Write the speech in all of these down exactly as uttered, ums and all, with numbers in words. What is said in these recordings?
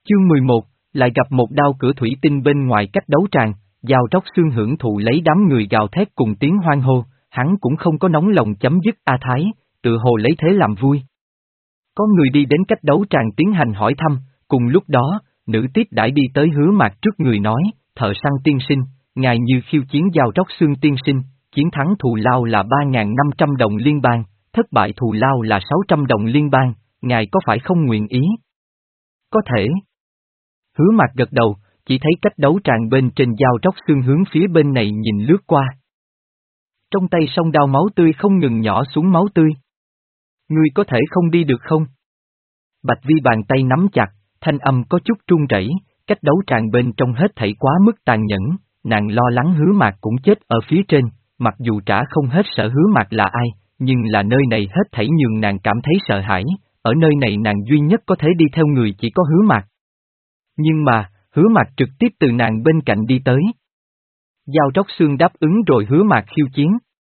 Chương mười một, lại gặp một đao cửa thủy tinh bên ngoài cách đấu tràng, Giao Tróc Xương hưởng thụ lấy đám người gào thét cùng tiếng hoan hô, hắn cũng không có nóng lòng chấm dứt A Thái, tự hồ lấy thế làm vui. Có người đi đến cách đấu tràng tiến hành hỏi thăm, cùng lúc đó, nữ tiếp đãi đi tới Hứa Mạc trước người nói, thợ săn tiên sinh, ngài như khiêu chiến Giao Tróc Xương tiên sinh, chiến thắng thù lao là ba nghìn năm trăm đồng liên bang, thất bại thù lao là sáu trăm đồng liên bang, ngài có phải không nguyện ý? Có thể. Hứa Mạc gật đầu, chỉ thấy cách đấu tràng bên trên Giao Tróc Xương hướng phía bên này nhìn lướt qua. Trong tay song đao máu tươi không ngừng nhỏ xuống máu tươi. Ngươi có thể không đi được không? Bạch Vi bàn tay nắm chặt, thanh âm có chút run rẩy, cách đấu tràng bên trong hết thảy quá mức tàn nhẫn, nàng lo lắng Hứa Mạc cũng chết ở phía trên, mặc dù trả không hết sợ Hứa Mạc là ai, nhưng là nơi này hết thảy nhường nàng cảm thấy sợ hãi, ở nơi này nàng duy nhất có thể đi theo người chỉ có Hứa Mạc. Nhưng mà, Hứa Mạc trực tiếp từ nàng bên cạnh đi tới. Giao Tróc Xương đáp ứng rồi Hứa Mạc khiêu chiến.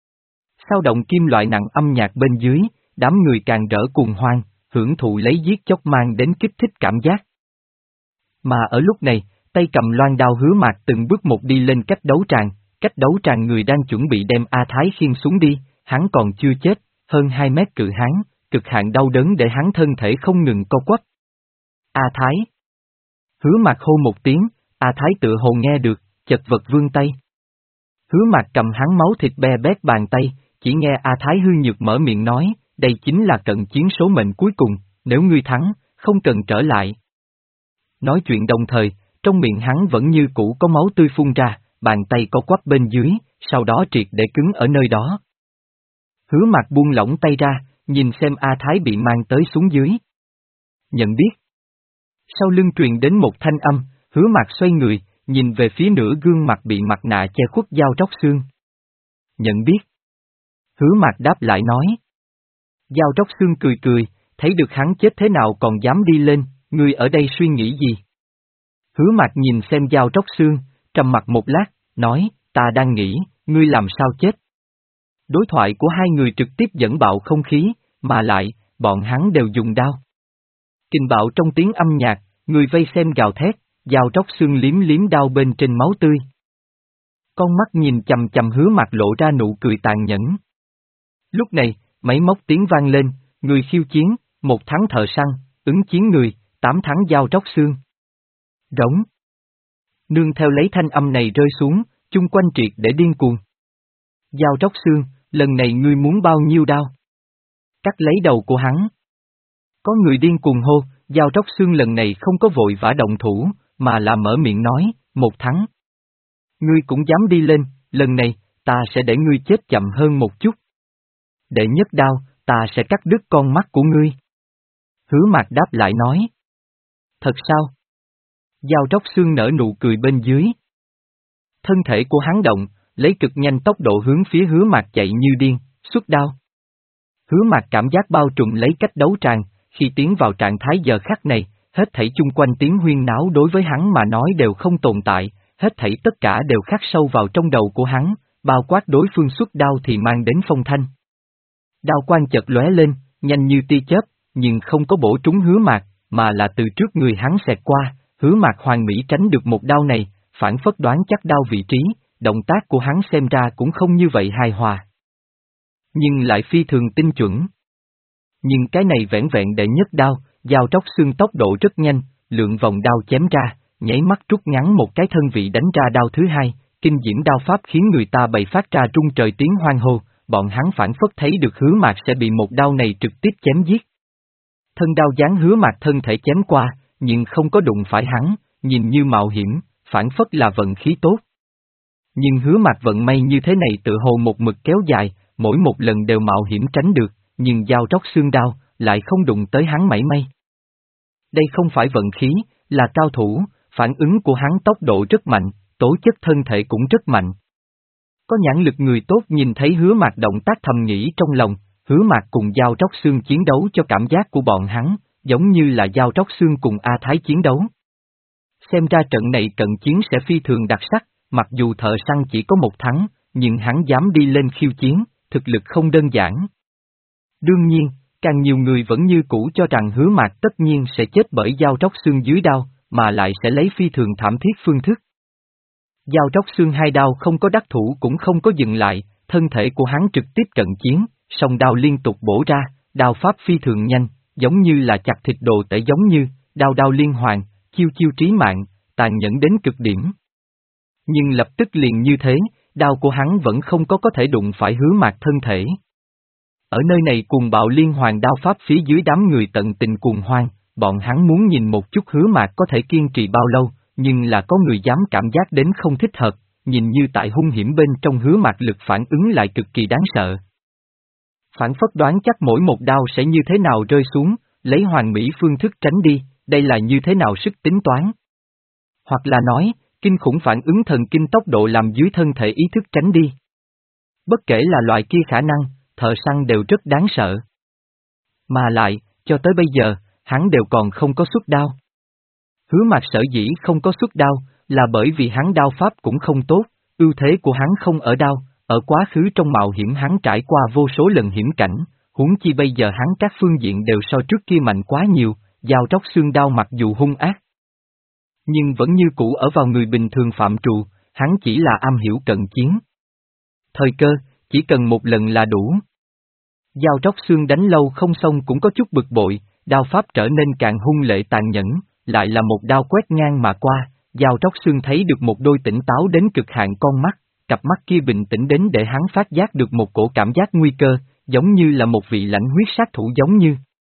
Sao động kim loại nặng âm nhạc bên dưới, đám người càng rỡ cuồng hoan, hưởng thụ lấy giết chóc mang đến kích thích cảm giác. Mà ở lúc này, tay cầm loan đao Hứa Mạc từng bước một đi lên cách đấu tràng, cách đấu tràng người đang chuẩn bị đem A Thái khiêng xuống đi, hắn còn chưa chết, hơn hai mét cự hán, cực hạn đau đớn để hắn thân thể không ngừng co quắp. A Thái. Hứa Mạc hô một tiếng, A Thái tựa hồ nghe được, chật vật vươn tay. Hứa Mạc cầm hắn máu thịt be bét bàn tay, chỉ nghe A Thái hư nhược mở miệng nói, đây chính là cận chiến số mệnh cuối cùng, nếu ngươi thắng, không cần trở lại. Nói chuyện đồng thời, trong miệng hắn vẫn như cũ có máu tươi phun ra, bàn tay co quắp bên dưới, sau đó triệt để cứng ở nơi đó. Hứa Mạc buông lỏng tay ra, nhìn xem A Thái bị mang tới xuống dưới. Nhận biết. Sau lưng truyền đến một thanh âm, Hứa Mạc xoay người, nhìn về phía nửa gương mặt bị mặt nạ che khuất Giao Tróc Xương. Nhận biết. Hứa Mạc đáp lại nói. Giao Tróc Xương cười cười, thấy được hắn chết thế nào còn dám đi lên, ngươi ở đây suy nghĩ gì? Hứa Mạc nhìn xem Giao Tróc Xương, trầm mặt một lát, nói, ta đang nghĩ, ngươi làm sao chết? Đối thoại của hai người trực tiếp dẫn bạo không khí, mà lại, bọn hắn đều dùng đao. Kình bạo trong tiếng âm nhạc, người vây xem gào thét, Giao Tróc Xương liếm liếm đao bên trên máu tươi. Con mắt nhìn chầm chầm Hứa Mạc lộ ra nụ cười tàn nhẫn. Lúc này, máy móc tiếng vang lên, người khiêu chiến, một thắng thợ săn, ứng chiến người, tám thắng Giao Tróc Xương. Rống. Nương theo lấy thanh âm này rơi xuống, chung quanh triệt để điên cuồng. Giao Tróc Xương, lần này ngươi muốn bao nhiêu đao? Cắt lấy đầu của hắn. Có người điên cuồng hô, Giao Tróc Xương lần này không có vội vã động thủ, mà là mở miệng nói, một thắng. Ngươi cũng dám đi lên, lần này, ta sẽ để ngươi chết chậm hơn một chút. Đệ nhất đao, ta sẽ cắt đứt con mắt của ngươi. Hứa Mạc đáp lại nói. Thật sao? Giao Tróc Xương nở nụ cười bên dưới. Thân thể của hắn động, lấy cực nhanh tốc độ hướng phía Hứa Mạc chạy như điên, xuất đao. Hứa Mạc cảm giác bao trùm lấy cách đấu tràng, khi tiến vào trạng thái giờ khắc này, hết thảy chung quanh tiếng huyên náo đối với hắn mà nói đều không tồn tại, hết thảy tất cả đều khắc sâu vào trong đầu của hắn, bao quát đối phương xuất đao thì mang đến phong thanh. Đao quang chợt lóe lên, nhanh như tia chớp, nhưng không có bổ trúng Hứa Mạc, mà là từ trước người hắn xẹt qua, Hứa Mạc hoàn mỹ tránh được một đao này, phản phất đoán chắc đao vị trí, động tác của hắn xem ra cũng không như vậy hài hòa. Nhưng lại phi thường tinh chuẩn. Nhưng cái này vẻn vẹn đệ nhất đao, Giao Tróc Xương tốc độ rất nhanh, lượng vòng đao chém ra, nhảy mắt rút ngắn một cái thân vị đánh ra đao thứ hai, kinh diễm đao pháp khiến người ta bày phát ra rung trời tiếng hoan hô, bọn hắn phản phất thấy được Hứa Mạc sẽ bị một đao này trực tiếp chém giết. Thân đao giáng Hứa Mạc thân thể chém qua, nhưng không có đụng phải hắn, nhìn như mạo hiểm, phản phất là vận khí tốt. Nhưng Hứa Mạc vận may như thế này tự hồ một mực kéo dài, mỗi một lần đều mạo hiểm tránh được, nhưng Giao Tróc Xương đao, lại không đụng tới hắn mảy may. Đây không phải vận khí, là cao thủ, phản ứng của hắn tốc độ rất mạnh, tố chất thân thể cũng rất mạnh. Có nhãn lực người tốt nhìn thấy Hứa Mạc động tác thầm nghĩ trong lòng, Hứa Mạc cùng Giao Tróc Xương chiến đấu cho cảm giác của bọn hắn, giống như là Giao Tróc Xương cùng A Thái chiến đấu. Xem ra trận này cận chiến sẽ phi thường đặc sắc, mặc dù thợ săn chỉ có một thắng, nhưng hắn dám đi lên khiêu chiến, thực lực không đơn giản. Đương nhiên, càng nhiều người vẫn như cũ cho rằng Hứa Mạc tất nhiên sẽ chết bởi Giao Tróc Xương dưới đao, mà lại sẽ lấy phi thường thảm thiết phương thức. Dao tróc xương hai đao không có đắc thủ cũng không có dừng lại, thân thể của hắn trực tiếp cận chiến, song đao liên tục bổ ra, đao pháp phi thường nhanh, giống như là chặt thịt đồ tể giống như, đao đao liên hoàn, chiêu chiêu trí mạng, tàn nhẫn đến cực điểm. Nhưng lập tức liền như thế, đao của hắn vẫn không có có thể đụng phải Hứa Mạc thân thể. Ở nơi này cuồng bạo liên hoàn đao pháp phía dưới đám người tận tình cuồng hoan, bọn hắn muốn nhìn một chút Hứa Mạc có thể kiên trì bao lâu, nhưng là có người dám cảm giác đến không thích hợp, nhìn như tại hung hiểm bên trong Hứa Mạc lực phản ứng lại cực kỳ đáng sợ. Phản phất đoán chắc mỗi một đao sẽ như thế nào rơi xuống, lấy hoàn mỹ phương thức tránh đi, đây là như thế nào sức tính toán. Hoặc là nói, kinh khủng phản ứng thần kinh tốc độ làm dưới thân thể ý thức tránh đi. Bất kể là loại kia khả năng, thợ săn đều rất đáng sợ. Mà lại, cho tới bây giờ, hắn đều còn không có xuất đao. Hứa Mạc sở dĩ không có xuất đao, là bởi vì hắn đao pháp cũng không tốt, ưu thế của hắn không ở đao, ở quá khứ trong mạo hiểm hắn trải qua vô số lần hiểm cảnh, huống chi bây giờ hắn các phương diện đều so trước kia mạnh quá nhiều, dao tróc xương đao mặc dù hung ác, nhưng vẫn như cũ ở vào người bình thường phạm trù, hắn chỉ là am hiểu cận chiến. Thời cơ, chỉ cần một lần là đủ. Dao tróc xương đánh lâu không xong cũng có chút bực bội, đao pháp trở nên càng hung lệ tàn nhẫn, lại là một đao quét ngang mà qua, dao tróc xương thấy được một đôi tỉnh táo đến cực hạn con mắt, cặp mắt kia bình tĩnh đến để hắn phát giác được một cổ cảm giác nguy cơ, giống như là một vị lãnh huyết sát thủ giống như.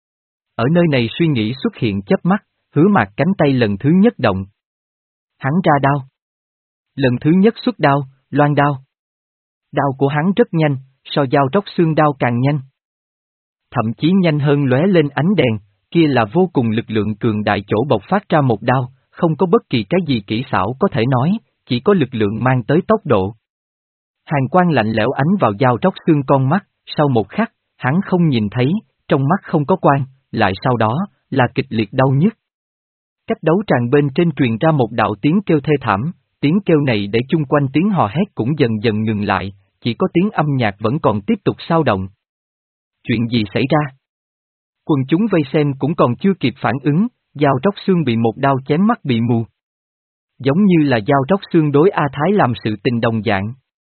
Ở nơi này suy nghĩ xuất hiện chớp mắt, Hứa Mạc cánh tay lần thứ nhất động. Hắn ra đao. Lần thứ nhất xuất đao, loan đao. Đao của hắn rất nhanh, so dao tróc xương đao càng nhanh. Thậm chí nhanh hơn lóe lên ánh đèn, kia là vô cùng lực lượng cường đại chỗ bộc phát ra một đao, không có bất kỳ cái gì kỹ xảo có thể nói, chỉ có lực lượng mang tới tốc độ. Hàn quang lạnh lẽo ánh vào dao tróc xương con mắt, sau một khắc, hắn không nhìn thấy, trong mắt không có quang, lại sau đó, là kịch liệt đau nhức. Cách đấu tràng bên trên truyền ra một đạo tiếng kêu thê thảm, tiếng kêu này để chung quanh tiếng hò hét cũng dần dần ngừng lại, chỉ có tiếng âm nhạc vẫn còn tiếp tục xao động. Chuyện gì xảy ra? Quần chúng vây xem cũng còn chưa kịp phản ứng, dao tróc xương bị một đao chém mắt bị mù. Giống như là dao tróc xương đối A Thái làm sự tình đồng dạng.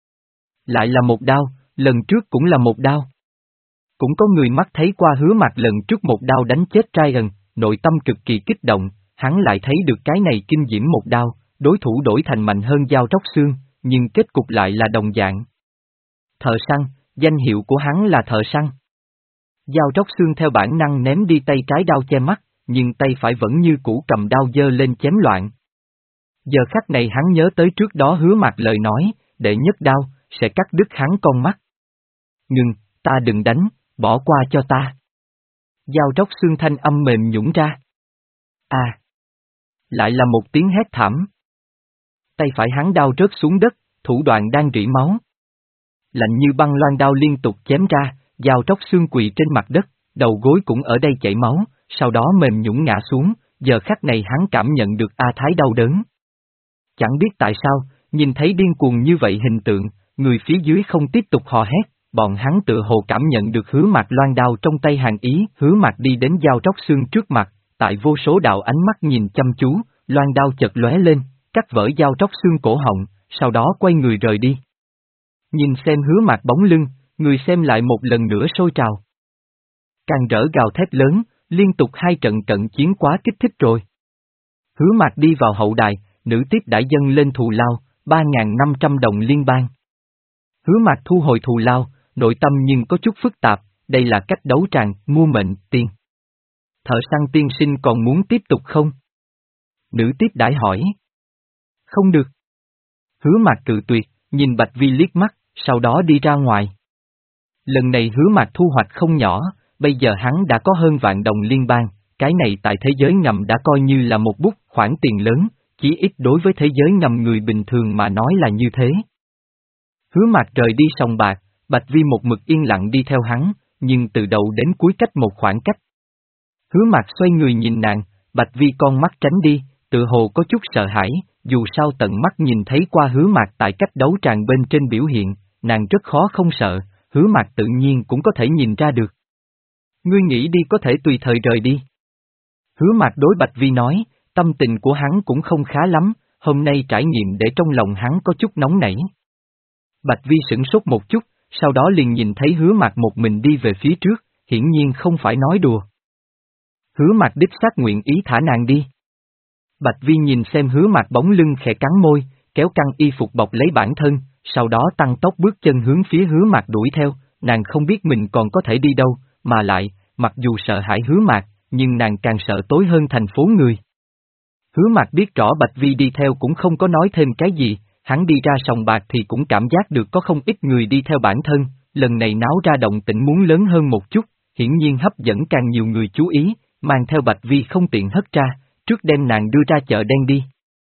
Lại là một đao, lần trước cũng là một đao. Cũng có người mắt thấy qua Hứa Mạc lần trước một đao đánh chết trai gần, nội tâm cực kỳ kích động, hắn lại thấy được cái này kinh diễm một đao, đối thủ đổi thành mạnh hơn dao tróc xương, nhưng kết cục lại là đồng dạng. Thợ săn, danh hiệu của hắn là thợ săn. Dao tróc xương theo bản năng ném đi tay trái đao che mắt, nhưng tay phải vẫn như cũ cầm đao giơ lên chém loạn. Giờ khắc này hắn nhớ tới trước đó Hứa Mạc lời nói, đệ nhất đao, sẽ cắt đứt hắn con mắt. Ngừng, ta đừng đánh, bỏ qua cho ta. Dao tróc xương thanh âm mềm nhũn ra. À! Lại là một tiếng hét thảm. Tay phải hắn đao rớt xuống đất, thủ đoạn đang rỉ máu. Lạnh như băng loan đao liên tục chém ra, dao tróc xương quỳ trên mặt đất, đầu gối cũng ở đây chảy máu, sau đó mềm nhũn ngã xuống, giờ khắc này hắn cảm nhận được A Thái đau đớn. Chẳng biết tại sao, nhìn thấy điên cuồng như vậy hình tượng, người phía dưới không tiếp tục hò hét, bọn hắn tự hồ cảm nhận được Hứa Mạc loan đao trong tay Hàn Ý, Hứa Mạc đi đến dao tróc xương trước mặt, tại vô số đạo ánh mắt nhìn chăm chú, loan đao chợt lóe lên, cắt vỡ dao tróc xương cổ họng, sau đó quay người rời đi. Nhìn xem Hứa Mạc bóng lưng, người xem lại một lần nữa sôi trào. Càng rỡ gào thét lớn, liên tục hai trận cận chiến quá kích thích rồi. Hứa Mạc đi vào hậu đài, nữ tiếp đã dâng lên thù lao, ba nghìn năm trăm đồng liên bang. Hứa Mạc thu hồi thù lao, nội tâm nhưng có chút phức tạp, đây là cách đấu tràng, mua mệnh, tiên. Thợ săn tiên sinh còn muốn tiếp tục không? Nữ tiếp đãi hỏi. Không được. Hứa Mạc cự tuyệt, nhìn Bạch Vi liếc mắt, sau đó đi ra ngoài. Lần này Hứa Mạc thu hoạch không nhỏ, bây giờ hắn đã có hơn vạn đồng liên bang, cái này tại thế giới ngầm đã coi như là một bút khoản tiền lớn, chỉ ít đối với thế giới ngầm người bình thường mà nói là như thế. Hứa Mạc rời đi sòng bạc, Bạch Vi một mực yên lặng đi theo hắn, nhưng từ đầu đến cuối cách một khoảng cách. Hứa Mạc xoay người nhìn nàng, Bạch Vi con mắt tránh đi, tự hồ có chút sợ hãi, dù sao tận mắt nhìn thấy qua Hứa Mạc tại cách đấu tràng bên trên biểu hiện, nàng rất khó không sợ, Hứa Mạc tự nhiên cũng có thể nhìn ra được. Ngươi nghĩ đi có thể tùy thời rời đi. Hứa Mạc đối Bạch Vi nói, Tâm tình của hắn cũng không khá lắm, hôm nay trải nghiệm để trong lòng hắn có chút nóng nảy. Bạch Vi sửng sốt một chút, sau đó liền nhìn thấy Hứa Mạc một mình đi về phía trước, hiển nhiên không phải nói đùa. Hứa Mạc đích xác nguyện ý thả nàng đi. Bạch Vi nhìn xem Hứa Mạc bóng lưng khẽ cắn môi, kéo căng y phục bọc lấy bản thân, sau đó tăng tốc bước chân hướng phía Hứa Mạc đuổi theo, nàng không biết mình còn có thể đi đâu, mà lại, mặc dù sợ hãi Hứa Mạc, nhưng nàng càng sợ tối hơn thành phố người. Hứa Mạc biết rõ Bạch Vi đi theo cũng không có nói thêm cái gì, hắn đi ra sòng bạc thì cũng cảm giác được có không ít người đi theo bản thân, lần này náo ra động tĩnh muốn lớn hơn một chút, hiển nhiên hấp dẫn càng nhiều người chú ý, mang theo Bạch Vi không tiện hất ra, trước đem nàng đưa ra chợ đen đi.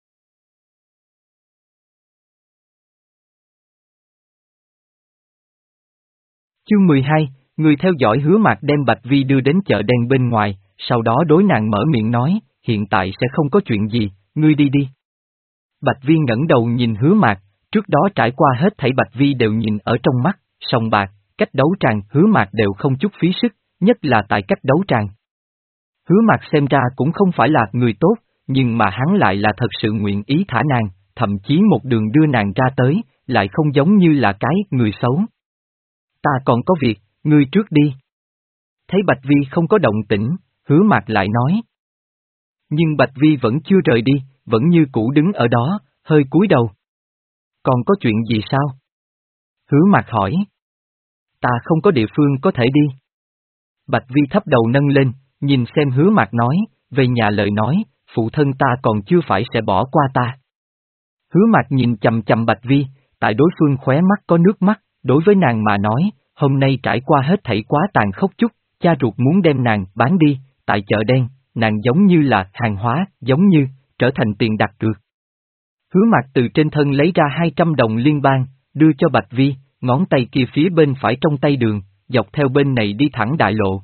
Chương mười hai, người theo dõi Hứa Mạc đem Bạch Vi đưa đến chợ đen bên ngoài, sau đó đối nàng mở miệng nói, hiện tại sẽ không có chuyện gì, ngươi đi đi. Bạch Vi ngẩng đầu nhìn Hứa Mạc, trước đó trải qua hết thảy Bạch Vi đều nhìn ở trong mắt, sòng bạc, cách đấu tràng Hứa Mạc đều không chút phí sức, nhất là tại cách đấu tràng. Hứa Mạc xem ra cũng không phải là người tốt, nhưng mà hắn lại là thật sự nguyện ý thả nàng, thậm chí một đường đưa nàng ra tới, lại không giống như là cái người xấu. Ta còn có việc, ngươi trước đi. Thấy Bạch Vi không có động tĩnh, Hứa Mạc lại nói. Nhưng Bạch Vi vẫn chưa rời đi, vẫn như cũ đứng ở đó, hơi cúi đầu. Còn có chuyện gì sao? Hứa Mạc hỏi. Ta không có địa phương có thể đi. Bạch Vi thấp đầu nâng lên, nhìn xem Hứa Mạc nói, về nhà lời nói, phụ thân ta còn chưa phải sẽ bỏ qua ta. Hứa Mạc nhìn chầm chầm Bạch Vi, tại đối phương khóe mắt có nước mắt, đối với nàng mà nói, hôm nay trải qua hết thảy quá tàn khốc chút, cha ruột muốn đem nàng bán đi, tại chợ đen, nàng giống như là hàng hóa, giống như, trở thành tiền đặt cược. Hứa Mạc từ trên thân lấy ra hai trăm đồng liên bang, đưa cho Bạch Vi, ngón tay kia phía bên phải trong tay đường, dọc theo bên này đi thẳng đại lộ.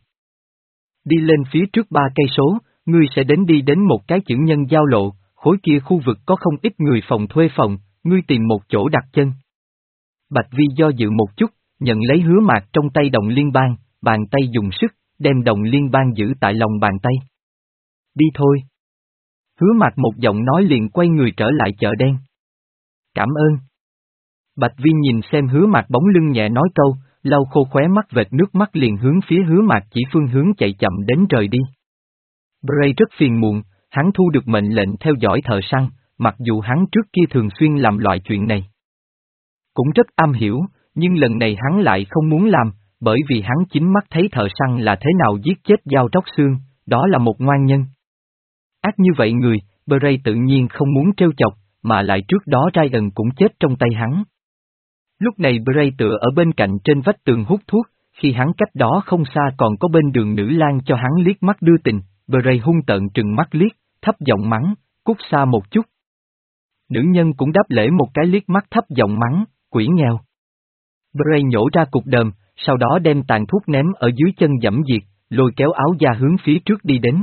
Đi lên phía trước ba cây số, ngươi sẽ đến đi đến một cái chữ nhân giao lộ, khối kia khu vực có không ít người phòng thuê phòng, ngươi tìm một chỗ đặt chân. Bạch Vi do dự một chút, nhận lấy Hứa Mạc trong tay đồng liên bang, bàn tay dùng sức, đem đồng liên bang giữ tại lòng bàn tay. Đi thôi. Hứa Mạc một giọng nói liền quay người trở lại chợ đen. Cảm ơn. Bạch Vi nhìn xem Hứa Mạc bóng lưng nhẹ nói câu, lau khô khóe mắt vệt nước mắt liền hướng phía Hứa Mạc chỉ phương hướng chạy chậm đến rời đi. Bray rất phiền muộn, hắn thu được mệnh lệnh theo dõi thợ săn, mặc dù hắn trước kia thường xuyên làm loại chuyện này. Cũng rất am hiểu, nhưng lần này hắn lại không muốn làm, bởi vì hắn chính mắt thấy thợ săn là thế nào giết chết dao tróc xương, đó là một ngoan nhân. Ác như vậy người, Bray tự nhiên không muốn trêu chọc, mà lại trước đó Ryan cũng chết trong tay hắn. Lúc này Bray tựa ở bên cạnh trên vách tường hút thuốc, khi hắn cách đó không xa còn có bên đường nữ lang cho hắn liếc mắt đưa tình, Bray hung tợn trừng mắt liếc, thấp giọng mắng, cút xa một chút. Nữ nhân cũng đáp lễ một cái liếc mắt thấp giọng mắng, quỷ nghèo. Bray nhổ ra cục đờm, sau đó đem tàn thuốc ném ở dưới chân dẫm diệt, lôi kéo áo da hướng phía trước đi đến.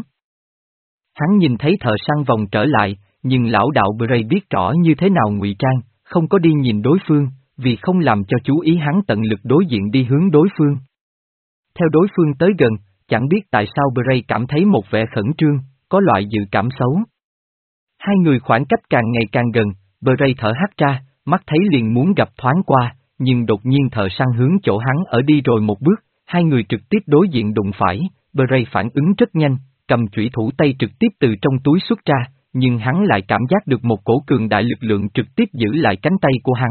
Hắn nhìn thấy thợ săn vòng trở lại, nhưng lão đạo Bray biết rõ như thế nào ngụy trang, không có đi nhìn đối phương, vì không làm cho chú ý hắn tận lực đối diện đi hướng đối phương. Theo đối phương tới gần, chẳng biết tại sao Bray cảm thấy một vẻ khẩn trương, có loại dự cảm xấu. Hai người khoảng cách càng ngày càng gần, Bray thở hắt ra, mắt thấy liền muốn gặp thoáng qua, nhưng đột nhiên thợ săn hướng chỗ hắn ở đi rồi một bước, hai người trực tiếp đối diện đụng phải, Bray phản ứng rất nhanh, cầm chủy thủ tay trực tiếp từ trong túi xuất ra, nhưng hắn lại cảm giác được một cổ cường đại lực lượng trực tiếp giữ lại cánh tay của hắn.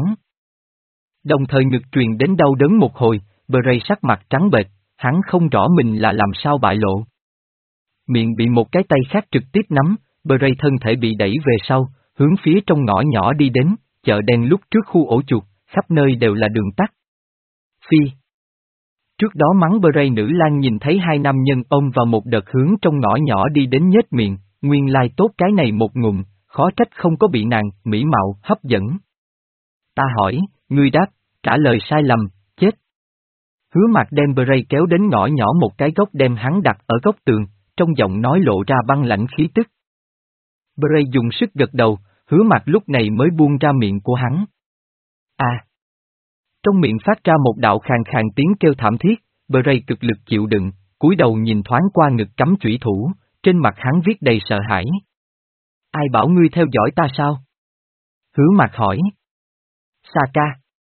Đồng thời ngực truyền đến đau đớn một hồi, Bray sắc mặt trắng bệch, hắn không rõ mình là làm sao bại lộ. Miệng bị một cái tay khác trực tiếp nắm, Bray thân thể bị đẩy về sau, hướng phía trong ngõ nhỏ đi đến, chợ đen lúc trước khu ổ chuột, khắp nơi đều là đường tắt. Phi. Trước đó mắng Bray nữ lang nhìn thấy hai nam nhân ôm vào một đợt hướng trong ngõ nhỏ đi đến nhếch miệng, nguyên lai tốt cái này một ngụm, khó trách không có bị nàng, mỹ mạo, hấp dẫn. Ta hỏi, ngươi đáp, trả lời sai lầm, chết. Hứa Mạc đem Bray kéo đến ngõ nhỏ một cái góc đem hắn đặt ở góc tường, trong giọng nói lộ ra băng lãnh khí tức. Bray dùng sức gật đầu, Hứa Mạc lúc này mới buông ra miệng của hắn. À! Trong miệng phát ra một đạo khàn khàn tiếng kêu thảm thiết, Bray cực lực chịu đựng, cúi đầu nhìn thoáng qua ngực cắm chủy thủ, trên mặt hắn viết đầy sợ hãi. Ai bảo ngươi theo dõi ta sao? Hứa Mạc hỏi. Xà ca.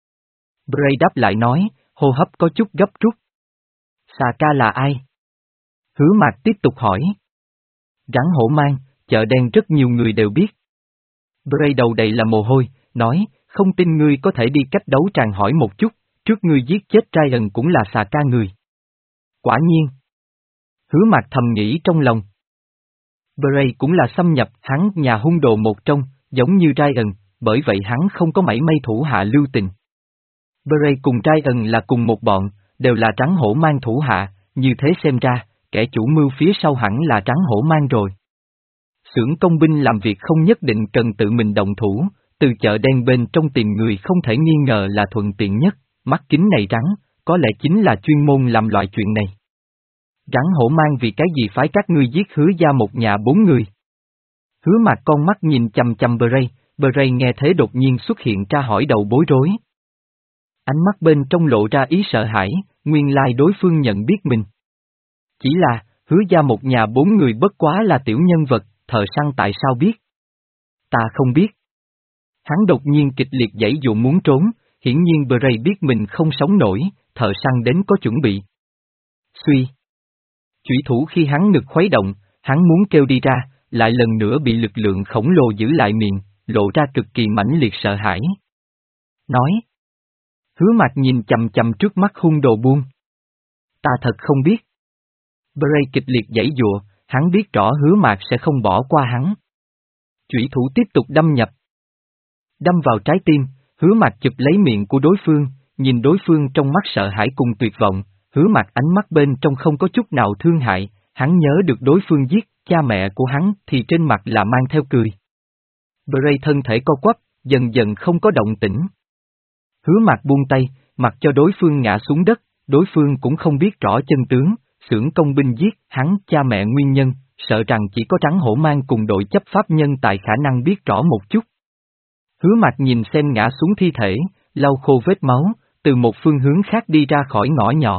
Bray đáp lại nói, hô hấp có chút gấp rút. Xà ca là ai? Hứa Mạc tiếp tục hỏi. Rắn hổ mang, chợ đen rất nhiều người đều biết. Bray đầu đầy là mồ hôi, nói, không tin ngươi có thể đi cách đấu tràng hỏi một chút, trước ngươi giết chết Ryan cũng là xà ca người. Quả nhiên. Hứa Mạc thầm nghĩ trong lòng. Bray cũng là xâm nhập hắn nhà hung đồ một trong, giống như Ryan, bởi vậy hắn không có mảy may thủ hạ lưu tình. Bray cùng Ryan là cùng một bọn, đều là rắn hổ mang thủ hạ, như thế xem ra, kẻ chủ mưu phía sau hẳn là rắn hổ mang rồi. Xưởng công binh làm việc không nhất định cần tự mình động thủ, từ chợ đen bên trong tìm người không thể nghi ngờ là thuận tiện nhất, mắt kính này rắn, có lẽ chính là chuyên môn làm loại chuyện này. Rắn hổ mang vì cái gì phải các ngươi giết Hứa gia một nhà bốn người? Hứa Mạc con mắt nhìn chằm chằm Bray, Bray nghe thế đột nhiên xuất hiện ra hỏi đầu bối rối. Ánh mắt bên trong lộ ra ý sợ hãi, nguyên lai đối phương nhận biết mình. Chỉ là, Hứa gia một nhà bốn người bất quá là tiểu nhân vật, thợ săn tại sao biết? Ta không biết. Hắn đột nhiên kịch liệt giãy dụa muốn trốn, hiển nhiên Bray biết mình không sống nổi, thợ săn đến có chuẩn bị. Suy. Chủy thủ khi hắn ngực khuấy động, hắn muốn kêu đi ra, lại lần nữa bị lực lượng khổng lồ giữ lại miệng, lộ ra cực kỳ mãnh liệt sợ hãi. Nói. Hứa Mạc nhìn chầm chầm trước mắt hung đồ buông. Ta thật không biết. Bray kịch liệt giãy dụa, hắn biết rõ Hứa Mạc sẽ không bỏ qua hắn. Chủy thủ tiếp tục đâm nhập. Đâm vào trái tim, Hứa Mạc chụp lấy miệng của đối phương, nhìn đối phương trong mắt sợ hãi cùng tuyệt vọng, Hứa Mạc ánh mắt bên trong không có chút nào thương hại, hắn nhớ được đối phương giết cha mẹ của hắn thì trên mặt là mang theo cười. Bray thân thể co quắp, dần dần không có động tĩnh. Hứa Mạc buông tay, mặc cho đối phương ngã xuống đất, đối phương cũng không biết rõ chân tướng, xưởng công binh giết hắn cha mẹ nguyên nhân, sợ rằng chỉ có rắn hổ mang cùng đội chấp pháp nhân tại khả năng biết rõ một chút. Hứa Mạc nhìn xem ngã xuống thi thể, lau khô vết máu, từ một phương hướng khác đi ra khỏi ngõ nhỏ.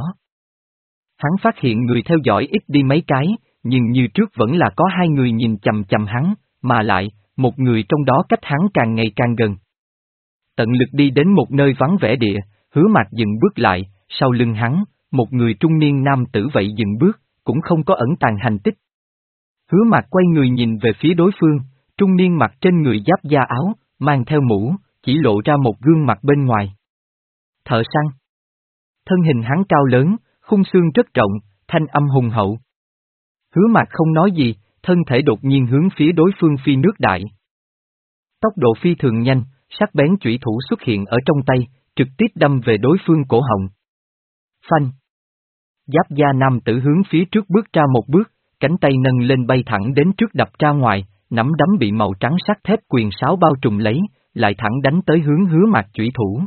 Hắn phát hiện người theo dõi ít đi mấy cái, nhưng như trước vẫn là có hai người nhìn chằm chằm hắn, mà lại, một người trong đó cách hắn càng ngày càng gần. Tận lực đi đến một nơi vắng vẻ địa, Hứa Mạc dừng bước lại, sau lưng hắn, một người trung niên nam tử vậy dừng bước, cũng không có ẩn tàng hành tích. Hứa Mạc quay người nhìn về phía đối phương, trung niên mặc trên người giáp da áo, mang theo mũ, chỉ lộ ra một gương mặt bên ngoài. Thợ săn. Thân hình hắn cao lớn, khung xương rất rộng, thanh âm hùng hậu. Hứa Mạc không nói gì, thân thể đột nhiên hướng phía đối phương phi nước đại. Tốc độ phi thường nhanh, sắc bén chủy thủ xuất hiện ở trong tay, trực tiếp đâm về đối phương cổ họng. Phanh. Giáp da nam tử hướng phía trước bước ra một bước, cánh tay nâng lên bay thẳng đến trước đập ra ngoài, nắm đấm bị màu trắng sắt thép quyền sáo bao trùm lấy, lại thẳng đánh tới hướng Hứa Mạc chủy thủ.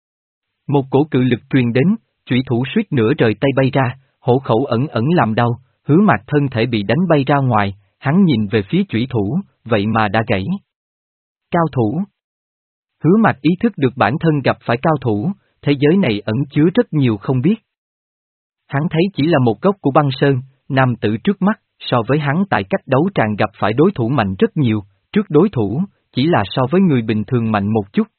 Một cổ cự lực truyền đến, chủy thủ suýt nữa rời tay bay ra, hổ khẩu ẩn ẩn làm đau, Hứa Mạc thân thể bị đánh bay ra ngoài, hắn nhìn về phía chủy thủ, vậy mà đã gãy. Cao thủ. Hứa Mạc ý thức được bản thân gặp phải cao thủ, thế giới này ẩn chứa rất nhiều không biết. Hắn thấy chỉ là một góc của băng sơn, nam tử trước mắt, so với hắn tại cách đấu tràng gặp phải đối thủ mạnh rất nhiều, trước đối thủ, chỉ là so với người bình thường mạnh một chút.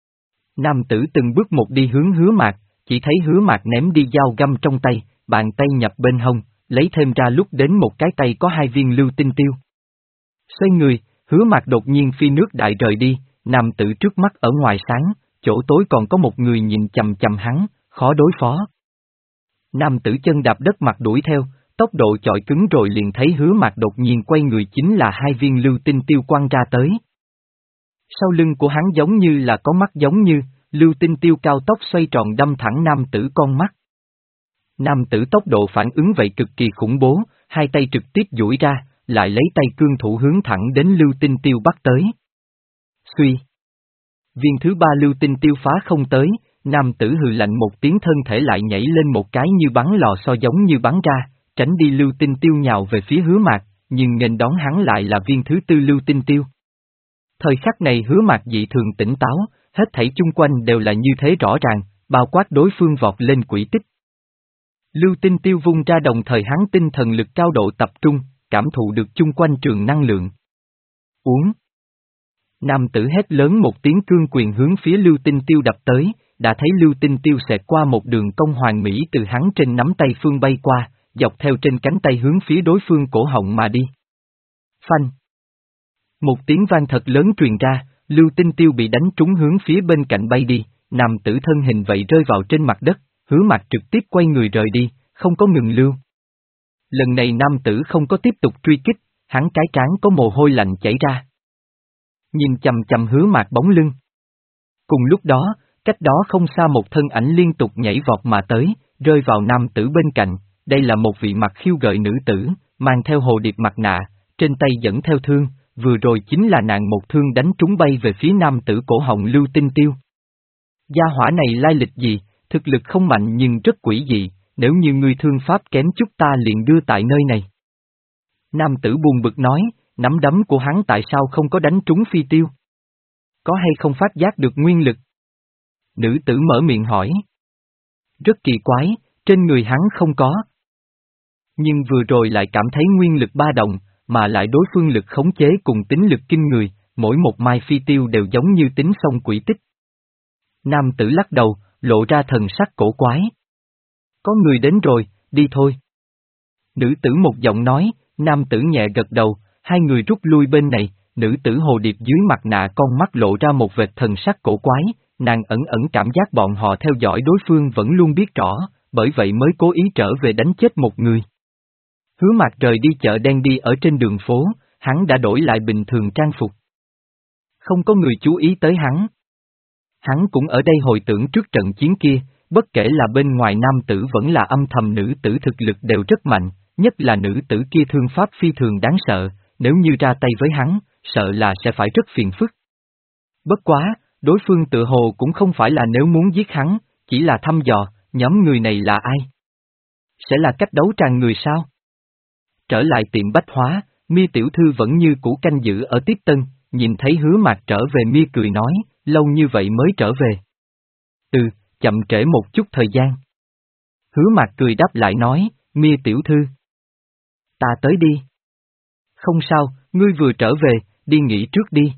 Nam tử từng bước một đi hướng Hứa Mạc, chỉ thấy Hứa Mạc ném đi dao găm trong tay, bàn tay nhập bên hông, lấy thêm ra lúc đến một cái tay có hai viên lưu tinh tiêu. Xoay người, Hứa Mạc đột nhiên phi nước đại rời đi, nam tử trước mắt ở ngoài sáng, chỗ tối còn có một người nhìn chằm chằm hắn, khó đối phó. Nam tử chân đạp đất mặt đuổi theo, tốc độ chọi cứng rồi liền thấy Hứa Mạc đột nhiên quay người chính là hai viên lưu tinh tiêu quăng ra tới. Sau lưng của hắn giống như là có mắt giống như, lưu tinh tiêu cao tốc xoay tròn đâm thẳng nam tử con mắt. Nam tử tốc độ phản ứng vậy cực kỳ khủng bố, hai tay trực tiếp duỗi ra, lại lấy tay cương thủ hướng thẳng đến lưu tinh tiêu bắt tới. Suy. Viên thứ ba lưu tinh tiêu phá không tới, nam tử hừ lạnh một tiếng thân thể lại nhảy lên một cái như bắn lò xo giống như bắn ra, tránh đi lưu tinh tiêu nhào về phía Hứa Mạc, nhưng nghênh đón hắn lại là viên thứ tư lưu tinh tiêu. Thời khắc này Hứa Mạc dị thường tỉnh táo, hết thảy chung quanh đều là như thế rõ ràng, bao quát đối phương vọt lên quỹ tích. Lưu tinh tiêu vung ra đồng thời hắn tinh thần lực cao độ tập trung, cảm thụ được chung quanh trường năng lượng. Uống. Nam tử hét lớn một tiếng cương quyền hướng phía Lưu Tinh Tiêu đập tới, đã thấy Lưu Tinh Tiêu xẹt qua một đường cong hoàn mỹ từ hắn trên nắm tay phương bay qua, dọc theo trên cánh tay hướng phía đối phương cổ họng mà đi. Phanh. Một tiếng vang thật lớn truyền ra, Lưu Tinh Tiêu bị đánh trúng hướng phía bên cạnh bay đi, nam tử thân hình vậy rơi vào trên mặt đất, Hứa Mạc trực tiếp quay người rời đi, không có ngừng lưu. Lần này nam tử không có tiếp tục truy kích, hắn cái trán có mồ hôi lạnh chảy ra. Nhìn chằm chằm Hứa Mạc bóng lưng. Cùng lúc đó, cách đó không xa một thân ảnh liên tục nhảy vọt mà tới, rơi vào nam tử bên cạnh, đây là một vị mặt khiêu gợi nữ tử, mang theo hồ điệp mặt nạ, trên tay dẫn theo thương, vừa rồi chính là nàng một thương đánh trúng bay về phía nam tử cổ họng Lưu Tinh Tiêu. Gia hỏa này lai lịch gì, thực lực không mạnh nhưng rất quỷ dị, nếu như ngươi thương pháp kém chút ta liền đưa tại nơi này. Nam tử buồn bực nói, nắm đấm của hắn tại sao không có đánh trúng phi tiêu? Có hay không phát giác được nguyên lực? Nữ tử mở miệng hỏi. Rất kỳ quái, trên người hắn không có. Nhưng vừa rồi lại cảm thấy nguyên lực ba động, mà lại đối phương lực khống chế cùng tính lực kinh người, mỗi một mai phi tiêu đều giống như tính song quỷ tích. Nam tử lắc đầu, lộ ra thần sắc cổ quái. Có người đến rồi, đi thôi. Nữ tử một giọng nói, nam tử nhẹ gật đầu, hai người rút lui bên này, nữ tử hồ điệp dưới mặt nạ con mắt lộ ra một vệt thần sắc cổ quái, nàng ẩn ẩn cảm giác bọn họ theo dõi đối phương vẫn luôn biết rõ, bởi vậy mới cố ý trở về đánh chết một người. Hứa Mạc rời đi chợ đen đi ở trên đường phố, hắn đã đổi lại bình thường trang phục. Không có người chú ý tới hắn. Hắn cũng ở đây hồi tưởng trước trận chiến kia, bất kể là bên ngoài nam tử vẫn là âm thầm nữ tử thực lực đều rất mạnh, nhất là nữ tử kia thương pháp phi thường đáng sợ, nếu như ra tay với hắn, sợ là sẽ phải rất phiền phức. Bất quá, đối phương tự hồ cũng không phải là nếu muốn giết hắn, chỉ là thăm dò, nhóm người này là ai? Sẽ là cách đấu tràn người sao? Trở lại tiệm bách hóa, Mi tiểu thư vẫn như cũ canh giữ ở Tiếp Tân, nhìn thấy Hứa Mạc trở về Mi cười nói, lâu như vậy mới trở về. Ừ, chậm trễ một chút thời gian. Hứa Mạc cười đáp lại nói, Mi tiểu thư. Ta tới đi. Không sao, ngươi vừa trở về, đi nghỉ trước đi.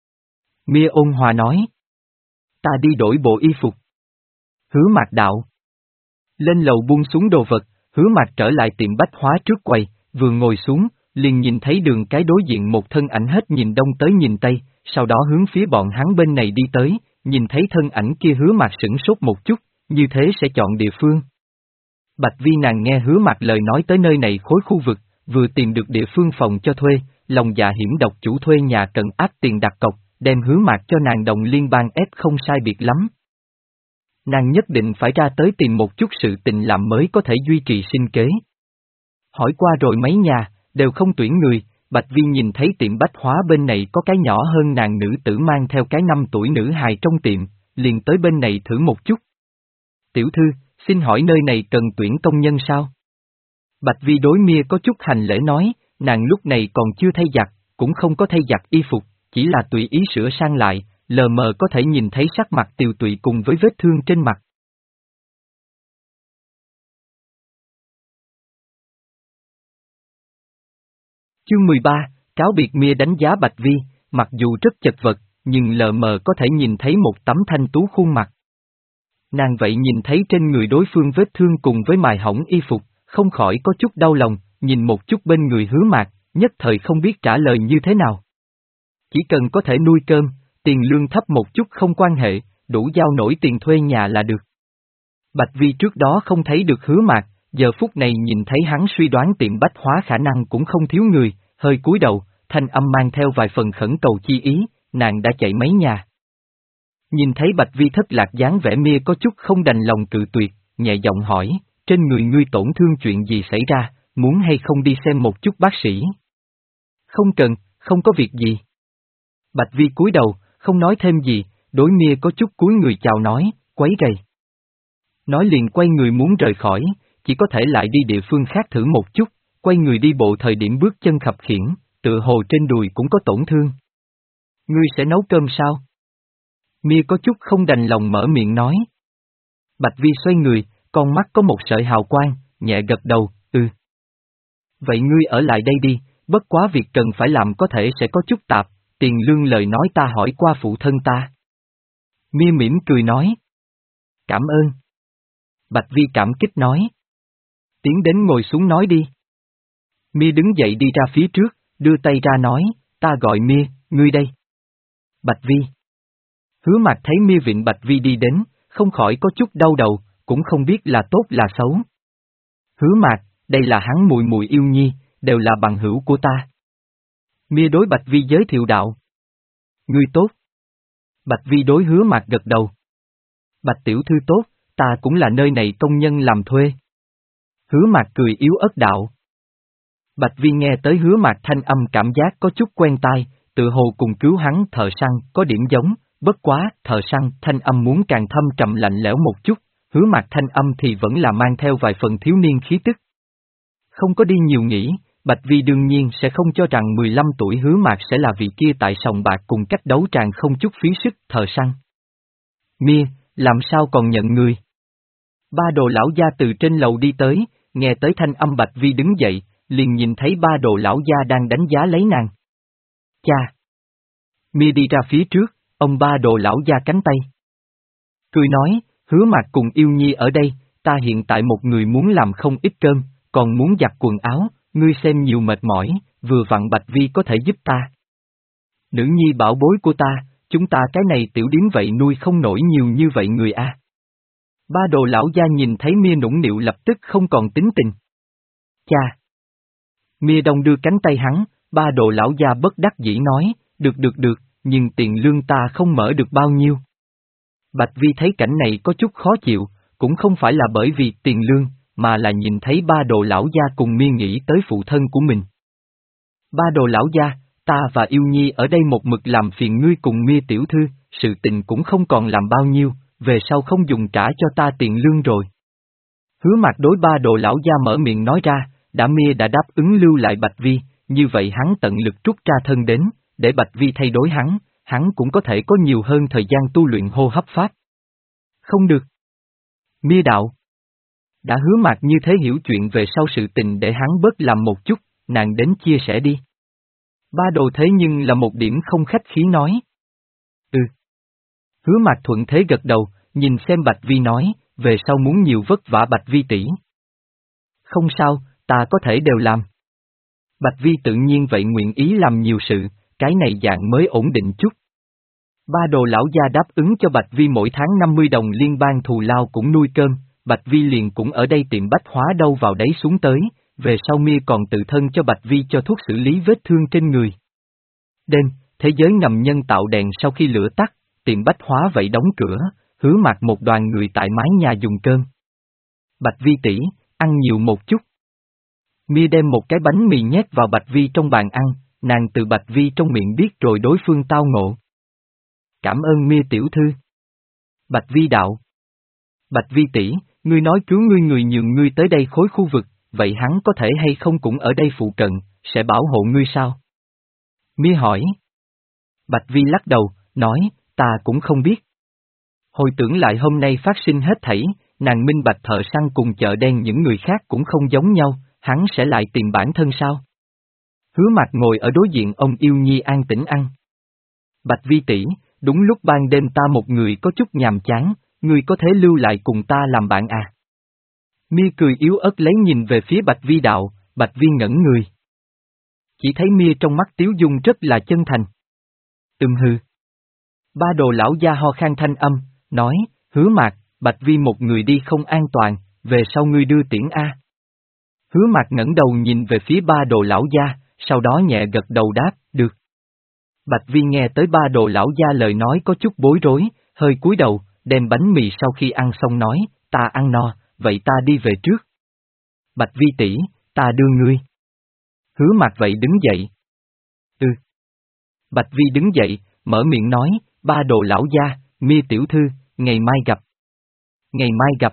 Mi ôn hòa nói. Ta đi đổi bộ y phục. Hứa Mạc đạo. Lên lầu buông xuống đồ vật, Hứa Mạc trở lại tiệm bách hóa trước quầy, vừa ngồi xuống, liền nhìn thấy đường cái đối diện một thân ảnh hết nhìn đông tới nhìn tây, sau đó hướng phía bọn hắn bên này đi tới, nhìn thấy thân ảnh kia Hứa Mạc sửng sốt một chút, như thế sẽ chọn địa phương. Bạch Vi nàng nghe Hứa Mạc lời nói tới nơi này khối khu vực, vừa tìm được địa phương phòng cho thuê, lòng dạ hiểm độc chủ thuê nhà cần áp tiền đặt cọc, đem Hứa Mạc cho nàng đồng liên bang ép không sai biệt lắm. Nàng nhất định phải ra tới tìm một chút sự tình làm mới có thể duy trì sinh kế. Hỏi qua rồi mấy nhà, đều không tuyển người, Bạch Vi nhìn thấy tiệm bách hóa bên này có cái nhỏ hơn nàng nữ tử mang theo cái năm tuổi nữ hài trong tiệm, liền tới bên này thử một chút. Tiểu thư, xin hỏi nơi này cần tuyển công nhân sao? Bạch Vi đối Mia có chút hành lễ nói, nàng lúc này còn chưa thay giặt, cũng không có thay giặt y phục, chỉ là tùy ý sửa sang lại, lờ mờ có thể nhìn thấy sắc mặt tiều tụy cùng với vết thương trên mặt. Chương mười ba, cáo biệt Mia đánh giá Bạch Vi, mặc dù rất chật vật, nhưng lờ mờ có thể nhìn thấy một tấm thanh tú khuôn mặt. Nàng vậy nhìn thấy trên người đối phương vết thương cùng với mài hỏng y phục, không khỏi có chút đau lòng, nhìn một chút bên người Hứa Mạc, nhất thời không biết trả lời như thế nào. Chỉ cần có thể nuôi cơm, tiền lương thấp một chút không quan hệ, đủ giao nổi tiền thuê nhà là được. Bạch Vi trước đó không thấy được Hứa Mạc, giờ phút này nhìn thấy hắn suy đoán tiệm bách hóa khả năng cũng không thiếu người, hơi cúi đầu, thanh âm mang theo vài phần khẩn cầu chi ý, nàng đã chạy mấy nhà. Nhìn thấy Bạch Vi thất lạc dáng vẻ Mia có chút không đành lòng cự tuyệt, nhẹ giọng hỏi, trên người ngươi tổn thương chuyện gì xảy ra, muốn hay không đi xem một chút bác sĩ? Không cần, không có việc gì. Bạch Vi cúi đầu, không nói thêm gì, đối Mia có chút cúi người chào nói, quấy rầy. Nói liền quay người muốn rời khỏi, chỉ có thể lại đi địa phương khác thử một chút, quay người đi bộ thời điểm bước chân khập khiễng, tựa hồ trên đùi cũng có tổn thương. Ngươi sẽ nấu cơm sao? Mia có chút không đành lòng mở miệng nói. Bạch Vi xoay người, con mắt có một sợi hào quang, nhẹ gật đầu, ừ. Vậy ngươi ở lại đây đi, bất quá việc cần phải làm có thể sẽ có chút tạp, tiền lương lời nói ta hỏi qua phụ thân ta. Mia mỉm cười nói. Cảm ơn. Bạch Vi cảm kích nói. Tiến đến ngồi xuống nói đi. Mia đứng dậy đi ra phía trước, đưa tay ra nói, ta gọi Mia, ngươi đây. Bạch Vi. Hứa Mạc thấy Mia vịn Bạch Vi đi đến, không khỏi có chút đau đầu, cũng không biết là tốt là xấu. Hứa Mạc, đây là hắn mùi mùi yêu nhi, đều là bằng hữu của ta. Mia đối Bạch Vi giới thiệu đạo. Ngươi tốt. Bạch Vi đối Hứa Mạc gật đầu. Bạch tiểu thư tốt, ta cũng là nơi này công nhân làm thuê. Hứa Mạc cười yếu ớt đạo. Bạch Vi nghe tới Hứa Mạc thanh âm cảm giác có chút quen tai, tự hồ cùng cứu hắn thợ săn có điểm giống, bất quá, thợ săn thanh âm muốn càng thâm trầm lạnh lẽo một chút, Hứa Mạc thanh âm thì vẫn là mang theo vài phần thiếu niên khí tức. Không có đi nhiều nghĩ, Bạch Vi đương nhiên sẽ không cho rằng mười lăm tuổi Hứa Mạc sẽ là vị kia tại sòng bạc cùng cách đấu tràng không chút phí sức thợ săn. Mia, làm sao còn nhận người? Ba đồ lão gia từ trên lầu đi tới, nghe tới thanh âm Bạch Vi đứng dậy, liền nhìn thấy ba đồ lão gia đang đánh giá lấy nàng. Cha! Mia đi ra phía trước, ông ba đồ lão gia cánh tay. Cười nói, Hứa Mạc cùng yêu nhi ở đây, ta hiện tại một người muốn làm không ít cơm, còn muốn giặt quần áo, ngươi xem nhiều mệt mỏi, vừa vặn Bạch Vi có thể giúp ta. Nữ nhi bảo bối của ta, chúng ta cái này tiểu điếm vậy nuôi không nổi nhiều như vậy người a. À. Ba đồ lão gia nhìn thấy Mia nũng nịu lập tức không còn tính tình. Cha! Mia đông đưa cánh tay hắn, ba đồ lão gia bất đắc dĩ nói, được được được, nhưng tiền lương ta không mở được bao nhiêu. Bạch Vi thấy cảnh này có chút khó chịu, cũng không phải là bởi vì tiền lương, mà là nhìn thấy ba đồ lão gia cùng Mia nghĩ tới phụ thân của mình. Ba đồ lão gia, ta và yêu nhi ở đây một mực làm phiền ngươi cùng Mia tiểu thư, sự tình cũng không còn làm bao nhiêu, về sau không dùng trả cho ta tiền lương rồi. Hứa Mạc đối ba đồ lão gia mở miệng nói ra, đã Mia đã đáp ứng lưu lại Bạch Vi, như vậy hắn tận lực trút ra thân đến, để Bạch Vi thay đổi hắn, hắn cũng có thể có nhiều hơn thời gian tu luyện hô hấp pháp. Không được. Mia đạo. Đã Hứa Mạc như thế hiểu chuyện về sau sự tình để hắn bớt làm một chút, nàng đến chia sẻ đi. Ba đồ thế nhưng là một điểm không khách khí nói. Ừ. Hứa Mạc thuận thế gật đầu, nhìn xem Bạch Vi nói, về sau muốn nhiều vất vả Bạch Vi tỷ. Không sao, ta có thể đều làm. Bạch Vi tự nhiên vậy nguyện ý làm nhiều sự, cái này dạng mới ổn định chút. Ba đồ lão gia đáp ứng cho Bạch Vi mỗi tháng năm mươi đồng liên bang thù lao cũng nuôi cơm, Bạch Vi liền cũng ở đây tiệm bách hóa đâu vào đấy xuống tới, về sau Mia còn tự thân cho Bạch Vi cho thuốc xử lý vết thương trên người. Đêm, thế giới ngầm nhân tạo đèn sau khi lửa tắt, tiệm bách hóa vậy đóng cửa, Hứa Mạc một đoàn người tại mái nhà dùng cơm. Bạch Vi tỷ, ăn nhiều một chút. Mia đem một cái bánh mì nhét vào Bạch Vi trong bàn ăn, nàng từ Bạch Vi trong miệng biết rồi đối phương tao ngộ. Cảm ơn Mia tiểu thư. Bạch Vi đạo. Bạch Vi tỷ, ngươi nói cứu ngươi người nhường ngươi tới đây khối khu vực, vậy hắn có thể hay không cũng ở đây phụ cận, sẽ bảo hộ ngươi sao? Mia hỏi. Bạch Vi lắc đầu, nói, ta cũng không biết. Hồi tưởng lại hôm nay phát sinh hết thảy, nàng minh bạch thợ săn cùng chợ đen những người khác cũng không giống nhau, hắn sẽ lại tìm bản thân sao? Hứa Mạc ngồi ở đối diện ông yêu nhi an tĩnh ăn. Bạch Vi tỷ, đúng lúc ban đêm ta một người có chút nhàm chán, ngươi có thể lưu lại cùng ta làm bạn à? Mia cười yếu ớt lấy nhìn về phía Bạch Vi đạo, Bạch Vi ngẩn người. Chỉ thấy Mia trong mắt tiếu dung rất là chân thành. Ừm hừ. Ba đồ lão gia ho khan thanh âm, nói, Hứa Mạc, Bạch Vi một người đi không an toàn, về sau ngươi đưa tiễn a. Hứa Mạc ngẩng đầu nhìn về phía ba đồ lão gia, sau đó nhẹ gật đầu đáp, được. Bạch Vi nghe tới ba đồ lão gia lời nói có chút bối rối, hơi cúi đầu, đem bánh mì sau khi ăn xong nói, ta ăn no, vậy ta đi về trước. Bạch Vi tỷ, ta đưa ngươi. Hứa Mạc vậy đứng dậy. Ừ. Bạch Vi đứng dậy, mở miệng nói, ba đồ lão gia, Mia tiểu thư, ngày mai gặp. Ngày mai gặp.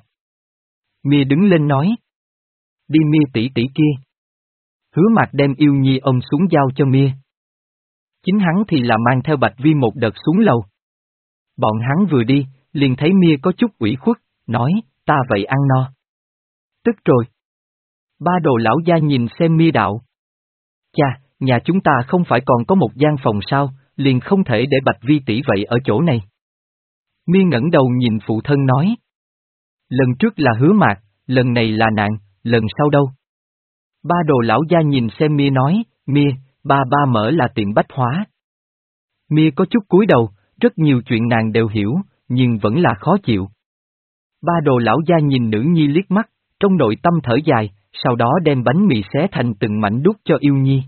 Mia đứng lên nói. Đi Mia tỷ tỷ kia. Hứa Mạc đem yêu nhi ôm xuống giao cho Mia. Chính hắn thì là mang theo Bạch Vi một đợt xuống lầu. Bọn hắn vừa đi, liền thấy Mia có chút ủy khuất, nói, ta vậy ăn no. Tức rồi. Ba đồ lão gia nhìn xem Mia đạo. Cha, nhà chúng ta không phải còn có một gian phòng sao, liền không thể để Bạch Vi tỷ vậy ở chỗ này. Mia ngẩng đầu nhìn phụ thân nói. Lần trước là Hứa Mạc, lần này là nạn, lần sau đâu? Ba Đồ lão gia nhìn xem Mia nói, Mia, ba ba mở là tiệm bách hóa. Mia có chút cúi đầu, rất nhiều chuyện nàng đều hiểu, nhưng vẫn là khó chịu. Ba Đồ lão gia nhìn nữ nhi liếc mắt, trong nội tâm thở dài, sau đó đem bánh mì xé thành từng mảnh đút cho Yêu Nhi.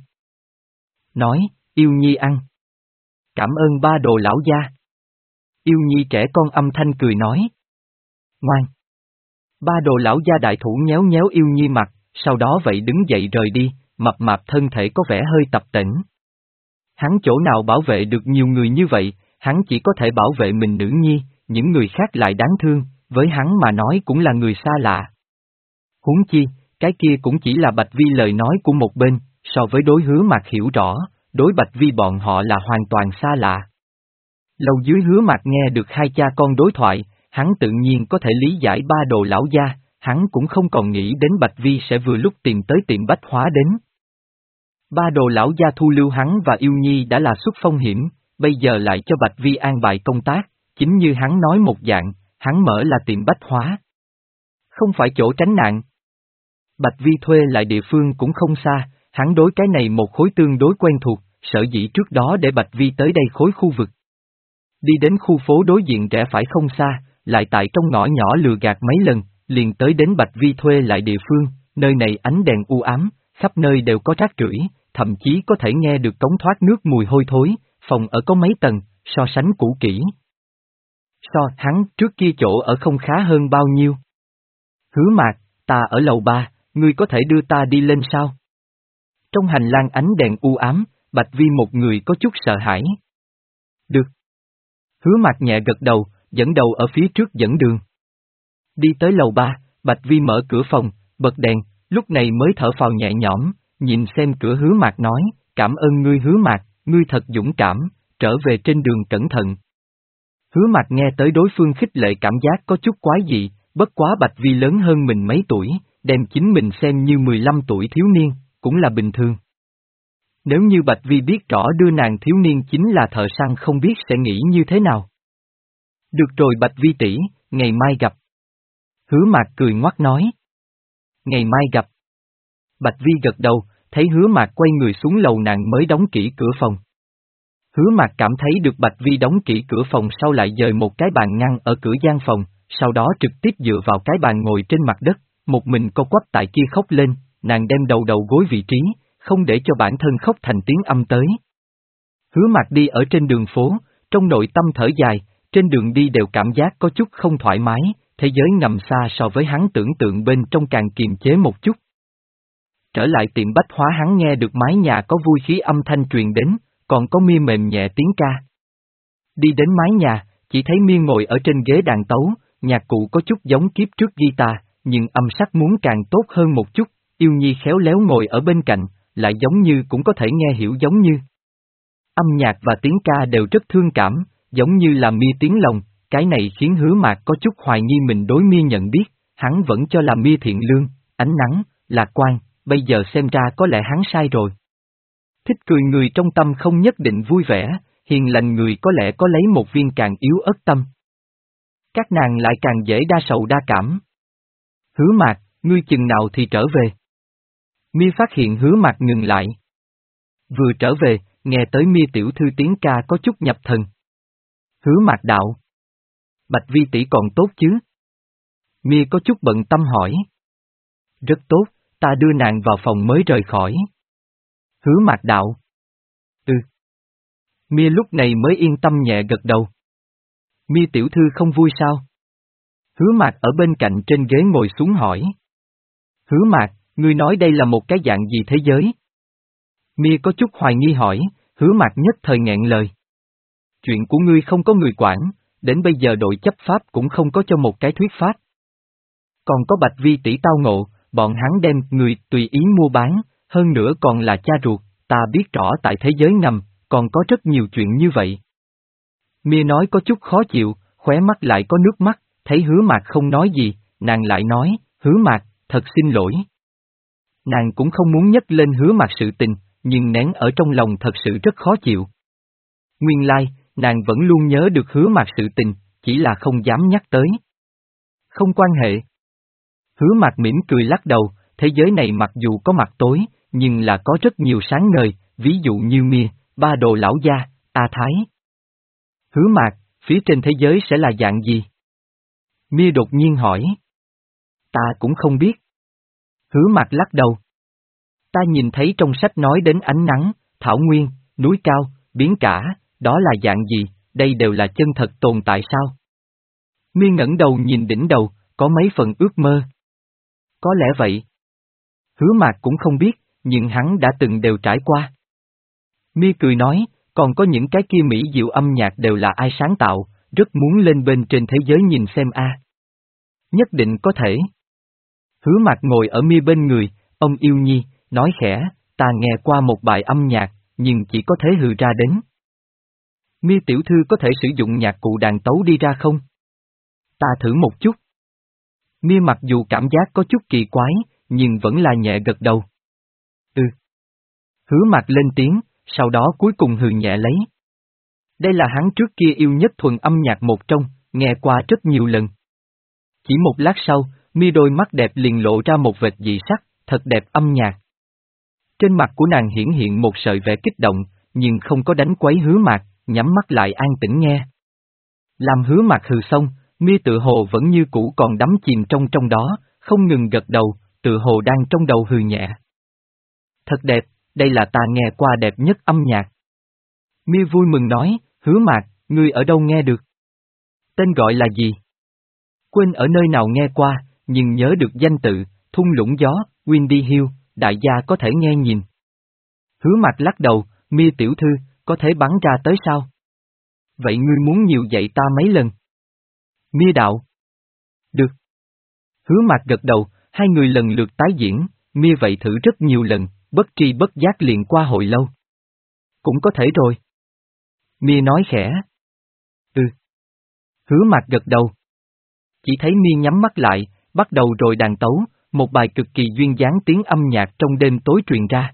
Nói, Yêu Nhi ăn. Cảm ơn ba Đồ lão gia. Yêu Nhi trẻ con âm thanh cười nói. Ngoan. Ba Đồ lão gia đại thủ nhéo nhéo Yêu Nhi mặt, sau đó vậy đứng dậy rời đi, mập mạp thân thể có vẻ hơi tập tễnh. Hắn chỗ nào bảo vệ được nhiều người như vậy, hắn chỉ có thể bảo vệ mình nữ nhi, những người khác lại đáng thương, với hắn mà nói cũng là người xa lạ. Huống chi, cái kia cũng chỉ là Bạch Vi lời nói của một bên, so với đối Hứa Mạc hiểu rõ, đối Bạch Vi bọn họ là hoàn toàn xa lạ. Lâu dưới Hứa Mạc nghe được hai cha con đối thoại, hắn tự nhiên có thể lý giải ba Đồ lão gia, hắn cũng không còn nghĩ đến Bạch Vi sẽ vừa lúc tìm tới tiệm bách hóa đến. Ba Đồ lão gia thu lưu hắn và Yêu Nhi đã là xuất phong hiểm, bây giờ lại cho Bạch Vi an bài công tác, chính như hắn nói một dạng, hắn mở là tiệm bách hóa. Không phải chỗ tránh nạn. Bạch Vi thuê lại địa phương cũng không xa, hắn đối cái này một khối tương đối quen thuộc, sở dĩ trước đó để Bạch Vi tới đây khối khu vực. Đi đến khu phố đối diện rẽ phải không xa, lại tại trong ngõ nhỏ lừa gạt mấy lần, liền tới đến Bạch Vi thuê lại địa phương, nơi này ánh đèn u ám, khắp nơi đều có rác rưởi, thậm chí có thể nghe được cống thoát nước mùi hôi thối, phòng ở có mấy tầng, so sánh cũ kỹ. So hắn trước kia chỗ ở không khá hơn bao nhiêu. Hứa Mạc, ta ở lầu ba, ngươi có thể đưa ta đi lên sao? Trong hành lang ánh đèn u ám, Bạch Vi một người có chút sợ hãi. Được. Hứa Mạc nhẹ gật đầu, dẫn đầu ở phía trước dẫn đường. Đi tới lầu ba, Bạch Vi mở cửa phòng, bật đèn, lúc này mới thở phào nhẹ nhõm, nhìn xem cửa Hứa Mạc nói, cảm ơn ngươi Hứa Mạc, ngươi thật dũng cảm, trở về trên đường cẩn thận. Hứa Mạc nghe tới đối phương khích lệ cảm giác có chút quái dị, bất quá Bạch Vi lớn hơn mình mấy tuổi, đem chính mình xem như mười lăm tuổi thiếu niên, cũng là bình thường. Nếu như Bạch Vi biết rõ đưa nàng thiếu niên chính là thợ săn không biết sẽ nghĩ như thế nào. Được rồi Bạch Vi tỷ, ngày mai gặp. Hứa Mạc cười ngoắt nói. Ngày mai gặp. Bạch Vi gật đầu, thấy Hứa Mạc quay người xuống lầu nàng mới đóng kỹ cửa phòng. Hứa Mạc cảm thấy được Bạch Vi đóng kỹ cửa phòng sau lại dời một cái bàn ngăn ở cửa gian phòng, sau đó trực tiếp dựa vào cái bàn ngồi trên mặt đất, một mình co quắp tại kia khóc lên, nàng đem đầu đầu gối vị trí, không để cho bản thân khóc thành tiếng âm tới. Hứa Mạc đi ở trên đường phố, trong nội tâm thở dài, trên đường đi đều cảm giác có chút không thoải mái, thế giới ngầm xa so với hắn tưởng tượng bên trong càng kiềm chế một chút. Trở lại tiệm bách hóa hắn nghe được mái nhà có vui khí âm thanh truyền đến, còn có Mia mềm nhẹ tiếng ca. Đi đến mái nhà, chỉ thấy Mia ngồi ở trên ghế đàn tấu, nhạc cụ có chút giống kiếp trước guitar, nhưng âm sắc muốn càng tốt hơn một chút, Yêu Nhi khéo léo ngồi ở bên cạnh, lại giống như cũng có thể nghe hiểu giống như. Âm nhạc và tiếng ca đều rất thương cảm, giống như là Mia tiếng lòng, cái này khiến Hứa Mạc có chút hoài nghi mình đối Mia nhận biết, hắn vẫn cho là Mia thiện lương, ánh nắng, lạc quan, bây giờ xem ra có lẽ hắn sai rồi. Thích cười người trong tâm không nhất định vui vẻ, hiền lành người có lẽ có lấy một viên càng yếu ớt tâm. Các nàng lại càng dễ đa sầu đa cảm. Hứa Mạc, ngươi chừng nào thì trở về? Mia phát hiện Hứa Mạc ngừng lại. Vừa trở về, nghe tới Mia tiểu thư tiếng ca có chút nhập thần. Hứa Mạc đạo. Bạch Vi tỷ còn tốt chứ? Mia có chút bận tâm hỏi. Rất tốt, ta đưa nàng vào phòng mới rời khỏi. Hứa Mạc đạo. Ừ. Mia lúc này mới yên tâm nhẹ gật đầu. Mia tiểu thư không vui sao? Hứa Mạc ở bên cạnh trên ghế ngồi xuống hỏi. Hứa Mạc, ngươi nói đây là một cái dạng gì thế giới? Mia có chút hoài nghi hỏi, Hứa Mạc nhất thời nghẹn lời. Chuyện của ngươi không có người quản, đến bây giờ đội chấp pháp cũng không có cho một cái thuyết pháp. Còn có Bạch Vi tỷ tao ngộ, bọn hắn đem người tùy ý mua bán, hơn nữa còn là cha ruột, ta biết rõ tại thế giới ngầm, còn có rất nhiều chuyện như vậy. Mia nói có chút khó chịu, khóe mắt lại có nước mắt, thấy Hứa Mạc không nói gì, nàng lại nói, Hứa Mạc, thật xin lỗi. Nàng cũng không muốn nhắc lên Hứa Mạc sự tình, nhưng nén ở trong lòng thật sự rất khó chịu. Nguyên lai, nàng vẫn luôn nhớ được Hứa Mạc sự tình, chỉ là không dám nhắc tới. Không quan hệ. Hứa Mạc mỉm cười lắc đầu, thế giới này mặc dù có mặt tối, nhưng là có rất nhiều sáng ngời, ví dụ như Mia, Ba Đồ Lão Gia, A Thái. Hứa Mạc, phía trên thế giới sẽ là dạng gì? Mia đột nhiên hỏi. Ta cũng không biết. Hứa Mạc lắc đầu. Ta nhìn thấy trong sách nói đến ánh nắng, thảo nguyên, núi cao, biển cả, đó là dạng gì, đây đều là chân thật tồn tại sao? Mia ngẩng đầu nhìn đỉnh đầu, có mấy phần ước mơ. Có lẽ vậy. Hứa Mạc cũng không biết, nhưng hắn đã từng đều trải qua. Mia cười nói, còn có những cái kia mỹ diệu âm nhạc đều là ai sáng tạo, rất muốn lên bên trên thế giới nhìn xem a. Nhất định có thể. Hứa Mạc ngồi ở Mia bên người, ông yêu nhi, nói khẽ, ta nghe qua một bài âm nhạc, nhưng chỉ có thể hừ ra đến. Mia tiểu thư có thể sử dụng nhạc cụ đàn tấu đi ra không? Ta thử một chút. Mia mặc dù cảm giác có chút kỳ quái, nhưng vẫn là nhẹ gật đầu. Ừ. Hứa Mạc lên tiếng, sau đó cuối cùng hừ nhẹ lấy. Đây là hắn trước kia yêu nhất thuần âm nhạc một trong, nghe qua rất nhiều lần. Chỉ một lát sau, Mia đôi mắt đẹp liền lộ ra một vệt dị sắc, thật đẹp âm nhạc. Trên mặt của nàng hiển hiện một sợi vẻ kích động, nhưng không có đánh quấy Hứa Mạc, nhắm mắt lại an tĩnh nghe. Làm Hứa Mạc hừ xong, Mia tự hồ vẫn như cũ còn đắm chìm trong trong đó, không ngừng gật đầu, tự hồ đang trong đầu hừ nhẹ. Thật đẹp, đây là ta nghe qua đẹp nhất âm nhạc. Mia vui mừng nói, Hứa Mạc, ngươi ở đâu nghe được? Tên gọi là gì? Quên ở nơi nào nghe qua, nhưng nhớ được danh tự, thung lũng gió, Windy Hill, đại gia có thể nghe nhìn. Hứa Mạc lắc đầu, Mia tiểu thư, có thể bắn ra tới sao? Vậy ngươi muốn nhiều dạy ta mấy lần? Mia đạo. Được. Hứa Mạc gật đầu, hai người lần lượt tái diễn, Mia vậy thử rất nhiều lần, bất tri bất giác liền qua hồi lâu. Cũng có thể rồi. Mia nói khẽ. Ừ. Hứa Mạc gật đầu. Chỉ thấy Mia nhắm mắt lại, bắt đầu rồi đàn tấu, một bài cực kỳ duyên dáng tiếng âm nhạc trong đêm tối truyền ra.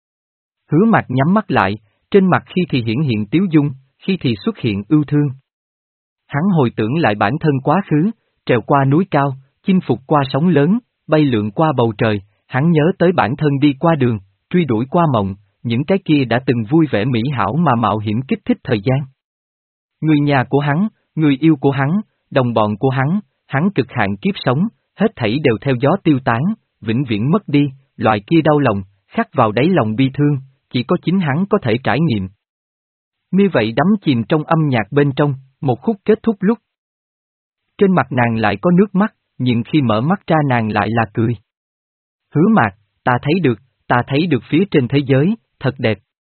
Hứa Mạc nhắm mắt lại, trên mặt khi thì hiển hiện tiếu dung, khi thì xuất hiện ưu thương. Hắn hồi tưởng lại bản thân quá khứ, trèo qua núi cao, chinh phục qua sóng lớn, bay lượn qua bầu trời, hắn nhớ tới bản thân đi qua đường, truy đuổi qua mộng, những cái kia đã từng vui vẻ mỹ hảo mà mạo hiểm kích thích thời gian. Người nhà của hắn, người yêu của hắn, đồng bọn của hắn, hắn cực hạn kiếp sống, hết thảy đều theo gió tiêu tán, vĩnh viễn mất đi, loại kia đau lòng, khắc vào đáy lòng bi thương, chỉ có chính hắn có thể trải nghiệm. Như vậy đắm chìm trong âm nhạc bên trong, một khúc kết thúc lúc. Trên mặt nàng lại có nước mắt, nhưng khi mở mắt ra nàng lại là cười. Hứa Mạc, ta thấy được, ta thấy được phía trên thế giới, thật đẹp.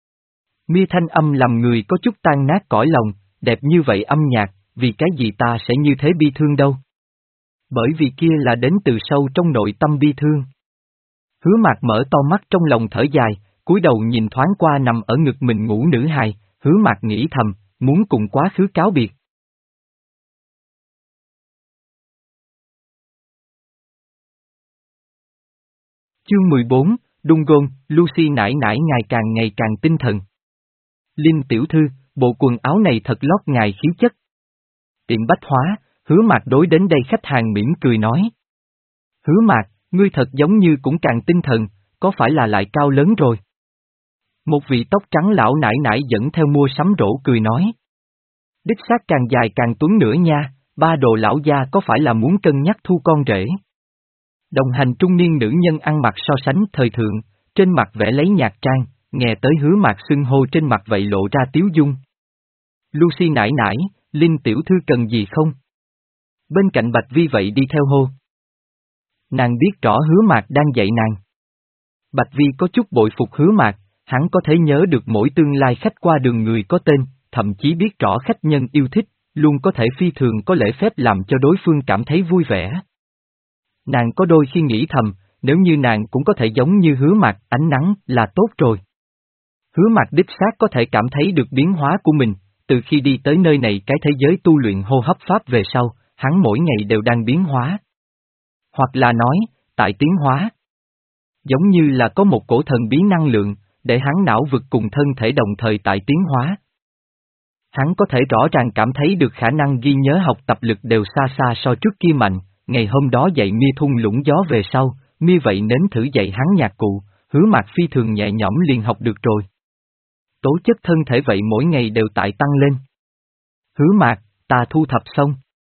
Mia thanh âm làm người có chút tan nát cõi lòng, đẹp như vậy âm nhạc, vì cái gì ta sẽ như thế bi thương đâu? Bởi vì kia là đến từ sâu trong nội tâm bi thương. Hứa Mạc mở to mắt trong lòng thở dài, cúi đầu nhìn thoáng qua nằm ở ngực mình ngủ nữ hài, Hứa Mạc nghĩ thầm, muốn cùng quá khứ cáo biệt. Chương mười bốn, Dungon, Lucy nải nải ngày càng ngày càng tinh thần. Linh tiểu thư, bộ quần áo này thật lót ngài khí chất. Tiệm bách hóa, Hứa Mạc đối đến đây khách hàng mỉm cười nói. Hứa Mạc, ngươi thật giống như cũng càng tinh thần, có phải là lại cao lớn rồi? Một vị tóc trắng lão nải nải dẫn theo mua sắm rổ cười nói. Đích xác càng dài càng tuấn nữa nha, Ba Đồ lão gia có phải là muốn cân nhắc thu con rể? Đồng hành trung niên nữ nhân ăn mặc so sánh thời thượng, trên mặt vẽ lấy nhạc trang, nghe tới Hứa Mạc xưng hô trên mặt vậy lộ ra tiếu dung. Lucy nải nải, Linh tiểu thư cần gì không? Bên cạnh Bạch Vi vậy đi theo hô. Nàng biết rõ Hứa Mạc đang dạy nàng. Bạch Vi có chút bội phục Hứa Mạc, hắn có thể nhớ được mỗi tương lai khách qua đường người có tên, thậm chí biết rõ khách nhân yêu thích, luôn có thể phi thường có lễ phép làm cho đối phương cảm thấy vui vẻ. Nàng có đôi khi nghĩ thầm, nếu như nàng cũng có thể giống như Hứa Mạc ánh nắng là tốt rồi. Hứa Mạc đích xác có thể cảm thấy được biến hóa của mình, từ khi đi tới nơi này cái thế giới tu luyện hô hấp pháp về sau, hắn mỗi ngày đều đang biến hóa. Hoặc là nói, tại tiến hóa. Giống như là có một cổ thần bí năng lượng, để hắn não vực cùng thân thể đồng thời tại tiến hóa. Hắn có thể rõ ràng cảm thấy được khả năng ghi nhớ học tập lực đều xa xa so trước kia mạnh, ngày hôm đó dạy Mia thung lũng gió về sau, Mia vậy nếm thử dạy hắn nhạc cụ, Hứa Mạc phi thường nhẹ nhõm liền học được rồi. Tố chất thân thể vậy mỗi ngày đều tại tăng lên. Hứa Mạc, ta thu thập xong.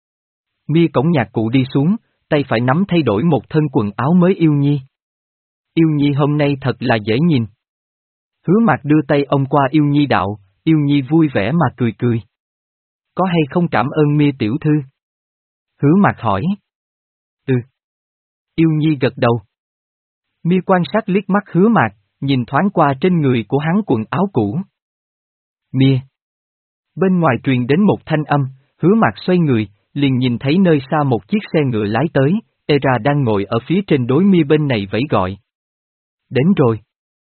Mia cõng nhạc cụ đi xuống, tay phải nắm thay đổi một thân quần áo mới Yêu Nhi. Yêu Nhi hôm nay thật là dễ nhìn. Hứa Mạc đưa tay ông qua Yêu Nhi đạo, Yêu Nhi vui vẻ mà cười cười. Có hay không cảm ơn Mia tiểu thư? Hứa Mạc hỏi. Ừ. Yêu Nhi gật đầu. Mia quan sát liếc mắt Hứa Mạc, nhìn thoáng qua trên người của hắn quần áo cũ. Mia. Bên ngoài truyền đến một thanh âm, Hứa Mạc xoay người, liền nhìn thấy nơi xa một chiếc xe ngựa lái tới, Era đang ngồi ở phía trên đối Mia bên này vẫy gọi. Đến rồi.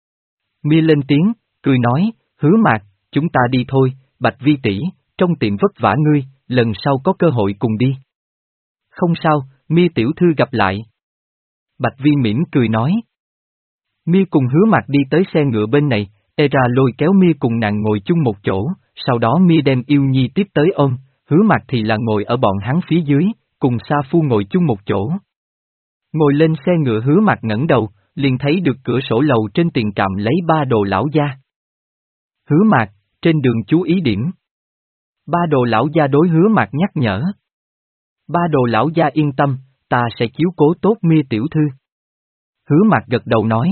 Mia lên tiếng, cười nói, Hứa Mạc, chúng ta đi thôi, Bạch Vi tỷ, trong tiệm vất vả ngươi, lần sau có cơ hội cùng đi. Không sao, Mia tiểu thư gặp lại. Bạch Vi mỉm cười nói. Mia cùng Hứa Mạc đi tới xe ngựa bên này, Era lôi kéo Mia cùng nàng ngồi chung một chỗ, sau đó Mia đem Yêu Nhi tiếp tới ôm, Hứa Mạc thì là ngồi ở bọn hắn phía dưới, cùng Sa Phu ngồi chung một chỗ. Ngồi lên xe ngựa Hứa Mạc ngẩng đầu, liền thấy được cửa sổ lầu trên tiền trạm lấy ba đồ lão gia. Hứa Mạc, trên đường chú ý điểm. Ba đồ lão gia đối Hứa Mạc nhắc nhở. Ba đồ lão gia yên tâm, ta sẽ chiếu cố tốt Mia tiểu thư. Hứa Mạc gật đầu nói.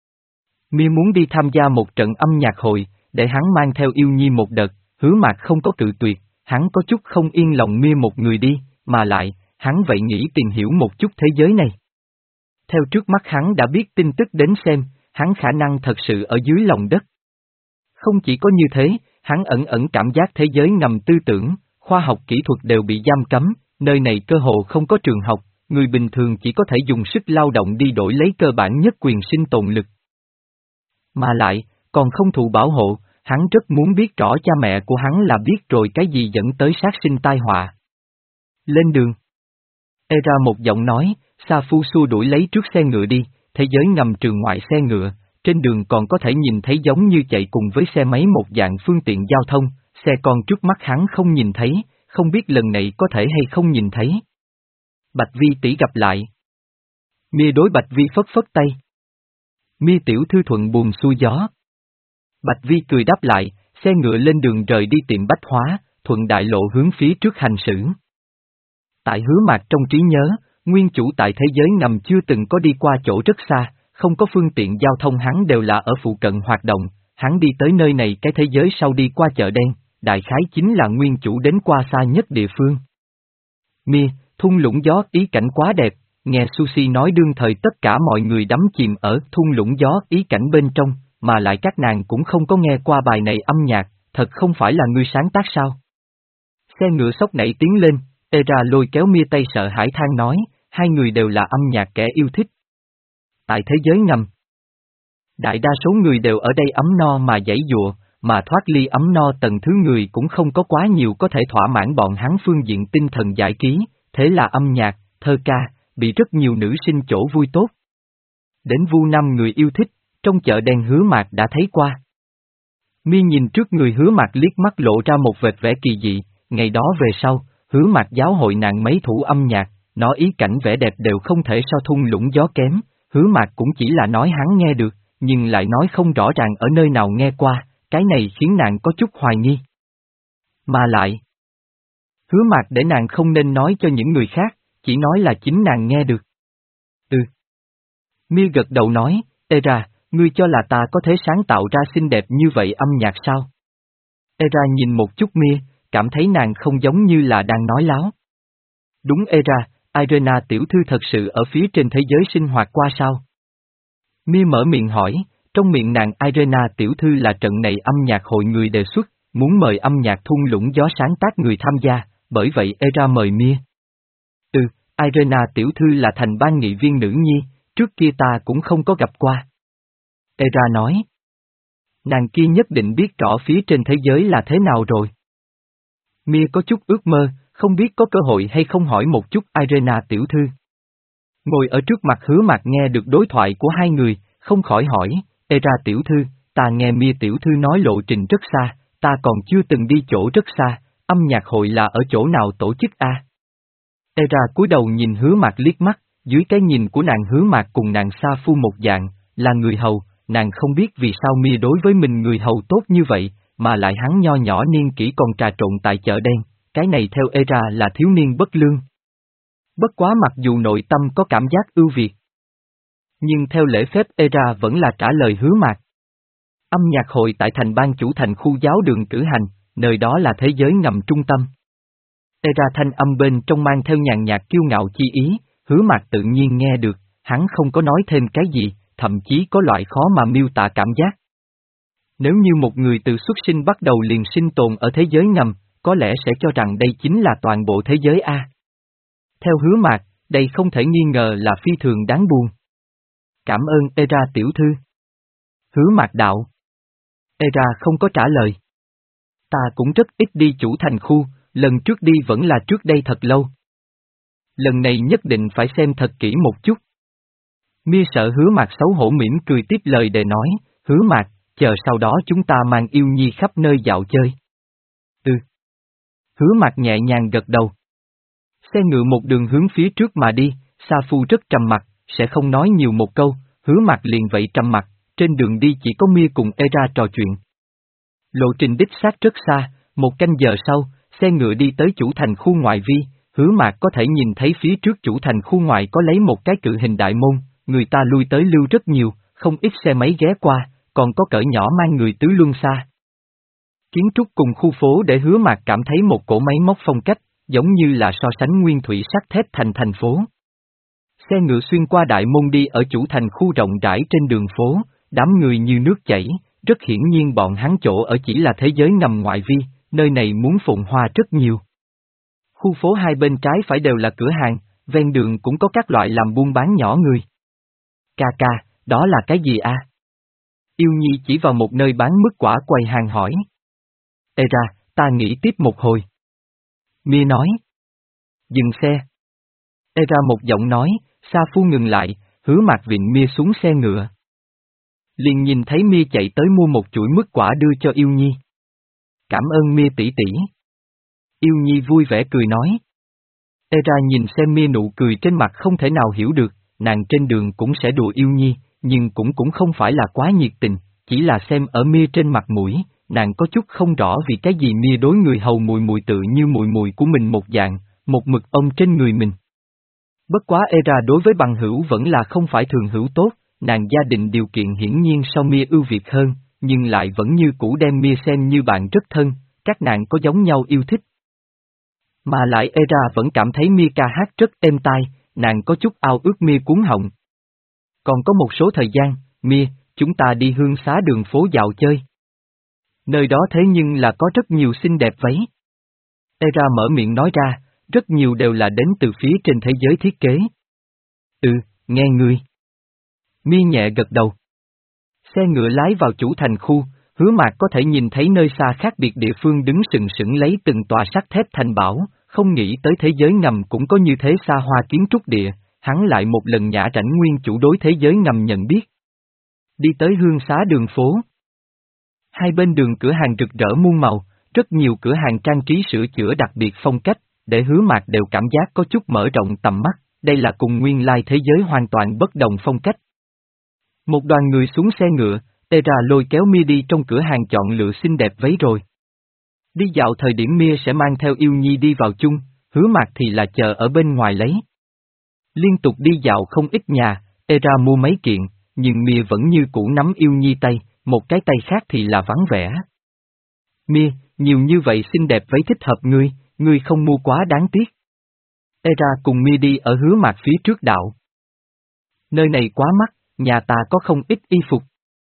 Mia muốn đi tham gia một trận âm nhạc hội, để hắn mang theo Yêu Nhi một đợt, Hứa Mạc không có cự tuyệt, hắn có chút không yên lòng Mia một người đi, mà lại, hắn vậy nghĩ tìm hiểu một chút thế giới này. Theo trước mắt hắn đã biết tin tức đến xem, hắn khả năng thật sự ở dưới lòng đất. Không chỉ có như thế, hắn ẩn ẩn cảm giác thế giới ngầm tư tưởng, khoa học kỹ thuật đều bị giam cấm, nơi này cơ hồ không có trường học, người bình thường chỉ có thể dùng sức lao động đi đổi lấy cơ bản nhất quyền sinh tồn lực. Mà lại, còn không thụ bảo hộ, hắn rất muốn biết rõ cha mẹ của hắn là biết rồi cái gì dẫn tới sát sinh tai họa. Lên đường. Era một giọng nói, Sa Phu xua đuổi lấy trước xe ngựa đi, thế giới ngầm trường ngoại xe ngựa, trên đường còn có thể nhìn thấy giống như chạy cùng với xe máy một dạng phương tiện giao thông, xe con trước mắt hắn không nhìn thấy, không biết lần này có thể hay không nhìn thấy. Bạch Vi tỷ gặp lại. Mia đối Bạch Vi phất phất tay. Mia tiểu thư thuận buồm xuôi gió. Bạch Vi cười đáp lại, xe ngựa lên đường rời đi tiệm bách hóa, thuận đại lộ hướng phía trước hành xử. Tại Hứa Mạc trong trí nhớ, nguyên chủ tại thế giới ngầm chưa từng có đi qua chỗ rất xa, không có phương tiện giao thông hắn đều là ở phụ cận hoạt động, hắn đi tới nơi này cái thế giới sau đi qua chợ đen, đại khái chính là nguyên chủ đến qua xa nhất địa phương. Mia, thung lũng gió ý cảnh quá đẹp, nghe Sushi nói đương thời tất cả mọi người đắm chìm ở thung lũng gió ý cảnh bên trong, mà lại các nàng cũng không có nghe qua bài này âm nhạc, thật không phải là ngươi sáng tác sao? Xe ngựa sốc nảy tiến lên, Era lôi kéo Mia tay sợ hãi than nói, hai người đều là âm nhạc kẻ yêu thích. Tại thế giới ngầm, đại đa số người đều ở đây ấm no mà giãy dụa, mà thoát ly ấm no tầng thứ người cũng không có quá nhiều có thể thỏa mãn bọn hắn phương diện tinh thần giải trí, thế là âm nhạc, thơ ca, bị rất nhiều nữ sinh chỗ vui tốt. Đến vu năm người yêu thích, trong chợ đen Hứa Mạc đã thấy qua. Mia nhìn trước người Hứa Mạc liếc mắt lộ ra một vệt vẻ kỳ dị, ngày đó về sau, Hứa Mạc giáo hội nàng mấy thủ âm nhạc, nó ý cảnh vẻ đẹp đều không thể so thung lũng gió kém, Hứa Mạc cũng chỉ là nói hắn nghe được, nhưng lại nói không rõ ràng ở nơi nào nghe qua, cái này khiến nàng có chút hoài nghi. Mà lại, Hứa Mạc để nàng không nên nói cho những người khác, chỉ nói là chính nàng nghe được. Ừ. Mia gật đầu nói, Era, ngươi cho là ta có thể sáng tạo ra xinh đẹp như vậy âm nhạc sao? Era nhìn một chút Mia, cảm thấy nàng không giống như là đang nói láo. Đúng Era, Irena tiểu thư thật sự ở phía trên thế giới sinh hoạt qua sao? Mia mở miệng hỏi, trong miệng nàng Irena tiểu thư là trận này âm nhạc hội người đề xuất, muốn mời âm nhạc thung lũng gió sáng tác người tham gia, bởi vậy Era mời Mia. Ừ, Irena tiểu thư là thành ban nghị viên nữ nhi, trước kia ta cũng không có gặp qua. Era nói. Nàng kia nhất định biết rõ phía trên thế giới là thế nào rồi. Mia có chút ước mơ, không biết có cơ hội hay không hỏi một chút Irena tiểu thư. Ngồi ở trước mặt Hứa Mạc nghe được đối thoại của hai người, không khỏi hỏi, Era tiểu thư, ta nghe Mia tiểu thư nói lộ trình rất xa, ta còn chưa từng đi chỗ rất xa, âm nhạc hội là ở chỗ nào tổ chức a? Era cúi đầu nhìn Hứa Mạc liếc mắt, dưới cái nhìn của nàng Hứa Mạc cùng nàng Sa Phu một dạng, là người hầu, nàng không biết vì sao Mia đối với mình người hầu tốt như vậy, mà lại hắn nho nhỏ niên kỷ còn trà trộn tại chợ đen, cái này theo Era là thiếu niên bất lương. Bất quá mặc dù nội tâm có cảm giác ưu việt, nhưng theo lễ phép Era vẫn là trả lời Hứa Mạc. Âm nhạc hội tại thành ban chủ thành khu giáo đường cử hành, nơi đó là thế giới ngầm trung tâm. Era thanh âm bên trong mang theo nhàn nhạt kiêu ngạo chi ý, Hứa Mạc tự nhiên nghe được, hắn không có nói thêm cái gì, thậm chí có loại khó mà miêu tả cảm giác. Nếu như một người từ xuất sinh bắt đầu liền sinh tồn ở thế giới ngầm, có lẽ sẽ cho rằng đây chính là toàn bộ thế giới A. Theo Hứa Mạc, đây không thể nghi ngờ là phi thường đáng buồn. Cảm ơn Era tiểu thư. Hứa Mạc đạo. Era không có trả lời. Ta cũng rất ít đi chủ thành khu, lần trước đi vẫn là trước đây thật lâu. Lần này nhất định phải xem thật kỹ một chút. Mia sợ Hứa Mạc xấu hổ mỉm cười tiếp lời để nói, Hứa Mạc, chờ sau đó chúng ta mang yêu nhi khắp nơi dạo chơi. Ừ. Hứa Mạc nhẹ nhàng gật đầu. Xe ngựa một đường hướng phía trước mà đi, Sa Phu rất trầm mặc, sẽ không nói nhiều một câu, Hứa Mạc liền vậy trầm mặc, trên đường đi chỉ có Mia cùng Era trò chuyện. Lộ trình đích xác rất xa, một canh giờ sau, xe ngựa đi tới chủ thành khu ngoại vi, Hứa Mạc có thể nhìn thấy phía trước chủ thành khu ngoại có lấy một cái cự hình đại môn, người ta lui tới lưu rất nhiều, không ít xe máy ghé qua, còn có cỡ nhỏ mang người tứ luân xa. Kiến trúc cùng khu phố để Hứa Mạc cảm thấy một cổ máy móc phong cách, giống như là so sánh nguyên thủy sắt thép thành thành phố. Xe ngựa xuyên qua đại môn đi ở chủ thành khu rộng rãi trên đường phố, đám người như nước chảy, rất hiển nhiên bọn hắn chỗ ở chỉ là thế giới ngầm ngoại vi, nơi này muốn phồn hoa rất nhiều. Khu phố hai bên trái phải đều là cửa hàng, ven đường cũng có các loại làm buôn bán nhỏ người. Ca ca, đó là cái gì a? Yêu Nhi chỉ vào một nơi bán mứt quả quầy hàng hỏi. Ê ra, ta nghĩ tiếp một hồi. Mia nói. Dừng xe. Ê ra một giọng nói, Sa Phu ngừng lại, Hứa Mạc viện Mia xuống xe ngựa. Liền nhìn thấy Mia chạy tới mua một chuỗi mứt quả đưa cho Yêu Nhi. Cảm ơn Mia tỷ tỷ. Yêu Nhi vui vẻ cười nói. Ê ra nhìn xem Mia nụ cười trên mặt không thể nào hiểu được, nàng trên đường cũng sẽ đùa Yêu Nhi, nhưng cũng cũng không phải là quá nhiệt tình, chỉ là xem ở Mia trên mặt mũi, nàng có chút không rõ vì cái gì Mia đối người hầu mùi mùi tự như mùi mùi của mình một dạng, một mực ông trên người mình. Bất quá Era đối với bằng hữu vẫn là không phải thường hữu tốt, nàng gia đình điều kiện hiển nhiên so Mia ưu việt hơn, nhưng lại vẫn như cũ đem Mia xem như bạn rất thân, các nàng có giống nhau yêu thích. Mà lại Era vẫn cảm thấy Mia ca hát rất êm tai, nàng có chút ao ước Mia cuốn họng. Còn có một số thời gian, Mia, chúng ta đi hương xá đường phố dạo chơi. Nơi đó thế nhưng là có rất nhiều xinh đẹp váy. Era mở miệng nói ra, rất nhiều đều là đến từ phía trên thế giới thiết kế. Ừ, nghe ngươi. Mia nhẹ gật đầu. Xe ngựa lái vào chủ thành khu, Hứa Mạc có thể nhìn thấy nơi xa khác biệt địa phương đứng sừng sững lấy từng tòa sắt thép thành bảo, không nghĩ tới thế giới ngầm cũng có như thế xa hoa kiến trúc địa, hắn lại một lần nhã rảnh nguyên chủ đối thế giới ngầm nhận biết. Đi tới hương xá đường phố. Hai bên đường cửa hàng rực rỡ muôn màu, rất nhiều cửa hàng trang trí sửa chữa đặc biệt phong cách, để Hứa Mạc đều cảm giác có chút mở rộng tầm mắt, đây là cùng nguyên lai thế giới hoàn toàn bất đồng phong cách. Một đoàn người xuống xe ngựa, Era lôi kéo Mia đi trong cửa hàng chọn lựa xinh đẹp váy rồi. Đi dạo thời điểm Mia sẽ mang theo Yêu Nhi đi vào chung, Hứa Mạc thì là chờ ở bên ngoài lấy. Liên tục đi dạo không ít nhà, Era mua mấy kiện, nhưng Mia vẫn như cũ nắm Yêu Nhi tay, một cái tay khác thì là vắng vẻ. Mia, nhiều như vậy xinh đẹp váy thích hợp ngươi, ngươi không mua quá đáng tiếc. Era cùng Mia đi ở Hứa Mạc phía trước đạo. Nơi này quá mắc, nhà ta có không ít y phục.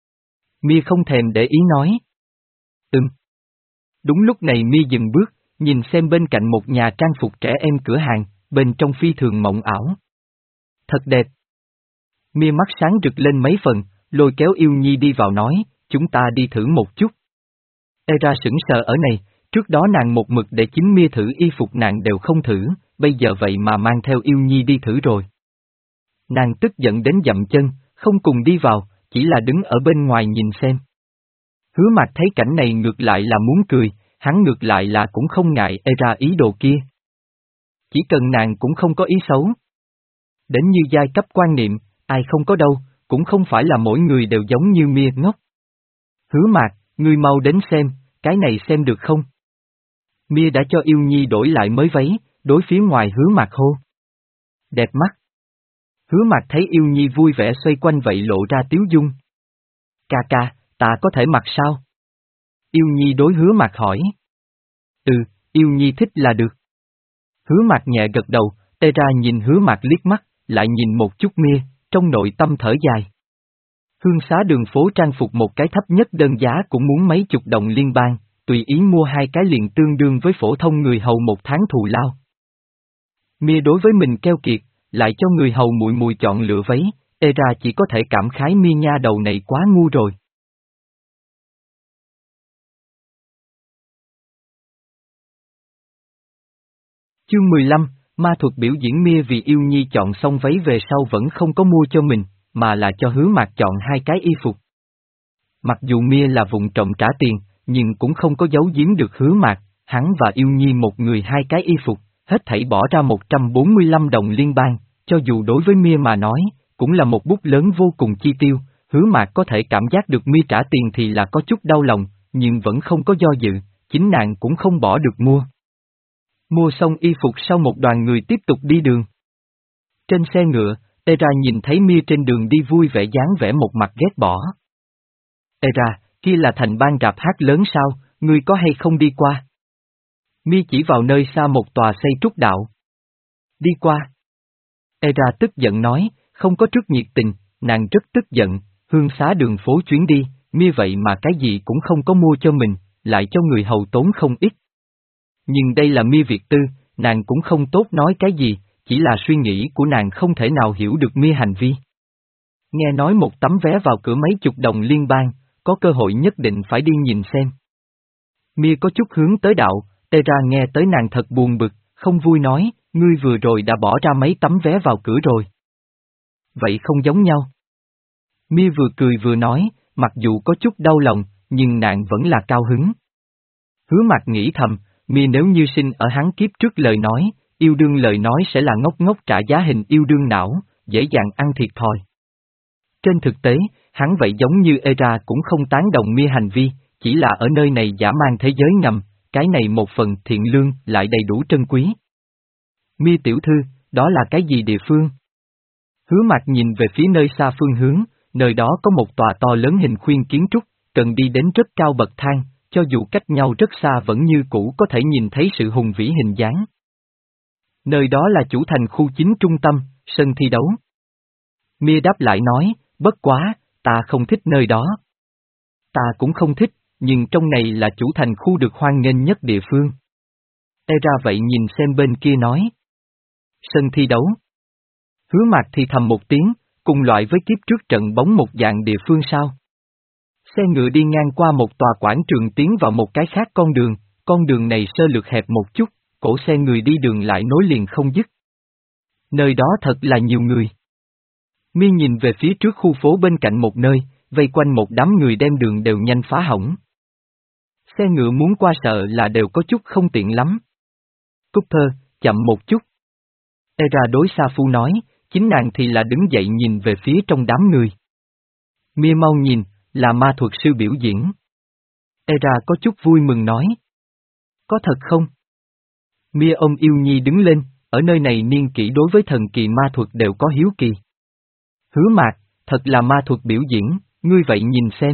Mia không thèm để ý nói. Ừm. Đúng lúc này Mia dừng bước, nhìn xem bên cạnh một nhà trang phục trẻ em cửa hàng, bên trong phi thường mộng ảo. Thật đẹp. Mia mắt sáng rực lên mấy phần, lôi kéo Yêu Nhi đi vào nói, chúng ta đi thử một chút. Era sững sờ ở này, trước đó nàng một mực để chính Mia thử y phục nàng đều không thử, bây giờ vậy mà mang theo Yêu Nhi đi thử rồi. Nàng tức giận đến dậm chân, không cùng đi vào, chỉ là đứng ở bên ngoài nhìn xem. Hứa Mạc thấy cảnh này ngược lại là muốn cười, hắn ngược lại là cũng không ngại ê ra ý đồ kia. Chỉ cần nàng cũng không có ý xấu. Đến như giai cấp quan niệm, ai không có đâu, cũng không phải là mỗi người đều giống như Mia ngốc. Hứa Mạc, ngươi mau đến xem, cái này xem được không? Mia đã cho Yêu Nhi đổi lại mới váy, đối phía ngoài Hứa Mạc hô. Đẹp mắt. Hứa Mạc thấy Yêu Nhi vui vẻ xoay quanh vậy lộ ra tiếu dung. Ca ca, ta có thể mặc sao? Yêu Nhi đối Hứa Mạc hỏi. Ừ, Yêu Nhi thích là được. Hứa Mạc nhẹ gật đầu, tê ra nhìn Hứa Mạc liếc mắt, lại nhìn một chút Mia, trong nội tâm thở dài. Hương xá đường phố trang phục một cái thấp nhất đơn giá cũng muốn mấy chục đồng liên bang, tùy ý mua hai cái liền tương đương với phổ thông người hầu một tháng thù lao. Mia đối với mình keo kiệt, lại cho người hầu mùi mùi chọn lựa váy, ê ra chỉ có thể cảm khái Mia nha đầu này quá ngu rồi. Chương mười lăm, ma thuật biểu diễn. Mia vì Yêu Nhi chọn xong váy về sau vẫn không có mua cho mình, mà là cho Hứa Mạc chọn hai cái y phục. Mặc dù Mia là vụng trộm trả tiền, nhưng cũng không có giấu giếm được Hứa Mạc, hắn và Yêu Nhi một người hai cái y phục, hết thảy bỏ ra một trăm bốn mươi lăm đồng liên bang, cho dù đối với Mia mà nói, cũng là một bút lớn vô cùng chi tiêu. Hứa Mạc có thể cảm giác được Mia trả tiền thì là có chút đau lòng, nhưng vẫn không có do dự, chính nàng cũng không bỏ được mua. Mua xong y phục sau một đoàn người tiếp tục đi đường. Trên xe ngựa, Era nhìn thấy Mia trên đường đi vui vẻ dáng vẻ một mặt ghét bỏ. Era, kia là thành ban rạp hát lớn sao, ngươi có hay không đi qua? Mia chỉ vào nơi xa một tòa xây trúc đạo. Đi qua. Era tức giận nói, không có chút nhiệt tình, nàng rất tức giận, hương xá đường phố chuyến đi, Mia vậy mà cái gì cũng không có mua cho mình, lại cho người hầu tốn không ít. Nhưng đây là Mia Việt tư, nàng cũng không tốt nói cái gì, chỉ là suy nghĩ của nàng không thể nào hiểu được Mia hành vi. Nghe nói một tấm vé vào cửa mấy chục đồng liên bang, có cơ hội nhất định phải đi nhìn xem. Mia có chút hướng tới đạo, Era nghe tới nàng thật buồn bực, không vui nói, ngươi vừa rồi đã bỏ ra mấy tấm vé vào cửa rồi. Vậy không giống nhau. Mia vừa cười vừa nói, mặc dù có chút đau lòng, nhưng nàng vẫn là cao hứng. Hứa Mạc nghĩ thầm, Mia nếu như sinh ở hắn kiếp trước lời nói, yêu đương lời nói sẽ là ngốc ngốc trả giá hình yêu đương não, dễ dàng ăn thiệt thòi. Trên thực tế, hắn vậy giống như Era cũng không tán đồng Mia hành vi, chỉ là ở nơi này giả mang thế giới ngầm, cái này một phần thiện lương lại đầy đủ trân quý. Mia tiểu thư, đó là cái gì địa phương? Hứa Mạc nhìn về phía nơi xa phương hướng, nơi đó có một tòa to lớn hình khuyên kiến trúc, cần đi đến rất cao bậc thang, cho dù cách nhau rất xa vẫn như cũ có thể nhìn thấy sự hùng vĩ hình dáng. Nơi đó là chủ thành khu chính trung tâm, sân thi đấu. Mia đáp lại nói, bất quá, ta không thích nơi đó. Ta cũng không thích, nhưng trong này là chủ thành khu được hoan nghênh nhất địa phương. Era vậy nhìn xem bên kia nói. Sân thi đấu. Hứa Mạc thì thầm một tiếng, cùng loại với kiếp trước trận bóng một dạng địa phương sao. Xe ngựa đi ngang qua một tòa quảng trường tiến vào một cái khác con đường, con đường này sơ lược hẹp một chút, cổ xe người đi đường lại nối liền không dứt. Nơi đó thật là nhiều người. Mia nhìn về phía trước khu phố bên cạnh một nơi, vây quanh một đám người đem đường đều nhanh phá hỏng. Xe ngựa muốn qua sợ là đều có chút không tiện lắm. Cúc thơ, chậm một chút. Era đối Sa Phu nói, chính nàng thì là đứng dậy nhìn về phía trong đám người. Mia mau nhìn, là ma thuật sư biểu diễn. Era có chút vui mừng nói. Có thật không? Mia ôm Yêu Nhi đứng lên, ở nơi này niên kỷ đối với thần kỳ ma thuật đều có hiếu kỳ. Hứa Mạc, thật là ma thuật biểu diễn, ngươi vậy nhìn xem.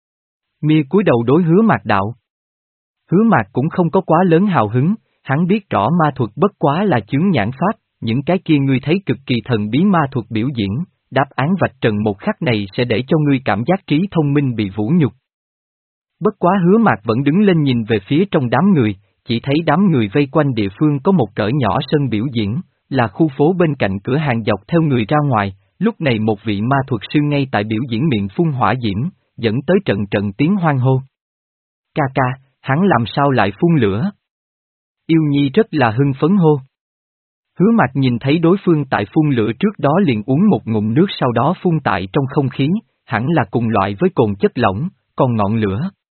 Mia cúi đầu đối Hứa Mạc đạo. Hứa Mạc cũng không có quá lớn hào hứng, hắn biết rõ ma thuật bất quá là chướng nhãn pháp, những cái kia ngươi thấy cực kỳ thần bí ma thuật biểu diễn, đáp án vạch trần một khắc này sẽ để cho ngươi cảm giác trí thông minh bị vũ nhục. Bất quá Hứa Mạc vẫn đứng lên nhìn về phía trong đám người, chỉ thấy đám người vây quanh địa phương có một cỡ nhỏ sân biểu diễn, là khu phố bên cạnh cửa hàng dọc theo người ra ngoài, lúc này một vị ma thuật sư ngay tại biểu diễn miệng phun hỏa diễm, dẫn tới trận trận tiếng hoan hô. Ca ca, hắn làm sao lại phun lửa? Yêu Nhi rất là hưng phấn hô. Hứa Mạc nhìn thấy đối phương tại phun lửa trước đó liền uống một ngụm nước sau đó phun tại trong không khí, hẳn là cùng loại với cồn chất lỏng, còn ngọn lửa,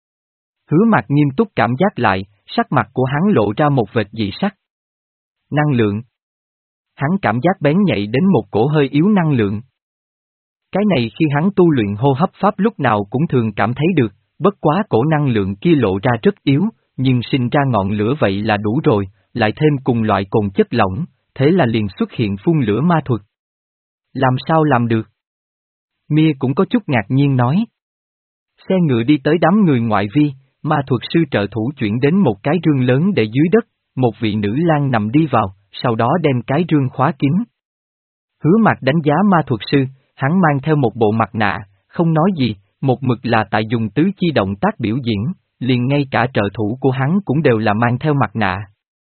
Hứa Mạc nghiêm túc cảm giác lại, sắc mặt của hắn lộ ra một vệt dị sắc. Năng lượng. Hắn cảm giác bén nhạy đến một cổ hơi yếu năng lượng. Cái này khi hắn tu luyện hô hấp pháp lúc nào cũng thường cảm thấy được, bất quá cổ năng lượng kia lộ ra rất yếu, nhưng sinh ra ngọn lửa vậy là đủ rồi, lại thêm cùng loại cồn chất lỏng, thế là liền xuất hiện phun lửa ma thuật. Làm sao làm được? Mia cũng có chút ngạc nhiên nói. Xe ngựa đi tới đám người ngoại vi, ma thuật sư trợ thủ chuyển đến một cái rương lớn để dưới đất, một vị nữ lang nằm đi vào, sau đó đem cái rương khóa kín. Hứa Mạc đánh giá ma thuật sư, hắn mang theo một bộ mặt nạ, không nói gì, một mực là tại dùng tứ chi động tác biểu diễn, liền ngay cả trợ thủ của hắn cũng đều là mang theo mặt nạ.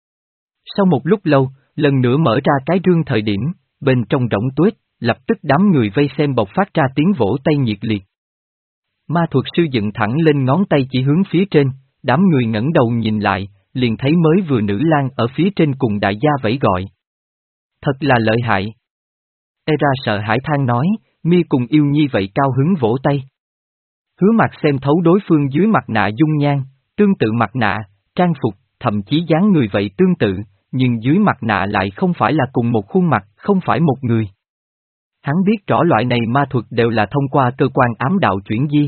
Sau một lúc lâu, lần nữa mở ra cái rương thời điểm, bên trong rỗng tuếch, lập tức đám người vây xem bộc phát ra tiếng vỗ tay nhiệt liệt. Ma thuật sư dựng thẳng lên ngón tay chỉ hướng phía trên, đám người ngẩng đầu nhìn lại, liền thấy mới vừa nữ lang ở phía trên cùng đại gia vẫy gọi. Thật là lợi hại. Era sợ hãi than nói, Mi cùng Yêu Nhi vậy cao hứng vỗ tay. Hứa Mạc xem thấu đối phương dưới mặt nạ dung nhan, tương tự mặt nạ, trang phục, thậm chí dáng người vậy tương tự, nhưng dưới mặt nạ lại không phải là cùng một khuôn mặt, không phải một người. Hắn biết rõ loại này ma thuật đều là thông qua cơ quan ám đạo chuyển di.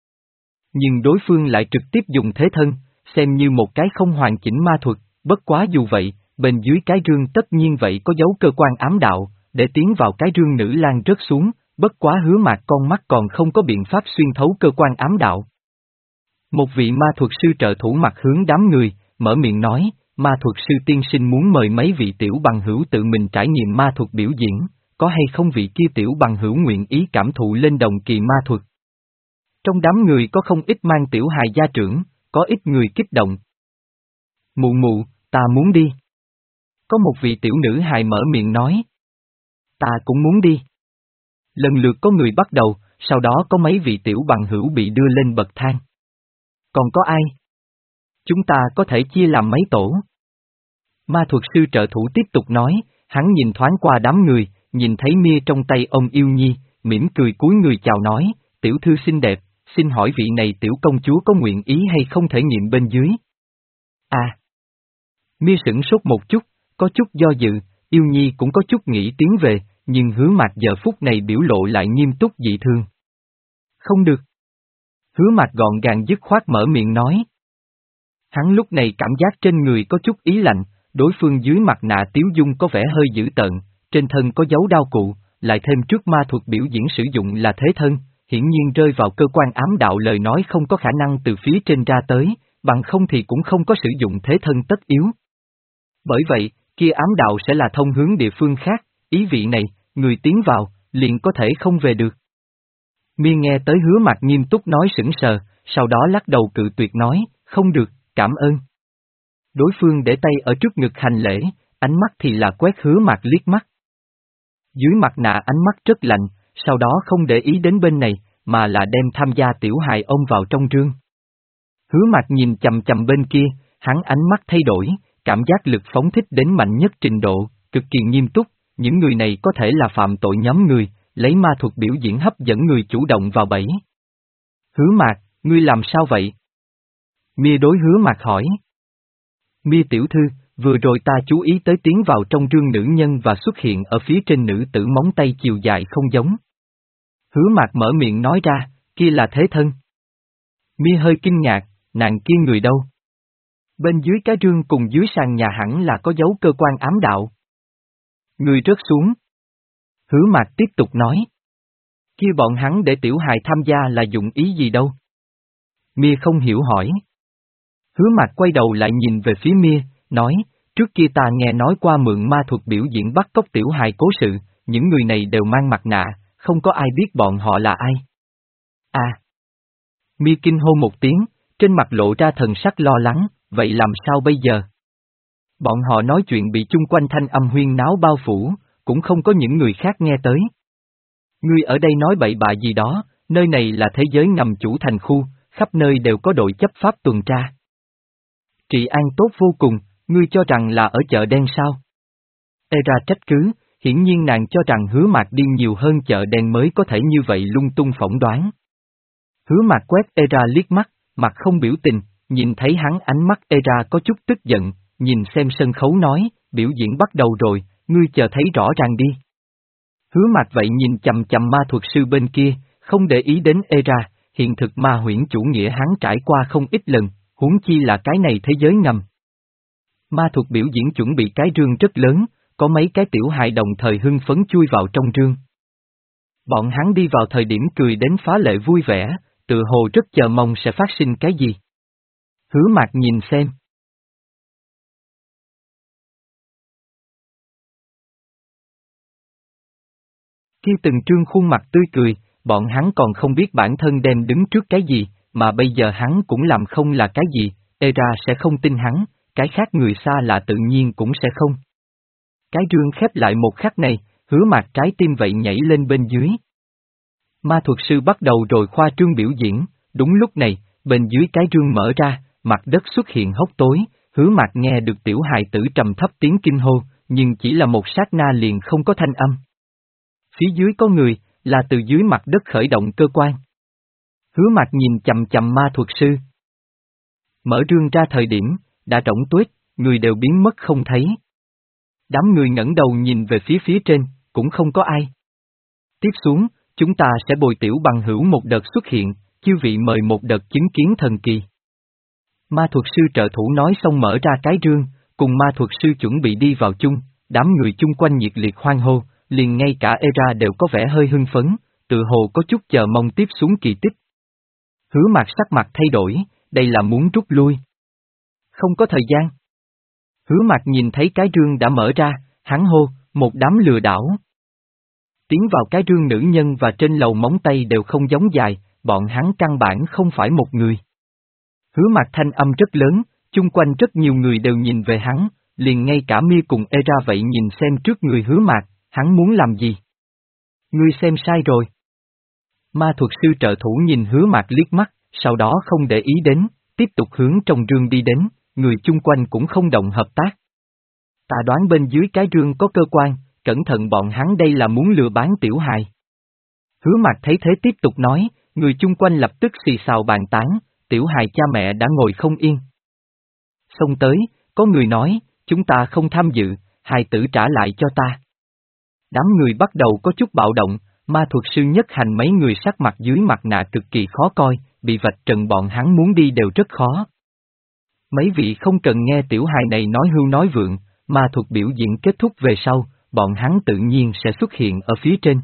Nhưng đối phương lại trực tiếp dùng thế thân, xem như một cái không hoàn chỉnh ma thuật, bất quá dù vậy, bên dưới cái rương tất nhiên vậy có dấu cơ quan ám đạo, để tiến vào cái rương nữ lang rớt xuống, bất quá Hứa Mạc con mắt còn không có biện pháp xuyên thấu cơ quan ám đạo. Một vị ma thuật sư trợ thủ mặt hướng đám người, mở miệng nói, ma thuật sư tiên sinh muốn mời mấy vị tiểu bằng hữu tự mình trải nghiệm ma thuật biểu diễn, có hay không vị kia tiểu bằng hữu nguyện ý cảm thụ lên đồng kỳ ma thuật. Trong đám người có không ít mang tiểu hài gia trưởng, có ít người kích động. Mụ mụ, ta muốn đi. Có một vị tiểu nữ hài mở miệng nói. Ta cũng muốn đi. Lần lượt có người bắt đầu, sau đó có mấy vị tiểu bằng hữu bị đưa lên bậc thang. Còn có ai? Chúng ta có thể chia làm mấy tổ. Ma thuật sư trợ thủ tiếp tục nói, hắn nhìn thoáng qua đám người, nhìn thấy Mia trong tay ông Yêu Nhi, mỉm cười cúi người chào nói, tiểu thư xinh đẹp, xin hỏi vị này tiểu công chúa có nguyện ý hay không thể nghiệm bên dưới? À! Mia sửng sốt một chút, có chút do dự, Yêu Nhi cũng có chút nghĩ tiến về, nhưng Hứa Mạc giờ phút này biểu lộ lại nghiêm túc dị thường. Không được. Hứa Mạc gọn gàng dứt khoát mở miệng nói. Hắn lúc này cảm giác trên người có chút ý lạnh, đối phương dưới mặt nạ tiếu dung có vẻ hơi dữ tợn, trên thân có dấu đao cụ, lại thêm trước ma thuật biểu diễn sử dụng là thế thân, hiển nhiên rơi vào cơ quan ám đạo lời nói không có khả năng từ phía trên ra tới, bằng không thì cũng không có sử dụng thế thân tất yếu. Bởi vậy, kia ám đạo sẽ là thông hướng địa phương khác, ý vị này, người tiến vào, liền có thể không về được. Miên nghe tới Hứa Mạc nghiêm túc nói sững sờ, sau đó lắc đầu cự tuyệt nói, không được, cảm ơn. Đối phương để tay ở trước ngực hành lễ, ánh mắt thì là quét Hứa Mạc liếc mắt. Dưới mặt nạ ánh mắt rất lạnh, sau đó không để ý đến bên này, mà là đem tham gia tiểu hài ôm vào trong rương. Hứa Mạc nhìn chầm chầm bên kia, hắn ánh mắt thay đổi, cảm giác lực phóng thích đến mạnh nhất trình độ, cực kỳ nghiêm túc, những người này có thể là phạm tội nhóm người, lấy ma thuật biểu diễn hấp dẫn người chủ động vào bẫy. Hứa Mạc, ngươi làm sao vậy? Mia đối Hứa Mạc hỏi. Mia tiểu thư, vừa rồi ta chú ý tới tiến vào trong rương nữ nhân và xuất hiện ở phía trên nữ tử móng tay chiều dài không giống. Hứa Mạc mở miệng nói ra, kia là thế thân. Mia hơi kinh ngạc, nàng kia người đâu? Bên dưới cái rương cùng dưới sàn nhà hẳn là có dấu cơ quan ám đạo. Người rớt xuống. Hứa Mạc tiếp tục nói. Kia bọn hắn để tiểu hài tham gia là dụng ý gì đâu? Mia không hiểu hỏi. Hứa Mạc quay đầu lại nhìn về phía Mia, nói, trước kia ta nghe nói qua mượn ma thuật biểu diễn bắt cóc tiểu hài cố sự, những người này đều mang mặt nạ, không có ai biết bọn họ là ai. À! Mia kinh hô một tiếng, trên mặt lộ ra thần sắc lo lắng, vậy làm sao bây giờ? Bọn họ nói chuyện bị chung quanh thanh âm huyên náo bao phủ, cũng không có những người khác nghe tới. Ngươi ở đây nói bậy bạ gì đó, nơi này là thế giới ngầm chủ thành khu, khắp nơi đều có đội chấp pháp tuần tra. Trị an tốt vô cùng, ngươi cho rằng là ở chợ đen sao? Era trách cứ, hiển nhiên nàng cho rằng Hứa Mạc đi nhiều hơn chợ đen mới có thể như vậy lung tung phỏng đoán. Hứa Mạc quét Era liếc mắt, mặt không biểu tình, nhìn thấy hắn ánh mắt Era có chút tức giận, nhìn xem sân khấu nói, biểu diễn bắt đầu rồi, ngươi chờ thấy rõ ràng đi. Hứa Mạc vậy nhìn chầm chầm ma thuật sư bên kia, không để ý đến Era, hiện thực ma huyễn chủ nghĩa hắn trải qua không ít lần, huống chi là cái này thế giới ngầm. Ma thuật biểu diễn chuẩn bị cái rương rất lớn, có mấy cái tiểu hài đồng thời hưng phấn chui vào trong rương. Bọn hắn đi vào thời điểm cười đến phá lệ vui vẻ, tự hồ rất chờ mong sẽ phát sinh cái gì. Hứa Mạc nhìn xem. Khi từng trương khuôn mặt tươi cười, bọn hắn còn không biết bản thân đem đứng trước cái gì, mà bây giờ hắn cũng làm không là cái gì, Era sẽ không tin hắn, cái khác người xa lạ tự nhiên cũng sẽ không. Cái rương khép lại một khắc này, Hứa Mạc trái tim vậy nhảy lên bên dưới. Ma thuật sư bắt đầu rồi khoa trương biểu diễn, đúng lúc này, bên dưới cái rương mở ra, mặt đất xuất hiện hốc tối, Hứa Mạc nghe được tiểu hài tử trầm thấp tiếng kinh hô, nhưng chỉ là một sát na liền không có thanh âm. Phía dưới có người, là từ dưới mặt đất khởi động cơ quan. Hứa Mạc nhìn chầm chầm ma thuật sư. Mở rương ra thời điểm, đã rỗng tuếch, người đều biến mất không thấy. Đám người ngẩng đầu nhìn về phía phía trên, cũng không có ai. Tiếp xuống, chúng ta sẽ bồi tiểu bằng hữu một đợt xuất hiện, chư vị mời một đợt chứng kiến thần kỳ. Ma thuật sư trợ thủ nói xong mở ra cái rương, cùng ma thuật sư chuẩn bị đi vào chung, đám người chung quanh nhiệt liệt hoan hô, liền ngay cả Era đều có vẻ hơi hưng phấn, tự hồ có chút chờ mong tiếp xuống kỳ tích. Hứa Mạc sắc mặt thay đổi, đây là muốn rút lui. Không có thời gian. Hứa Mạc nhìn thấy cái rương đã mở ra, hắn hô, một đám lừa đảo. Tiến vào cái rương nữ nhân và trên lầu móng tay đều không giống dài, bọn hắn căn bản không phải một người. Hứa Mạc thanh âm rất lớn, chung quanh rất nhiều người đều nhìn về hắn, liền ngay cả Mia cùng Era vậy nhìn xem trước người Hứa Mạc, hắn muốn làm gì? Ngươi xem sai rồi. Ma thuật sư trợ thủ nhìn Hứa Mạc liếc mắt, sau đó không để ý đến, tiếp tục hướng trong rương đi đến, người chung quanh cũng không động hợp tác. Ta đoán bên dưới cái rương có cơ quan, cẩn thận bọn hắn đây là muốn lừa bán tiểu hài. Hứa Mạc thấy thế tiếp tục nói, người chung quanh lập tức xì xào bàn tán, tiểu hài cha mẹ đã ngồi không yên. Xông tới, có người nói, chúng ta không tham dự, hài tử trả lại cho ta. Đám người bắt đầu có chút bạo động, ma thuật sư nhất hành mấy người sắc mặt dưới mặt nạ cực kỳ khó coi, bị vạch trần bọn hắn muốn đi đều rất khó. Mấy vị không cần nghe tiểu hài này nói hưu nói vượng, ma thuật biểu diễn kết thúc về sau, bọn hắn tự nhiên sẽ xuất hiện ở phía trên.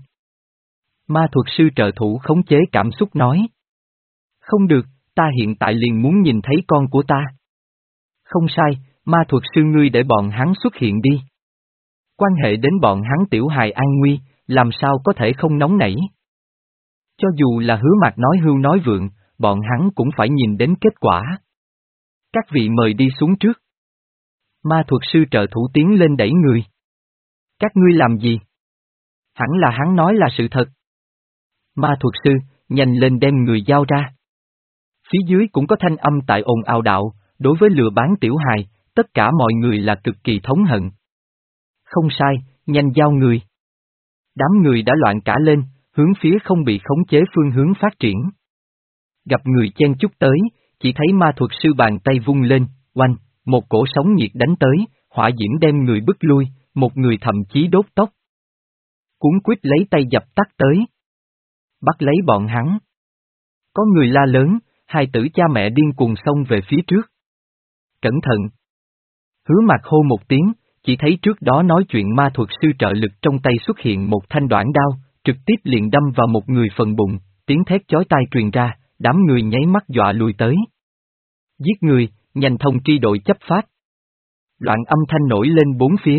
Ma thuật sư trợ thủ khống chế cảm xúc nói. Không được, ta hiện tại liền muốn nhìn thấy con của ta. Không sai, ma thuật sư ngươi để bọn hắn xuất hiện đi. Quan hệ đến bọn hắn tiểu hài an nguy, làm sao có thể không nóng nảy. Cho dù là Hứa Mạc nói hưu nói vượng, bọn hắn cũng phải nhìn đến kết quả. Các vị mời đi xuống trước. Ma thuật sư trợ thủ tiến lên đẩy người. Các ngươi làm gì? Hẳn là hắn nói là sự thật. Ma thuật sư, nhanh lên đem người giao ra. Phía dưới cũng có thanh âm tại ồn ào đạo, đối với lừa bán tiểu hài, tất cả mọi người là cực kỳ thống hận. Không sai, nhanh giao người. Đám người đã loạn cả lên, hướng phía không bị khống chế phương hướng phát triển. Gặp người chen chúc tới, chỉ thấy ma thuật sư bàn tay vung lên, oanh, một cổ sóng nhiệt đánh tới, hỏa diễm đem người bức lui, một người thậm chí đốt tóc. Cuốn quýt lấy tay dập tắt tới. Bắt lấy bọn hắn. Có người la lớn, hai tử cha mẹ điên cuồng xông về phía trước. Cẩn thận. Hứa Mạc hô một tiếng, chỉ thấy trước đó nói chuyện ma thuật sư trợ lực trong tay xuất hiện một thanh đoạn đao, trực tiếp liền đâm vào một người phần bụng, tiếng thét chói tai truyền ra, đám người nháy mắt dọa lùi tới. Giết người, nhanh thông tri đội chấp pháp. Loạn âm thanh nổi lên bốn phía.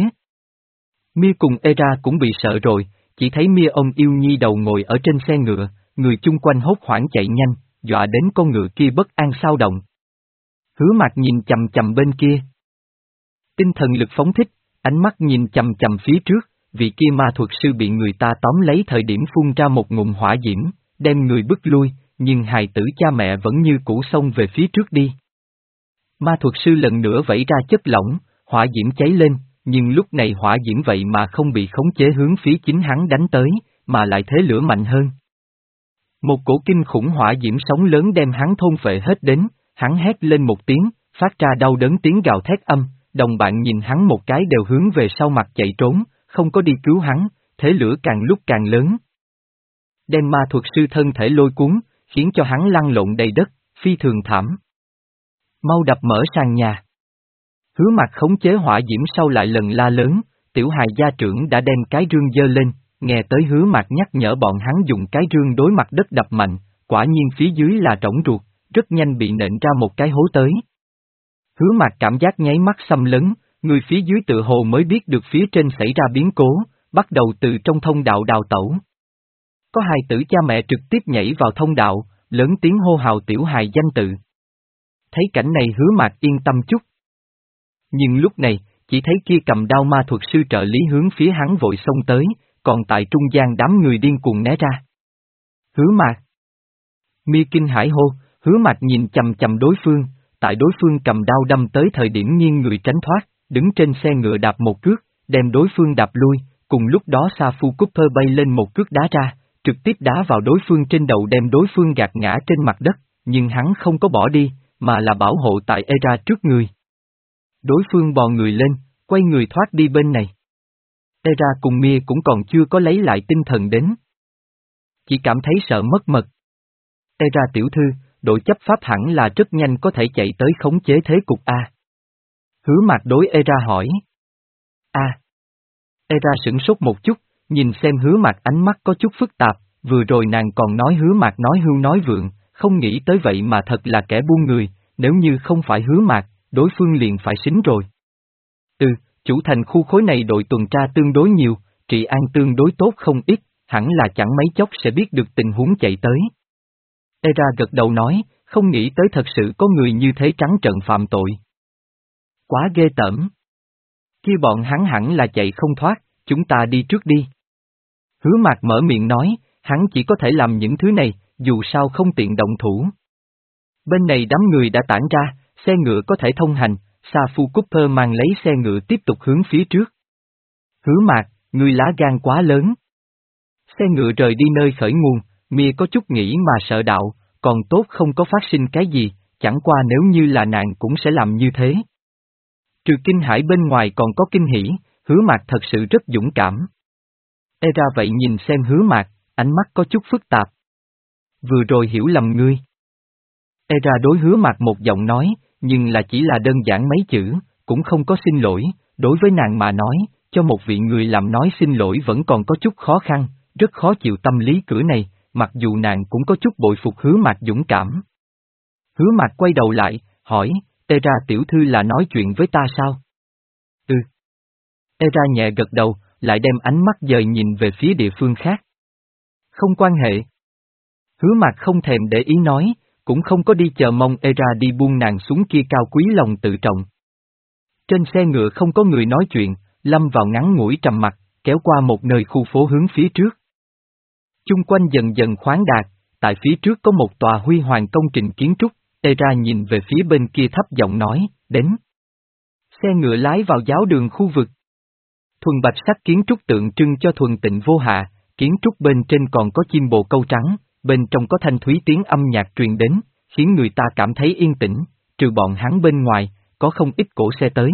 Mia cùng Era cũng bị sợ rồi, chỉ thấy Mia ông yêu nhi đầu ngồi ở trên xe ngựa, người chung quanh hốt hoảng chạy nhanh, dọa đến con ngựa kia bất an sao động. Hứa Mạc nhìn chầm chầm bên kia. Tinh thần lực phóng thích, ánh mắt nhìn chầm chầm phía trước, vị kia ma thuật sư bị người ta tóm lấy thời điểm phun ra một ngụm hỏa diễm, đem người bức lui, nhưng hài tử cha mẹ vẫn như cũ xông về phía trước đi. Ma thuật sư lần nữa vẩy ra chất lỏng, hỏa diễm cháy lên, nhưng lúc này hỏa diễm vậy mà không bị khống chế hướng phía chính hắn đánh tới, mà lại thế lửa mạnh hơn. Một cổ kinh khủng hỏa diễm sóng lớn đem hắn thôn phệ hết đến, hắn hét lên một tiếng, phát ra đau đớn tiếng gào thét âm, đồng bạn nhìn hắn một cái đều hướng về sau mặt chạy trốn, không có đi cứu hắn, thế lửa càng lúc càng lớn. Đem ma thuật sư thân thể lôi cuốn, khiến cho hắn lăn lộn đầy đất, phi thường thảm. Mau đập mở sàn nhà. Hứa Mạc khống chế hỏa diễm sau lại lần la lớn, tiểu hài gia trưởng đã đem cái rương giơ lên, nghe tới Hứa Mạc nhắc nhở bọn hắn dùng cái rương đối mặt đất đập mạnh, quả nhiên phía dưới là rỗng ruột, rất nhanh bị nện ra một cái hố tới. Hứa Mạc cảm giác nháy mắt xâm lấn, người phía dưới tự hồ mới biết được phía trên xảy ra biến cố, bắt đầu từ trong thông đạo đào tẩu. Có hài tử cha mẹ trực tiếp nhảy vào thông đạo, lớn tiếng hô hào tiểu hài danh tự. Thấy cảnh này Hứa Mạc yên tâm chút. Nhưng lúc này, chỉ thấy kia cầm đao ma thuật sư trợ lý hướng phía hắn vội xông tới, còn tại trung gian đám người điên cuồng né ra. Hứa Mạc. Mi kinh hãi hô, Hứa Mạc nhìn chầm chầm đối phương, tại đối phương cầm đao đâm tới thời điểm nghiêng người tránh thoát, đứng trên xe ngựa đạp một cước, đem đối phương đạp lui, cùng lúc đó Sa Phu Cooper bay lên một cước đá ra, trực tiếp đá vào đối phương trên đầu đem đối phương gạt ngã trên mặt đất, nhưng hắn không có bỏ đi, mà là bảo hộ tại Era trước người. Đối phương bò người lên, quay người thoát đi bên này. Era cùng Mia cũng còn chưa có lấy lại tinh thần đến. Chỉ cảm thấy sợ mất mật. Era tiểu thư, đội chấp pháp hẳn là rất nhanh có thể chạy tới khống chế thế cục A. Hứa Mạc đối Era hỏi. A. Era sửng sốt một chút, nhìn xem Hứa Mạc ánh mắt có chút phức tạp, vừa rồi nàng còn nói Hứa Mạc nói hưu nói vượng, không nghĩ tới vậy mà thật là kẻ buôn người, nếu như không phải Hứa Mạc, đối phương liền phải xính rồi. Ừ, chủ thành khu khối này đội tuần tra tương đối nhiều, trị an tương đối tốt không ít, hẳn là chẳng mấy chốc sẽ biết được tình huống chạy tới. Era gật đầu nói, không nghĩ tới thật sự có người như thế trắng trợn phạm tội. Quá ghê tởm. Kia bọn hắn hẳn là chạy không thoát, chúng ta đi trước đi. Hứa Mạc mở miệng nói, hắn chỉ có thể làm những thứ này, dù sao không tiện động thủ. Bên này đám người đã tản ra, xe ngựa có thể thông hành, Sa Phu Cooper mang lấy xe ngựa tiếp tục hướng phía trước. Hứa Mạc, ngươi lá gan quá lớn. Xe ngựa rời đi nơi khởi nguồn, Mia có chút nghĩ mà sợ đạo, còn tốt không có phát sinh cái gì, chẳng qua nếu như là nàng cũng sẽ làm như thế. Trừ kinh hãi bên ngoài còn có kinh hỉ, Hứa Mạc thật sự rất dũng cảm. Era vậy nhìn xem Hứa Mạc, ánh mắt có chút phức tạp. Vừa rồi hiểu lầm ngươi. Era đối Hứa Mạc một giọng nói, nhưng là chỉ là đơn giản mấy chữ, cũng không có xin lỗi, đối với nàng mà nói, cho một vị người làm nói xin lỗi vẫn còn có chút khó khăn, rất khó chịu tâm lý cửa này, mặc dù nàng cũng có chút bội phục Hứa Mạc dũng cảm. Hứa Mạc quay đầu lại, hỏi, Era tiểu thư là nói chuyện với ta sao? Ừ. Era nhẹ gật đầu, lại đem ánh mắt dời nhìn về phía địa phương khác. Không quan hệ. Hứa Mạc không thèm để ý nói, cũng không có đi chờ mong Era đi buông nàng xuống kia cao quý lòng tự trọng. Trên xe ngựa không có người nói chuyện, lâm vào ngắn ngủi trầm mặc, kéo qua một nơi khu phố hướng phía trước. Chung quanh dần dần khoáng đạt, tại phía trước có một tòa huy hoàng công trình kiến trúc, Era nhìn về phía bên kia thấp giọng nói, đến. Xe ngựa lái vào giáo đường khu vực. Thuần bạch sắc kiến trúc tượng trưng cho thuần tịnh vô hạ, kiến trúc bên trên còn có chim bồ câu trắng, bên trong có thanh thúy tiếng âm nhạc truyền đến, khiến người ta cảm thấy yên tĩnh, trừ bọn hắn bên ngoài, có không ít cỗ xe tới.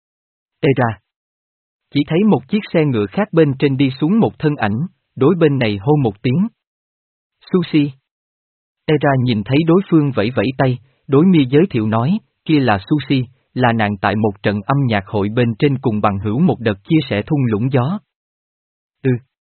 Era. Chỉ thấy một chiếc xe ngựa khác bên trên đi xuống một thân ảnh, đối bên này hô một tiếng. Sushi. Era nhìn thấy đối phương vẫy vẫy tay, đối Mia giới thiệu nói, kia là Sushi, là nàng tại một trận âm nhạc hội bên trên cùng bằng hữu một đợt chia sẻ thung lũng gió. Ừ.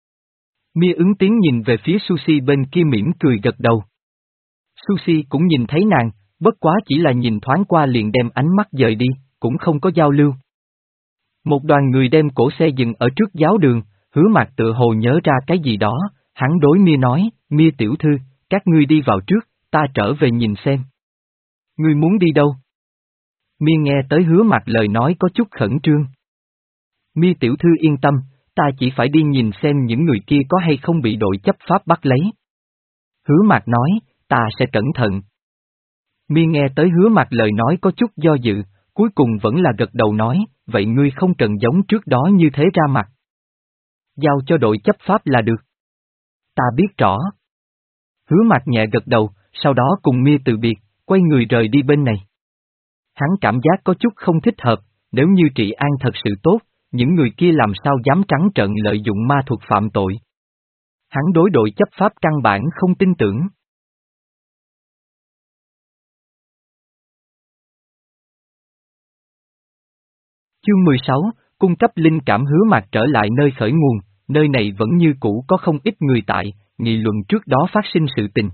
Mia ứng tiếng nhìn về phía Sushi bên kia mỉm cười gật đầu. Sushi cũng nhìn thấy nàng, bất quá chỉ là nhìn thoáng qua liền đem ánh mắt dời đi, cũng không có giao lưu. Một đoàn người đem cổ xe dừng ở trước giáo đường, Hứa Mạc tựa hồ nhớ ra cái gì đó, hắn đối Mia nói, Mia tiểu thư, các ngươi đi vào trước, ta trở về nhìn xem. Ngươi muốn đi đâu? Mia nghe tới Hứa Mạc lời nói có chút khẩn trương. Mia tiểu thư yên tâm, ta chỉ phải đi nhìn xem những người kia có hay không bị đội chấp pháp bắt lấy. Hứa Mạc nói, ta sẽ cẩn thận. Mia nghe tới Hứa Mạc lời nói có chút do dự, cuối cùng vẫn là gật đầu nói, vậy ngươi không cần giống trước đó như thế ra mặt. Giao cho đội chấp pháp là được. Ta biết rõ. Hứa Mạc nhẹ gật đầu, sau đó cùng Mia từ biệt, quay người rời đi bên này. Hắn cảm giác có chút không thích hợp, nếu như Trị An thật sự tốt, những người kia làm sao dám trắng trợn lợi dụng ma thuật phạm tội. Hắn đối đội chấp pháp căn bản không tin tưởng. Chương mười sáu, cung cấp linh cảm Hứa Mạc trở lại nơi khởi nguồn, nơi này vẫn như cũ có không ít người tại, nghị luận trước đó phát sinh sự tình.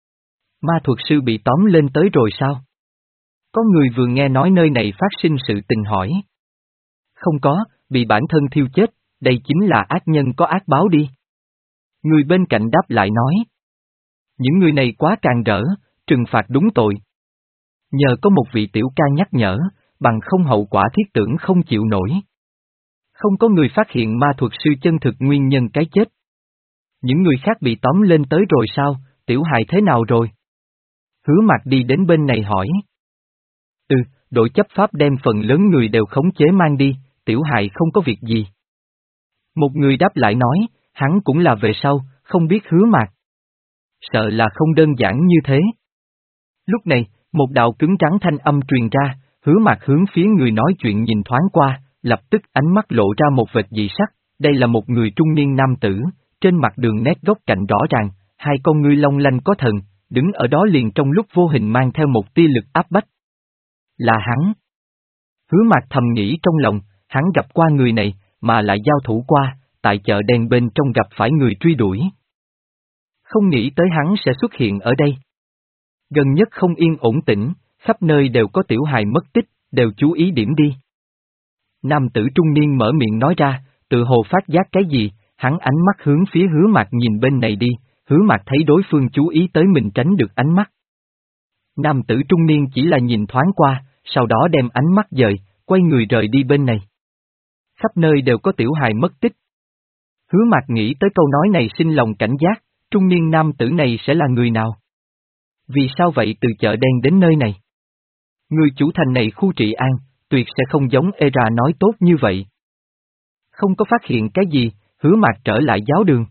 Ma thuật sư bị tóm lên tới rồi sao? Có người vừa nghe nói nơi này phát sinh sự tình hỏi. Không có, bị bản thân thiêu chết, đây chính là ác nhân có ác báo đi. Người bên cạnh đáp lại nói. Những người này quá càng rỡ, trừng phạt đúng tội. Nhờ có một vị tiểu ca nhắc nhở, bằng không hậu quả thiết tưởng không chịu nổi. Không có người phát hiện ma thuật sư chân thực nguyên nhân cái chết. Những người khác bị tóm lên tới rồi sao, tiểu hài thế nào rồi? Hứa Mạc đi đến bên này hỏi. Ừ, đội chấp pháp đem phần lớn người đều khống chế mang đi, tiểu hài không có việc gì. Một người đáp lại nói, hắn cũng là về sau, không biết Hứa Mạc. Sợ là không đơn giản như thế. Lúc này, một đạo cứng trắng thanh âm truyền ra, Hứa Mạc hướng phía người nói chuyện nhìn thoáng qua, lập tức ánh mắt lộ ra một vệt dị sắc, đây là một người trung niên nam tử, trên mặt đường nét góc cạnh rõ ràng, hai con ngươi long lanh có thần, đứng ở đó liền trong lúc vô hình mang theo một tia lực áp bách. Là hắn. Hứa Mạc thầm nghĩ trong lòng, hắn gặp qua người này, mà lại giao thủ qua, tại chợ đen bên trong gặp phải người truy đuổi. Không nghĩ tới hắn sẽ xuất hiện ở đây. Gần nhất không yên ổn tĩnh, khắp nơi đều có tiểu hài mất tích, đều chú ý điểm đi. Nam tử trung niên mở miệng nói ra, tự hồ phát giác cái gì, hắn ánh mắt hướng phía Hứa Mạc nhìn bên này đi, Hứa Mạc thấy đối phương chú ý tới mình tránh được ánh mắt. Nam tử trung niên chỉ là nhìn thoáng qua, sau đó đem ánh mắt dời, quay người rời đi bên này. Khắp nơi đều có tiểu hài mất tích. Hứa Mạc nghĩ tới câu nói này sinh lòng cảnh giác, trung niên nam tử này sẽ là người nào? Vì sao vậy từ chợ đen đến nơi này? Người chủ thành này khu Trị An, tuyệt sẽ không giống Era nói tốt như vậy. Không có phát hiện cái gì, Hứa Mạc trở lại giáo đường.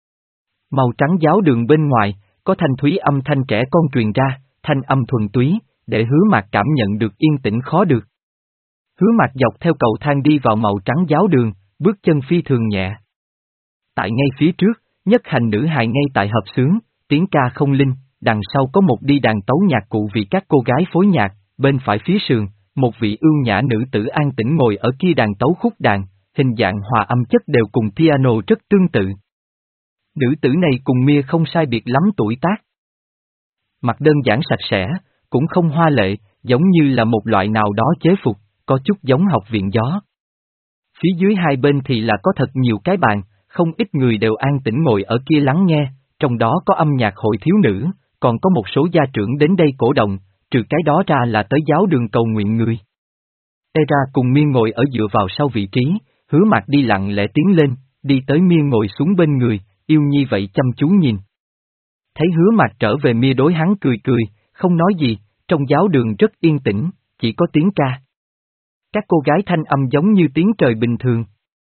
Màu trắng giáo đường bên ngoài, có thanh thúy âm thanh trẻ con truyền ra, thanh âm thuần túy, để Hứa Mạc cảm nhận được yên tĩnh khó được. Hứa Mạc dọc theo cầu thang đi vào màu trắng giáo đường, bước chân phi thường nhẹ. Tại ngay phía trước, nhất hành nữ hài ngay tại hợp xướng, tiếng ca không linh, đằng sau có một đi đàn tấu nhạc cụ vì các cô gái phối nhạc, bên phải phía sườn, một vị ưu nhã nữ tử an tĩnh ngồi ở kia đàn tấu khúc đàn, hình dạng hòa âm chất đều cùng piano rất tương tự. Nữ tử này cùng Mia không sai biệt lắm tuổi tác. Mặt đơn giản sạch sẽ, cũng không hoa lệ, giống như là một loại nào đó chế phục, có chút giống học viện gió. Phía dưới hai bên thì là có thật nhiều cái bàn, không ít người đều an tĩnh ngồi ở kia lắng nghe, trong đó có âm nhạc hội thiếu nữ, còn có một số gia trưởng đến đây cổ động, trừ cái đó ra là tới giáo đường cầu nguyện người. Era cùng Miên ngồi ở dựa vào sau vị trí, Hứa Mạc đi lặng lẽ tiến lên, đi tới Miên ngồi xuống bên người, yêu nhi vậy chăm chú nhìn. Thấy Hứa Mạc trở về Mia đối hắn cười cười, không nói gì, trong giáo đường rất yên tĩnh, chỉ có tiếng ca. Các cô gái thanh âm giống như tiếng trời bình thường.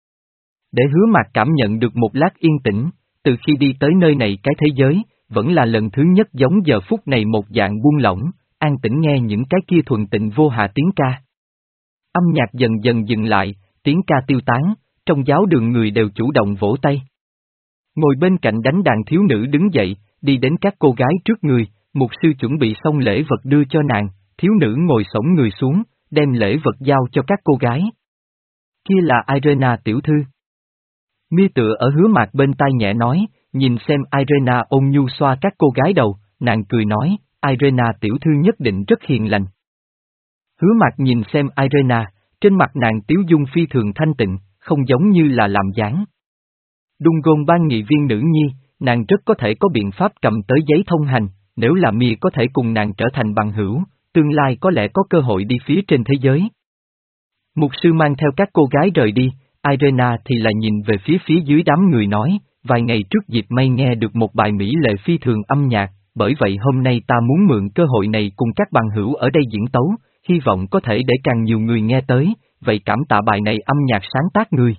Để Hứa Mạc cảm nhận được một lát yên tĩnh, từ khi đi tới nơi này cái thế giới, vẫn là lần thứ nhất giống giờ phút này một dạng buông lỏng, an tĩnh nghe những cái kia thuần tịnh vô hạ tiếng ca. Âm nhạc dần dần dừng lại, tiếng ca tiêu tán, trong giáo đường người đều chủ động vỗ tay. Ngồi bên cạnh đánh đàn thiếu nữ đứng dậy, đi đến các cô gái trước người, mục sư chuẩn bị xong lễ vật đưa cho nàng, thiếu nữ ngồi xổm người xuống, đem lễ vật giao cho các cô gái. Kia là Irena tiểu thư. Mia tựa ở Hứa Mạc bên tai nhẹ nói, nhìn xem Irena ôn nhu xoa các cô gái đầu, nàng cười nói, Irena tiểu thư nhất định rất hiền lành. Hứa Mạc nhìn xem Irena, trên mặt nàng tiếu dung phi thường thanh tịnh, không giống như là làm dáng. Đung gôn ban nghị viên nữ nhi, nàng rất có thể có biện pháp cầm tới giấy thông hành, nếu là Mia có thể cùng nàng trở thành bằng hữu, tương lai có lẽ có cơ hội đi phía trên thế giới. Mục sư mang theo các cô gái rời đi, Irena thì là nhìn về phía phía dưới đám người nói, vài ngày trước dịp may nghe được một bài mỹ lệ phi thường âm nhạc, bởi vậy hôm nay ta muốn mượn cơ hội này cùng các bằng hữu ở đây diễn tấu, hy vọng có thể để càng nhiều người nghe tới, vậy cảm tạ bài này âm nhạc sáng tác người.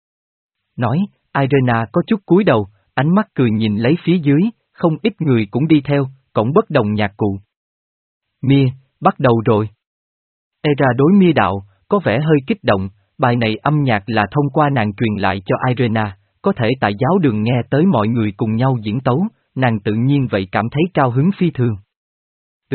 Nói, Irena có chút cúi đầu, ánh mắt cười nhìn lấy phía dưới, không ít người cũng đi theo, cổng bất đồng nhạc cụ. Mia, bắt đầu rồi. Era đối Mia đạo, có vẻ hơi kích động, bài này âm nhạc là thông qua nàng truyền lại cho Irena, có thể tại giáo đường nghe tới mọi người cùng nhau diễn tấu, nàng tự nhiên vậy cảm thấy cao hứng phi thường. Ừ.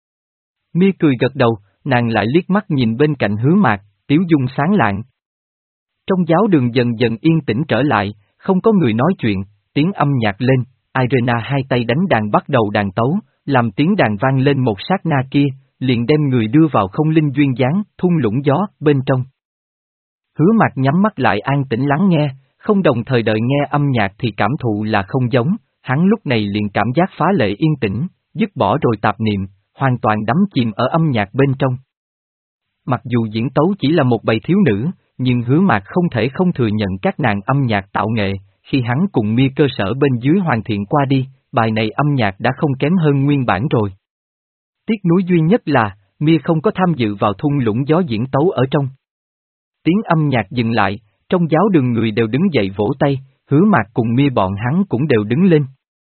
Mia cười gật đầu, nàng lại liếc mắt nhìn bên cạnh Hứa Mạc, tiếu dung sáng lạng. Trong giáo đường dần dần yên tĩnh trở lại, không có người nói chuyện, tiếng âm nhạc lên, Irena hai tay đánh đàn bắt đầu đàn tấu, làm tiếng đàn vang lên một sát na kia, liền đem người đưa vào không linh duyên dáng, thung lũng gió, bên trong. Hứa Mạc nhắm mắt lại an tĩnh lắng nghe, không đồng thời đợi nghe âm nhạc thì cảm thụ là không giống, hắn lúc này liền cảm giác phá lệ yên tĩnh, dứt bỏ rồi tạp niệm, hoàn toàn đắm chìm ở âm nhạc bên trong. Mặc dù diễn tấu chỉ là một bầy thiếu nữ, nhưng Hứa Mạc không thể không thừa nhận các nàng âm nhạc tạo nghệ, khi hắn cùng Mia cơ sở bên dưới hoàn thiện qua đi, bài này âm nhạc đã không kém hơn nguyên bản rồi. Tiếc nuối duy nhất là, Mia không có tham dự vào thung lũng gió diễn tấu ở trong. Tiếng âm nhạc dừng lại, trong giáo đường người đều đứng dậy vỗ tay, Hứa Mạc cùng Mia bọn hắn cũng đều đứng lên.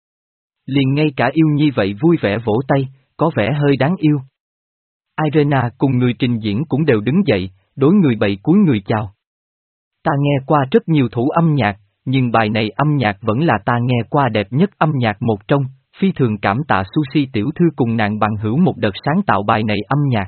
Liền ngay cả Yêu Nhi vậy vui vẻ vỗ tay, có vẻ hơi đáng yêu. Irena cùng người trình diễn cũng đều đứng dậy, đối người bày cúi người chào. Ta nghe qua rất nhiều thủ âm nhạc, nhưng bài này âm nhạc vẫn là ta nghe qua đẹp nhất âm nhạc một trong, phi thường cảm tạ Sushi tiểu thư cùng nàng bằng hữu một đợt sáng tạo bài này âm nhạc.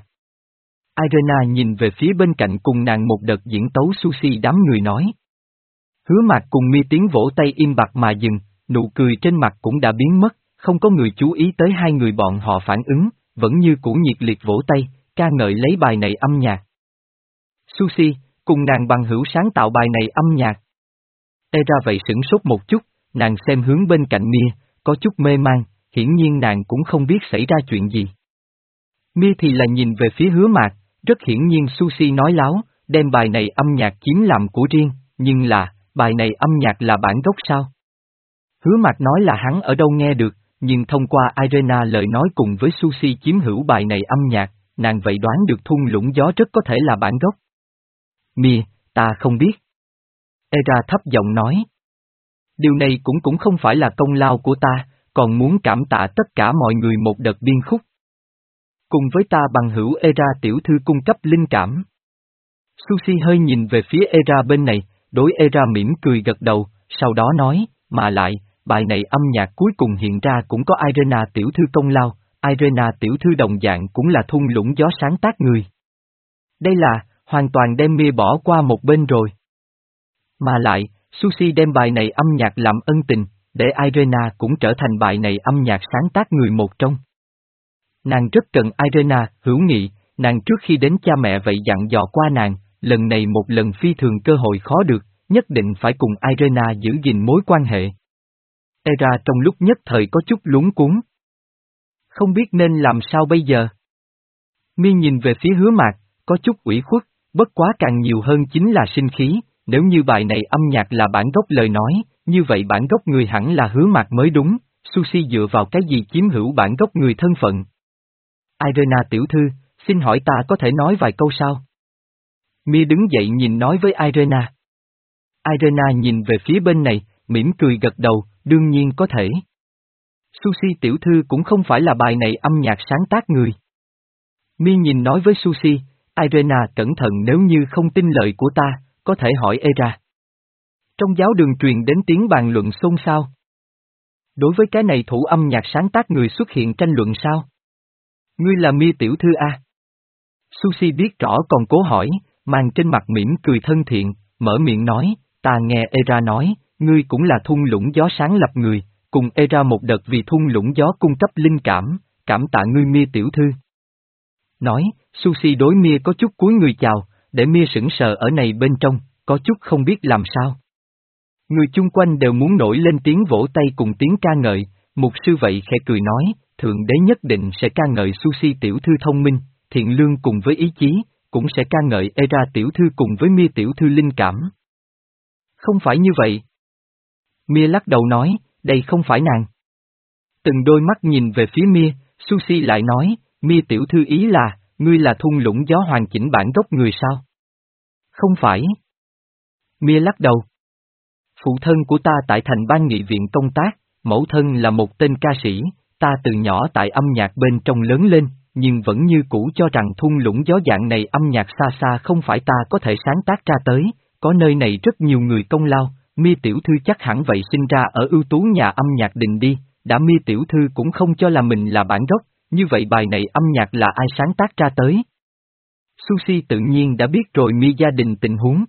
Irena nhìn về phía bên cạnh cùng nàng một đợt diễn tấu Sushi đám người nói. Hứa Mạc cùng Mia tiếng vỗ tay im bặt mà dừng, nụ cười trên mặt cũng đã biến mất, không có người chú ý tới hai người bọn họ phản ứng, vẫn như cũ nhiệt liệt vỗ tay, ca ngợi lấy bài này âm nhạc. Sushi, cùng nàng bằng hữu sáng tạo bài này âm nhạc. Era vậy sửng sốt một chút, nàng xem hướng bên cạnh Mia, có chút mê man, hiển nhiên nàng cũng không biết xảy ra chuyện gì. Mia thì là nhìn về phía Hứa Mạc, rất hiển nhiên Sushi nói láo, đem bài này âm nhạc chiếm làm của riêng, nhưng là, bài này âm nhạc là bản gốc sao? Hứa Mạc nói là hắn ở đâu nghe được, nhưng thông qua Irena lời nói cùng với Sushi chiếm hữu bài này âm nhạc, nàng vậy đoán được thung lũng gió rất có thể là bản gốc. Mia, ta không biết. Era thấp giọng nói. Điều này cũng cũng không phải là công lao của ta, còn muốn cảm tạ tất cả mọi người một đợt biên khúc. Cùng với ta bằng hữu Era tiểu thư cung cấp linh cảm. Sushi hơi nhìn về phía Era bên này, đối Era mỉm cười gật đầu, sau đó nói, mà lại, bài này âm nhạc cuối cùng hiện ra cũng có Irena tiểu thư công lao, Irena tiểu thư đồng dạng cũng là thung lũng gió sáng tác người. Đây là, hoàn toàn đem Mia bỏ qua một bên rồi. Mà lại, Sushi đem bài này âm nhạc làm ân tình, để Irena cũng trở thành bài này âm nhạc sáng tác người một trong. Nàng rất cần Irena, hữu nghị, nàng trước khi đến cha mẹ vậy dặn dò qua nàng, lần này một lần phi thường cơ hội khó được, nhất định phải cùng Irena giữ gìn mối quan hệ. Era trong lúc nhất thời có chút luống cuống. Không biết nên làm sao bây giờ. Mia nhìn về phía Hứa Mạc, có chút ủy khuất, bất quá càng nhiều hơn chính là sinh khí, nếu như bài này âm nhạc là bản gốc lời nói, như vậy bản gốc người hẳn là Hứa Mạc mới đúng, Sushi dựa vào cái gì chiếm hữu bản gốc người thân phận. Irena tiểu thư, xin hỏi ta có thể nói vài câu sao? Mia đứng dậy nhìn nói với Irena. Irena nhìn về phía bên này, mỉm cười gật đầu, đương nhiên có thể. Sushi tiểu thư cũng không phải là bài này âm nhạc sáng tác người. Mia nhìn nói với Sushi, Irena cẩn thận nếu như không tin lời của ta, có thể hỏi Era. Trong giáo đường truyền đến tiếng bàn luận xôn xao. Đối với cái này thủ âm nhạc sáng tác người xuất hiện tranh luận sao? Ngươi là Mia tiểu thư a? Sushi biết rõ còn cố hỏi, mang trên mặt mỉm cười thân thiện, mở miệng nói, ta nghe Era nói, ngươi cũng là thung lũng gió sáng lập người, cùng Era một đợt vì thung lũng gió cung cấp linh cảm, cảm tạ ngươi Mia tiểu thư. Nói, Sushi đối Mia có chút cúi người chào, để Mia sững sờ ở này bên trong, có chút không biết làm sao. Người chung quanh đều muốn nổi lên tiếng vỗ tay cùng tiếng ca ngợi, mục sư vậy khẽ cười nói, thượng đế nhất định sẽ ca ngợi Sushi tiểu thư thông minh, thiện lương cùng với ý chí, cũng sẽ ca ngợi Era tiểu thư cùng với Mia tiểu thư linh cảm. Không phải như vậy. Mia lắc đầu nói, đây không phải nàng. Từng đôi mắt nhìn về phía Mia, Sushi lại nói, Mia tiểu thư ý là, ngươi là thung lũng gió hoàn chỉnh bản gốc người sao? Không phải. Mia lắc đầu. Phụ thân của ta tại thành ban nghị viện công tác, mẫu thân là một tên ca sĩ, ta từ nhỏ tại âm nhạc bên trong lớn lên, nhưng vẫn như cũ cho rằng thung lũng gió dạng này âm nhạc xa xa không phải ta có thể sáng tác ra tới, có nơi này rất nhiều người công lao, Mi tiểu thư chắc hẳn vậy sinh ra ở ưu tú nhà âm nhạc Đình đi, đã Mi tiểu thư cũng không cho là mình là bản gốc, như vậy bài này âm nhạc là ai sáng tác ra tới? Sushi tự nhiên đã biết rồi Mi gia đình tình huống.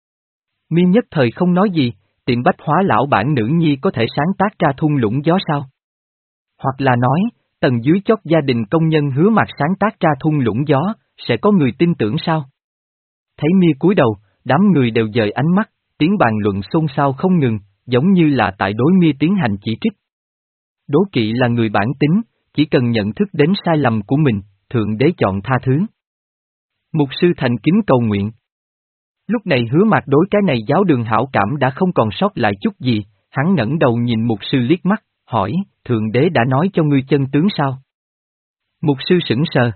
Mi nhất thời không nói gì, tiệm bách hóa lão bản nữ nhi có thể sáng tác ra thung lũng gió sao? Hoặc là nói, tầng dưới chót gia đình công nhân Hứa Mạc sáng tác ra thung lũng gió, sẽ có người tin tưởng sao? Thấy Mi cúi đầu, đám người đều dời ánh mắt, tiếng bàn luận xôn xao không ngừng, giống như là tại đối Mi tiến hành chỉ trích. Đố kỵ là người bản tính, chỉ cần nhận thức đến sai lầm của mình, Thượng Đế chọn tha thứ. Mục sư thành kính cầu nguyện. Lúc này Hứa Mạc đối cái này giáo đường hảo cảm đã không còn sót lại chút gì, hắn ngẩng đầu nhìn mục sư liếc mắt, hỏi, Thượng Đế đã nói cho ngươi chân tướng sao? Mục sư sững sờ.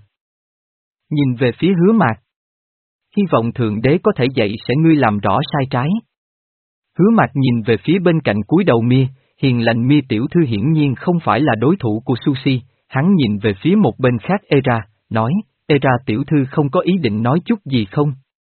Nhìn về phía Hứa Mạc. Hy vọng Thượng Đế có thể dạy sẽ ngươi làm rõ sai trái. Hứa Mạc nhìn về phía bên cạnh cúi đầu Mi, hiền lành Mi tiểu thư hiển nhiên không phải là đối thủ của Sushi, hắn nhìn về phía một bên khác Era, nói, Era tiểu thư không có ý định nói chút gì không?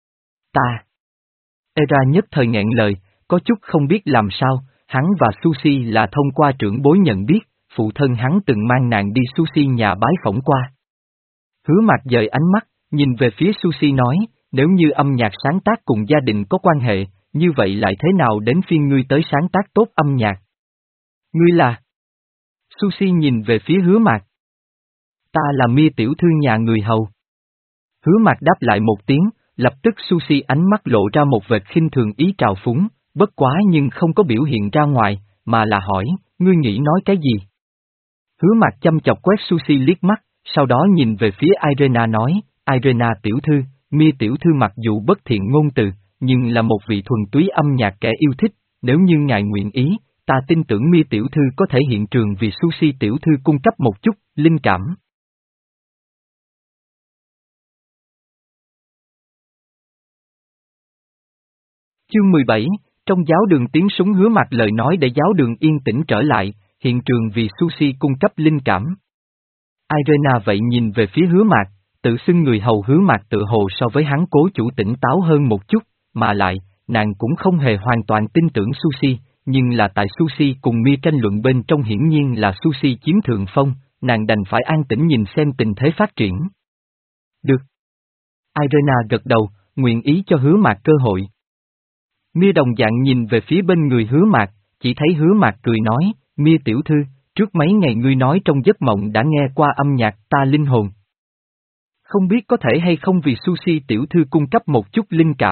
Ta. Era nhất thời nghẹn lời, có chút không biết làm sao, hắn và Sushi là thông qua trưởng bối nhận biết, phụ thân hắn từng mang nàng đi Sushi nhà bái phỏng qua. Hứa Mạc dời ánh mắt, nhìn về phía Sushi nói, nếu như âm nhạc sáng tác cùng gia đình có quan hệ, như vậy lại thế nào đến phiên ngươi tới sáng tác tốt âm nhạc? Ngươi là? Sushi nhìn về phía Hứa Mạc. Ta là Mi tiểu thư nhà người hầu. Hứa Mạc đáp lại một tiếng, lập tức Sushi ánh mắt lộ ra một vệt khinh thường ý trào phúng, bất quá nhưng không có biểu hiện ra ngoài, mà là hỏi, ngươi nghĩ nói cái gì? Hứa Mạc chăm chọc quét Sushi liếc mắt, sau đó nhìn về phía Irena nói, Irena tiểu thư, Mi tiểu thư mặc dù bất thiện ngôn từ, nhưng là một vị thuần túy âm nhạc kẻ yêu thích, nếu như ngài nguyện ý, ta tin tưởng Mi tiểu thư có thể hiện trường vì Sushi tiểu thư cung cấp một chút, linh cảm. Chương mười bảy, trong giáo đường tiếng súng Hứa Mạc lời nói để giáo đường yên tĩnh trở lại, hiện trường vì Sushi cung cấp linh cảm. Irena vậy nhìn về phía Hứa Mạc, tự xưng người hầu Hứa Mạc tự hồ so với hắn cố chủ tỉnh táo hơn một chút, mà lại, nàng cũng không hề hoàn toàn tin tưởng Sushi, nhưng là tại Sushi cùng Mi tranh luận bên trong hiển nhiên là Sushi chiếm thượng phong, nàng đành phải an tĩnh nhìn xem tình thế phát triển. Được. Irena gật đầu, nguyện ý cho Hứa Mạc cơ hội. Mi đồng dạng nhìn về phía bên người Hứa Mạc, chỉ thấy Hứa Mạc cười nói, Mi tiểu thư, trước mấy ngày ngươi nói trong giấc mộng đã nghe qua âm nhạc ta linh hồn. Không biết có thể hay không vì Sushi tiểu thư cung cấp một chút linh cảm.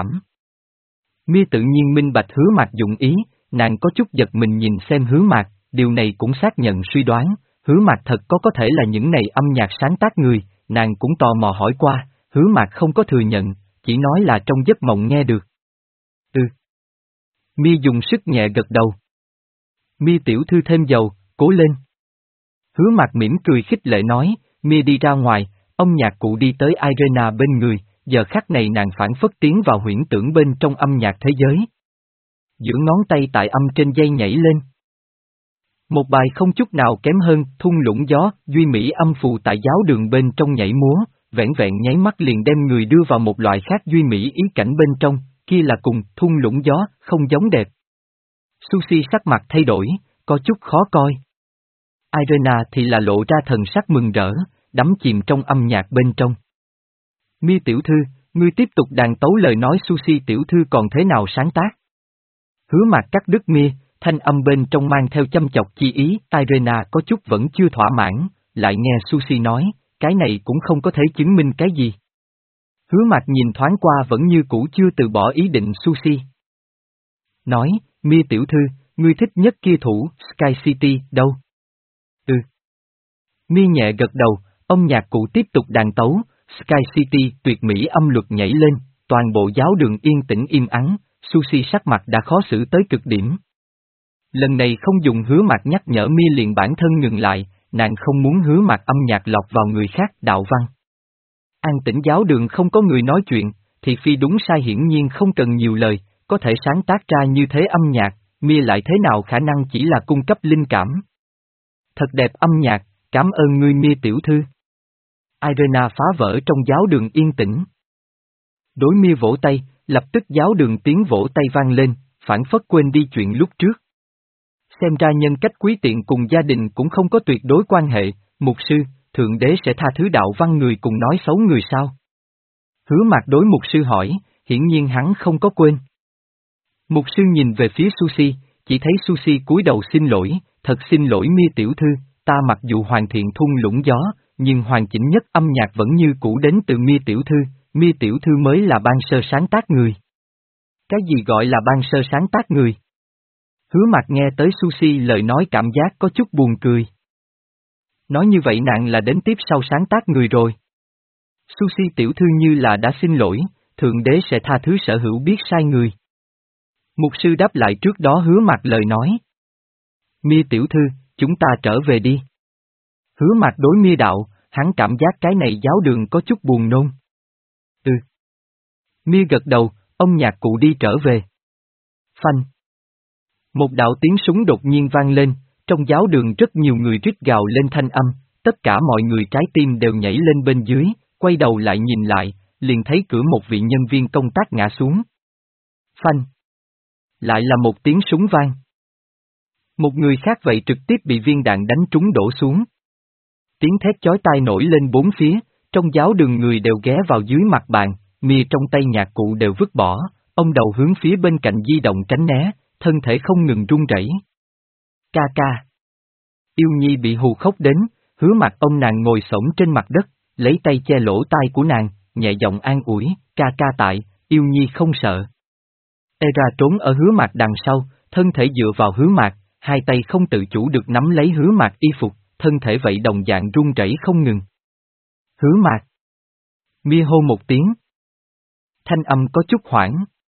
Mi tự nhiên minh bạch Hứa Mạc dụng ý, nàng có chút giật mình nhìn xem Hứa Mạc, điều này cũng xác nhận suy đoán, Hứa Mạc thật có có thể là những này âm nhạc sáng tác người, nàng cũng tò mò hỏi qua, Hứa Mạc không có thừa nhận, chỉ nói là trong giấc mộng nghe được. Ừ. Mi dùng sức nhẹ gật đầu. Mi tiểu thư thêm dầu, cố lên. Hứa Mạc mỉm cười khích lệ nói, Mi đi ra ngoài, âm nhạc cụ đi tới Irena bên người, giờ khắc này nàng phản phất tiến vào huyễn tưởng bên trong âm nhạc thế giới. Giữa ngón tay tại âm trên dây nhảy lên. Một bài không chút nào kém hơn, thung lũng gió, duy mỹ âm phù tại giáo đường bên trong nhảy múa, vẻn vẹn nháy mắt liền đem người đưa vào một loại khác duy mỹ ý cảnh bên trong, kia là cùng, thung lũng gió, không giống đẹp. Sushi sắc mặt thay đổi, có chút khó coi. Irena thì là lộ ra thần sắc mừng rỡ, đắm chìm trong âm nhạc bên trong. Mi tiểu thư, ngươi tiếp tục đàn tấu lời nói Sushi tiểu thư còn thế nào sáng tác? Hứa Mạc cắt đứt Mi, thanh âm bên trong mang theo chăm chọc chi ý, Irena có chút vẫn chưa thỏa mãn, lại nghe Sushi nói, cái này cũng không có thể chứng minh cái gì. Hứa Mạc nhìn thoáng qua vẫn như cũ chưa từ bỏ ý định Sushi. Nói, Mi tiểu thư, ngươi thích nhất kia thủ, Sky City, đâu? Ừ. Mi nhẹ gật đầu, âm nhạc cụ tiếp tục đàn tấu, Sky City tuyệt mỹ âm luật nhảy lên, toàn bộ giáo đường yên tĩnh im ắng, Sushi sắc mặt đã khó xử tới cực điểm. Lần này không dùng Hứa Mạc nhắc nhở Mi liền bản thân ngừng lại, nàng không muốn Hứa Mạc âm nhạc lọt vào người khác đạo văn. An tĩnh giáo đường không có người nói chuyện, thì phi đúng sai hiển nhiên không cần nhiều lời, có thể sáng tác ra như thế âm nhạc, Mi lại thế nào khả năng chỉ là cung cấp linh cảm. Thật đẹp âm nhạc, cảm ơn ngươi Mi tiểu thư. Irena phá vỡ trong giáo đường yên tĩnh. Đối Mia vỗ tay, lập tức giáo đường tiếng vỗ tay vang lên, phảng phất quên đi chuyện lúc trước. Xem ra nhân cách quý tiện cùng gia đình cũng không có tuyệt đối quan hệ, mục sư, thượng đế sẽ tha thứ đạo văn người cùng nói xấu người sao? Hứa Mạc đối mục sư hỏi, hiển nhiên hắn không có quên. Mục sư nhìn về phía Sushi, chỉ thấy Sushi cúi đầu xin lỗi, thật xin lỗi Mia tiểu thư, ta mặc dù hoàn thiện thung lũng gió, nhưng hoàn chỉnh nhất âm nhạc vẫn như cũ đến từ Mia tiểu thư, Mia tiểu thư mới là ban sơ sáng tác người. Cái gì gọi là ban sơ sáng tác người? Hứa Mạc nghe tới Sushi lời nói cảm giác có chút buồn cười. Nói như vậy nàng là đến tiếp sau sáng tác người rồi. Sushi tiểu thư như là đã xin lỗi, thượng đế sẽ tha thứ sở hữu biết sai người. Mục sư đáp lại trước đó Hứa Mạc lời nói. Mia tiểu thư, chúng ta trở về đi. Hứa Mạc đối Mia đạo, hắn cảm giác cái này giáo đường có chút buồn nôn. Ừ. Mia gật đầu, ông nhạc cụ đi trở về. Phanh. Một đạo tiếng súng đột nhiên vang lên, trong giáo đường rất nhiều người rít gào lên thanh âm, tất cả mọi người trái tim đều nhảy lên bên dưới, quay đầu lại nhìn lại, liền thấy cửa một vị nhân viên công tác ngã xuống. Phanh. Lại là một tiếng súng vang. Một người khác vậy trực tiếp bị viên đạn đánh trúng đổ xuống. Tiếng thét chói tai nổi lên bốn phía, trong giáo đường người đều ghé vào dưới mặt bàn, Mia trong tay nhạc cụ đều vứt bỏ, ông đầu hướng phía bên cạnh di động tránh né, thân thể không ngừng run rẩy. Ca ca. Yêu Nhi bị hù khóc đến, Hứa Mạc ông nàng ngồi xổm trên mặt đất, lấy tay che lỗ tai của nàng, nhẹ giọng an ủi, ca ca tại, Yêu Nhi không sợ. Era trốn ở Hứa Mạc đằng sau, thân thể dựa vào Hứa Mạc, hai tay không tự chủ được nắm lấy Hứa Mạc y phục, thân thể vậy đồng dạng run rẩy không ngừng. Hứa Mạc. Mia hô một tiếng. Thanh âm có chút hoảng.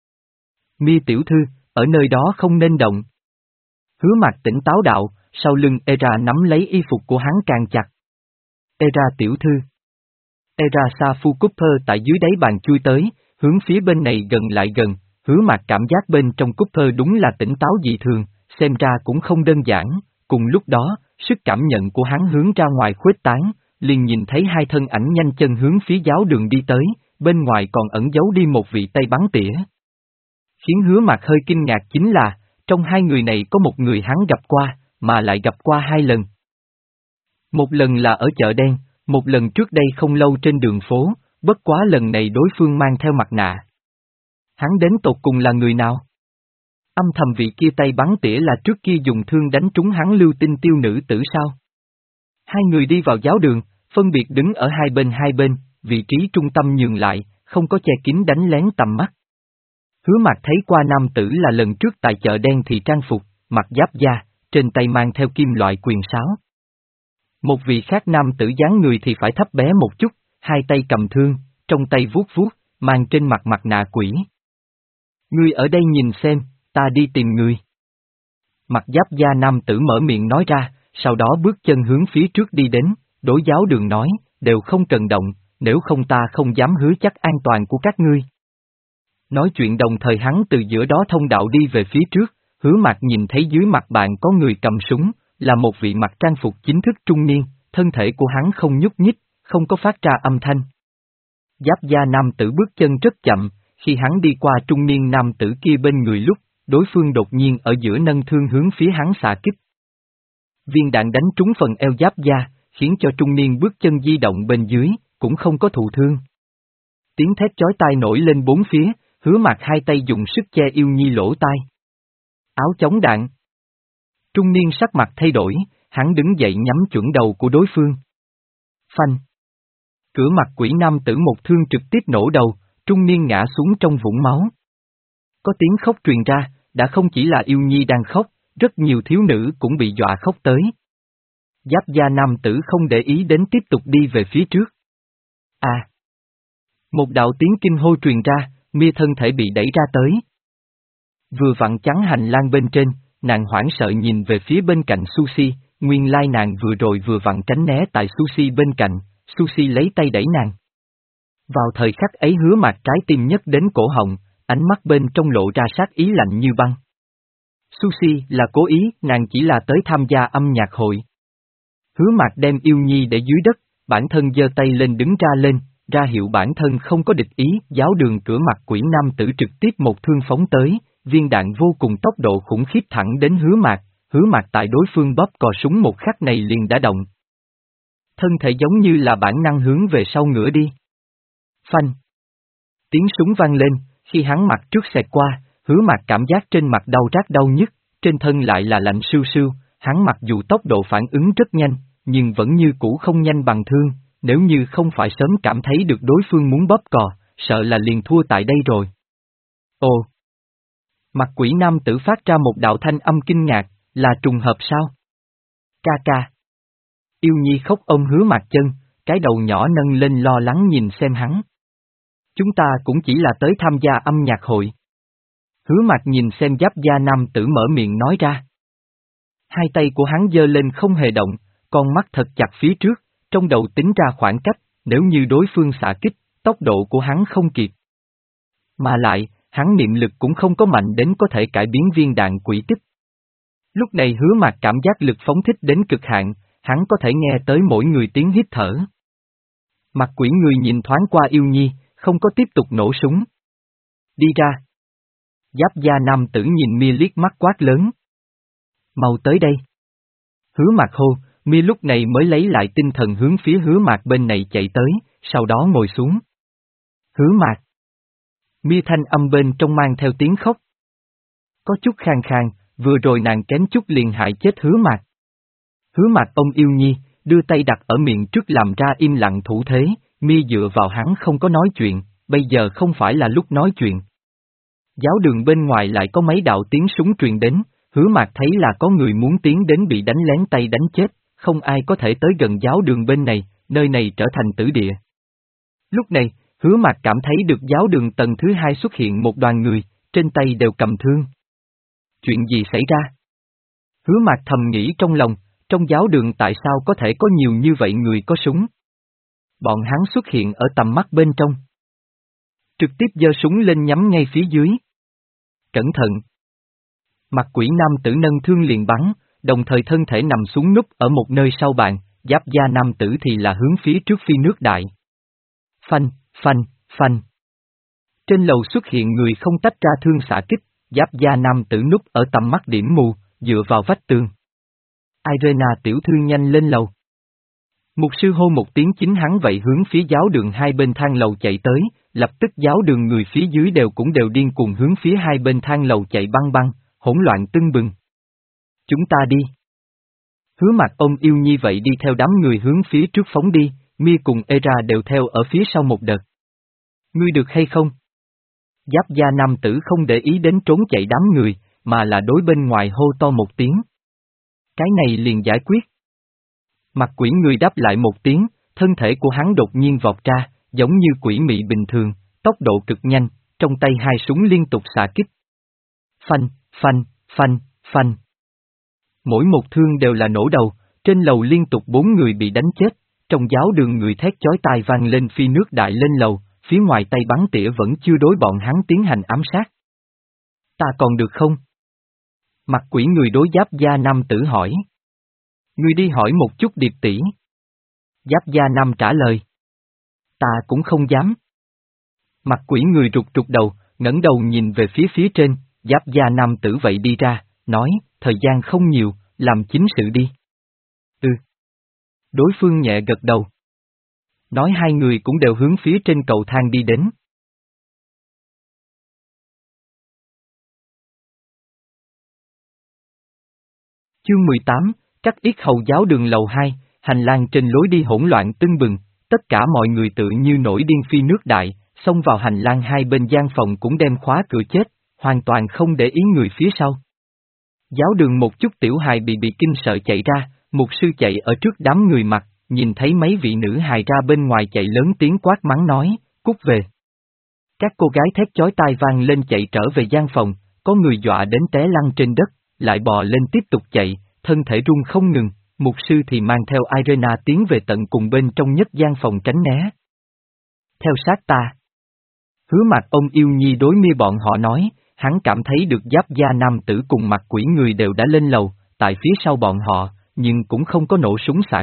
Mia tiểu thư, ở nơi đó không nên động. Hứa Mạc tỉnh táo đạo, sau lưng Era nắm lấy y phục của hắn càng chặt. Era tiểu thư. Era Safu Cooper tại dưới đáy bàn chui tới, hướng phía bên này gần lại gần, Hứa Mạc cảm giác bên trong Cooper đúng là tỉnh táo dị thường, xem ra cũng không đơn giản, cùng lúc đó, sức cảm nhận của hắn hướng ra ngoài khuếch tán, liền nhìn thấy hai thân ảnh nhanh chân hướng phía giáo đường đi tới, bên ngoài còn ẩn giấu đi một vị tay bắn tỉa. Khiến Hứa Mạc hơi kinh ngạc chính là, trong hai người này có một người hắn gặp qua, mà lại gặp qua hai lần. Một lần là ở chợ đen, một lần trước đây không lâu trên đường phố, bất quá lần này đối phương mang theo mặt nạ. Hắn đến tột cùng là người nào? Âm thầm vị kia tay bắn tỉa là trước kia dùng thương đánh trúng hắn lưu tinh tiêu nữ tử sao? Hai người đi vào giáo đường, phân biệt đứng ở hai bên hai bên, vị trí trung tâm nhường lại, không có che kín đánh lén tầm mắt. Hứa Mạc thấy qua nam tử là lần trước tại chợ đen thì trang phục, mặc giáp da, trên tay mang theo kim loại quyền sáo. Một vị khác nam tử dáng người thì phải thấp bé một chút, hai tay cầm thương, trong tay vuốt vuốt, mang trên mặt mặt nạ quỷ. Ngươi ở đây nhìn xem, ta đi tìm ngươi. Mặt giáp da nam tử mở miệng nói ra, sau đó bước chân hướng phía trước đi đến, đối giáo đường nói, đều không cần động, nếu không ta không dám hứa chắc an toàn của các ngươi. Nói chuyện đồng thời hắn từ giữa đó thông đạo đi về phía trước, Hứa Mạc nhìn thấy dưới mặt bàn có người cầm súng, là một vị mặc trang phục chính thức trung niên, thân thể của hắn không nhúc nhích, không có phát ra âm thanh. Giáp da nam tử bước chân rất chậm, khi hắn đi qua trung niên nam tử kia bên người lúc, đối phương đột nhiên ở giữa nâng thương hướng phía hắn xạ kích. Viên đạn đánh trúng phần eo giáp da, khiến cho trung niên bước chân di động bên dưới, cũng không có thụ thương. Tiếng thét chói tai nổi lên bốn phía, Hứa Mạc hai tay dùng sức che Yêu Nhi lỗ tai. Áo chống đạn. Trung niên sắc mặt thay đổi, hắn đứng dậy nhắm chuẩn đầu của đối phương. Phanh. Cửa mặt quỷ nam tử một thương trực tiếp nổ đầu, trung niên ngã xuống trong vũng máu. Có tiếng khóc truyền ra, đã không chỉ là Yêu Nhi đang khóc, rất nhiều thiếu nữ cũng bị dọa khóc tới. Giáp da nam tử không để ý đến tiếp tục đi về phía trước. À! Một đạo tiếng kinh hô truyền ra, Mia thân thể bị đẩy ra tới. Vừa vặn chắn hành lang bên trên, nàng hoảng sợ nhìn về phía bên cạnh Sushi, nguyên lai nàng vừa rồi vừa vặn tránh né tại Sushi bên cạnh, Sushi lấy tay đẩy nàng. Vào thời khắc ấy Hứa Mạc trái tim nhất đến cổ họng, ánh mắt bên trong lộ ra sát ý lạnh như băng. Sushi là cố ý, nàng chỉ là tới tham gia âm nhạc hội. Hứa Mạc đem Yêu Nhi để dưới đất, bản thân giơ tay lên đứng ra lên, ra hiệu bản thân không có địch ý. Giáo đường cửa mặt quỷ nam tử trực tiếp một thương phóng tới, viên đạn vô cùng tốc độ khủng khiếp thẳng đến Hứa Mạc, Hứa Mạc tại đối phương bóp cò súng một khắc này liền đã động. Thân thể giống như là bản năng hướng về sau ngửa đi. Phanh. Tiếng súng vang lên, khi hắn mặt trước xẹt qua, Hứa Mạc cảm giác trên mặt đau rát đau nhức, trên thân lại là lạnh sưu sưu, hắn mặc dù tốc độ phản ứng rất nhanh, nhưng vẫn như cũ không nhanh bằng thương, nếu như không phải sớm cảm thấy được đối phương muốn bóp cò, sợ là liền thua tại đây rồi. Ồ! Mặt quỷ nam tử phát ra một đạo thanh âm kinh ngạc, là trùng hợp sao? Ca ca. Yêu Nhi khóc ôm Hứa Mạc chân, cái đầu nhỏ nâng lên lo lắng nhìn xem hắn. Chúng ta cũng chỉ là tới tham gia âm nhạc hội. Hứa Mạc nhìn xem giáp da nam tử mở miệng nói ra. Hai tay của hắn giơ lên không hề động, con mắt thật chặt phía trước, trong đầu tính ra khoảng cách, nếu như đối phương xạ kích, tốc độ của hắn không kịp. Mà lại, hắn niệm lực cũng không có mạnh đến có thể cải biến viên đạn quỷ tích. Lúc này Hứa Mạc cảm giác lực phóng thích đến cực hạn, hắn có thể nghe tới mỗi người tiếng hít thở. Mặt quỷ người nhìn thoáng qua Yêu Nhi, không có tiếp tục nổ súng. Đi ra. Giáp da nam tử nhìn Mia liếc mắt quát lớn. Mau tới đây. Hứa Mạc hô, Mia lúc này mới lấy lại tinh thần hướng phía Hứa Mạc bên này chạy tới, sau đó ngồi xuống. Hứa Mạc. Mia thanh âm bên trong mang theo tiếng khóc. Có chút khang khang, vừa rồi nàng kém chút liền hại chết Hứa Mạc. Hứa Mạc ôm Yêu Nhi, đưa tay đặt ở miệng trước làm ra im lặng thủ thế, Mia dựa vào hắn không có nói chuyện, bây giờ không phải là lúc nói chuyện. Giáo đường bên ngoài lại có mấy đạo tiếng súng truyền đến, Hứa Mạc thấy là có người muốn tiến đến bị đánh lén tay đánh chết, không ai có thể tới gần giáo đường bên này, nơi này trở thành tử địa. Lúc này, Hứa Mạc cảm thấy được giáo đường tầng thứ hai xuất hiện một đoàn người, trên tay đều cầm thương. Chuyện gì xảy ra? Hứa Mạc thầm nghĩ trong lòng, trong giáo đường tại sao có thể có nhiều như vậy người có súng? Bọn hắn xuất hiện ở tầm mắt bên trong. Trực tiếp giơ súng lên nhắm ngay phía dưới. Cẩn thận! Mặt quỷ nam tử nâng thương liền bắn, đồng thời thân thể nằm xuống núp ở một nơi sau bàn, giáp da nam tử thì là hướng phía trước phi nước đại. Phanh, phanh, phanh. Trên lầu xuất hiện người không tách ra thương xạ kích, giáp da nam tử núp ở tầm mắt điểm mù, dựa vào vách tường. Irena tiểu thư nhanh lên lầu. Mục sư hô một tiếng chính hắn vậy hướng phía giáo đường hai bên thang lầu chạy tới, lập tức giáo đường người phía dưới đều cũng đều điên cuồng hướng phía hai bên thang lầu chạy băng băng, hỗn loạn tưng bừng. Chúng ta đi. Hứa Mạc ôm Yêu Nhi vậy đi theo đám người hướng phía trước phóng đi, Mia cùng Era đều theo ở phía sau một đợt. Ngươi được hay không? Giáp da nam tử không để ý đến trốn chạy đám người, mà là đối bên ngoài hô to một tiếng. Cái này liền giải quyết. Mặt quỷ người đáp lại một tiếng, thân thể của hắn đột nhiên vọt ra, giống như quỷ mị bình thường, tốc độ cực nhanh, trong tay hai súng liên tục xạ kích. Phanh, phanh, phanh, phanh. Mỗi một thương đều là nổ đầu, trên lầu liên tục bốn người bị đánh chết, trong giáo đường người thét chói tai vang lên phi nước đại lên lầu, phía ngoài tay bắn tỉa vẫn chưa đối bọn hắn tiến hành ám sát. Ta còn được không? Mặt quỷ người đối giáp da nam tử hỏi. Ngươi đi hỏi một chút điệp tỷ. Giáp da nam trả lời. Ta cũng không dám. Mặt quỷ người rụt rụt đầu, ngẩng đầu nhìn về phía phía trên, giáp da nam tử vậy đi ra, nói, thời gian không nhiều, làm chính sự đi. Ừ. Đối phương nhẹ gật đầu. Nói hai người cũng đều hướng phía trên cầu thang đi đến. Chương mười tám, Cắt yết hầu giáo đường lầu hai, hành lang trên lối đi hỗn loạn tưng bừng, tất cả mọi người tự như nổi điên phi nước đại, xông vào hành lang hai bên gian phòng cũng đem khóa cửa chết, hoàn toàn không để ý người phía sau. Giáo đường một chút tiểu hài bị bị kinh sợ chạy ra, mục sư chạy ở trước đám người mặt, nhìn thấy mấy vị nữ hài ra bên ngoài chạy lớn tiếng quát mắng nói, cút về. Các cô gái thét chói tai vang lên chạy trở về gian phòng, có người dọa đến té lăn trên đất, lại bò lên tiếp tục chạy, thân thể run không ngừng, mục sư thì mang theo Irena tiến về tận cùng bên trong nhất gian phòng tránh né. Theo sát ta. Hứa Mạc ông Yêu Nhi đối Mia bọn họ nói, hắn cảm thấy được giáp da nam tử cùng mặt quỷ người đều đã lên lầu, tại phía sau bọn họ, nhưng cũng không có nổ súng xạ kích,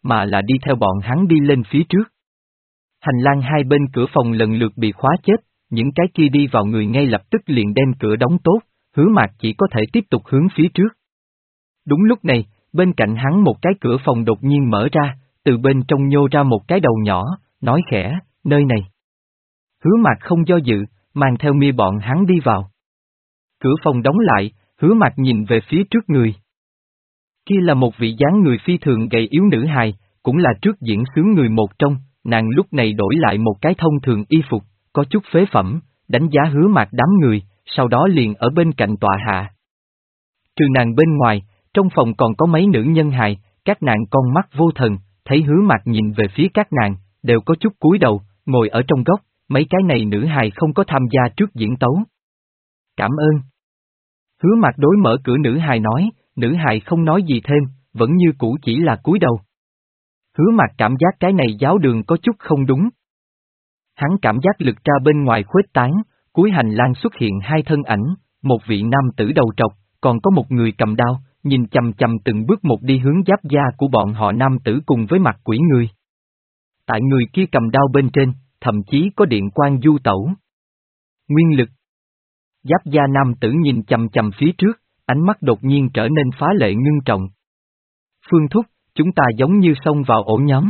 mà là đi theo bọn hắn đi lên phía trước. Hành lang hai bên cửa phòng lần lượt bị khóa chết, những cái kia đi vào người ngay lập tức liền đem cửa đóng tốt, Hứa Mạc chỉ có thể tiếp tục hướng phía trước. Đúng lúc này, bên cạnh hắn một cái cửa phòng đột nhiên mở ra, từ bên trong nhô ra một cái đầu nhỏ, nói khẽ, nơi này. Hứa Mạc không do dự, mang theo Mia bọn hắn đi vào. Cửa phòng đóng lại, Hứa Mạc nhìn về phía trước người. Kia là một vị dáng người phi thường gầy yếu nữ hài, cũng là trước diễn xướng người một trong, nàng lúc này đổi lại một cái thông thường y phục, có chút phế phẩm, đánh giá Hứa Mạc đám người, sau đó liền ở bên cạnh tọa hạ. Trừ nàng bên ngoài, trong phòng còn có mấy nữ nhân hài, các nàng con mắt vô thần, thấy Hứa Mạc nhìn về phía các nàng, đều có chút cúi đầu, ngồi ở trong góc, mấy cái này nữ hài không có tham gia trước diễn tấu. Cảm ơn. Hứa Mạc đối mở cửa nữ hài nói, nữ hài không nói gì thêm, vẫn như cũ chỉ là cúi đầu. Hứa Mạc cảm giác cái này giáo đường có chút không đúng. Hắn cảm giác lực ra bên ngoài khuếch tán, cuối hành lang xuất hiện hai thân ảnh, một vị nam tử đầu trọc, còn có một người cầm đao, nhìn chầm chầm từng bước một đi hướng giáp da của bọn họ nam tử cùng với mặt quỷ người. Tại người kia cầm đao bên trên, thậm chí có điện quang du tẩu. Nguyên lực. Giáp da nam tử nhìn chầm chầm phía trước, ánh mắt đột nhiên trở nên phá lệ ngưng trọng. Phương Thúc, chúng ta giống như xông vào ổ nhóm.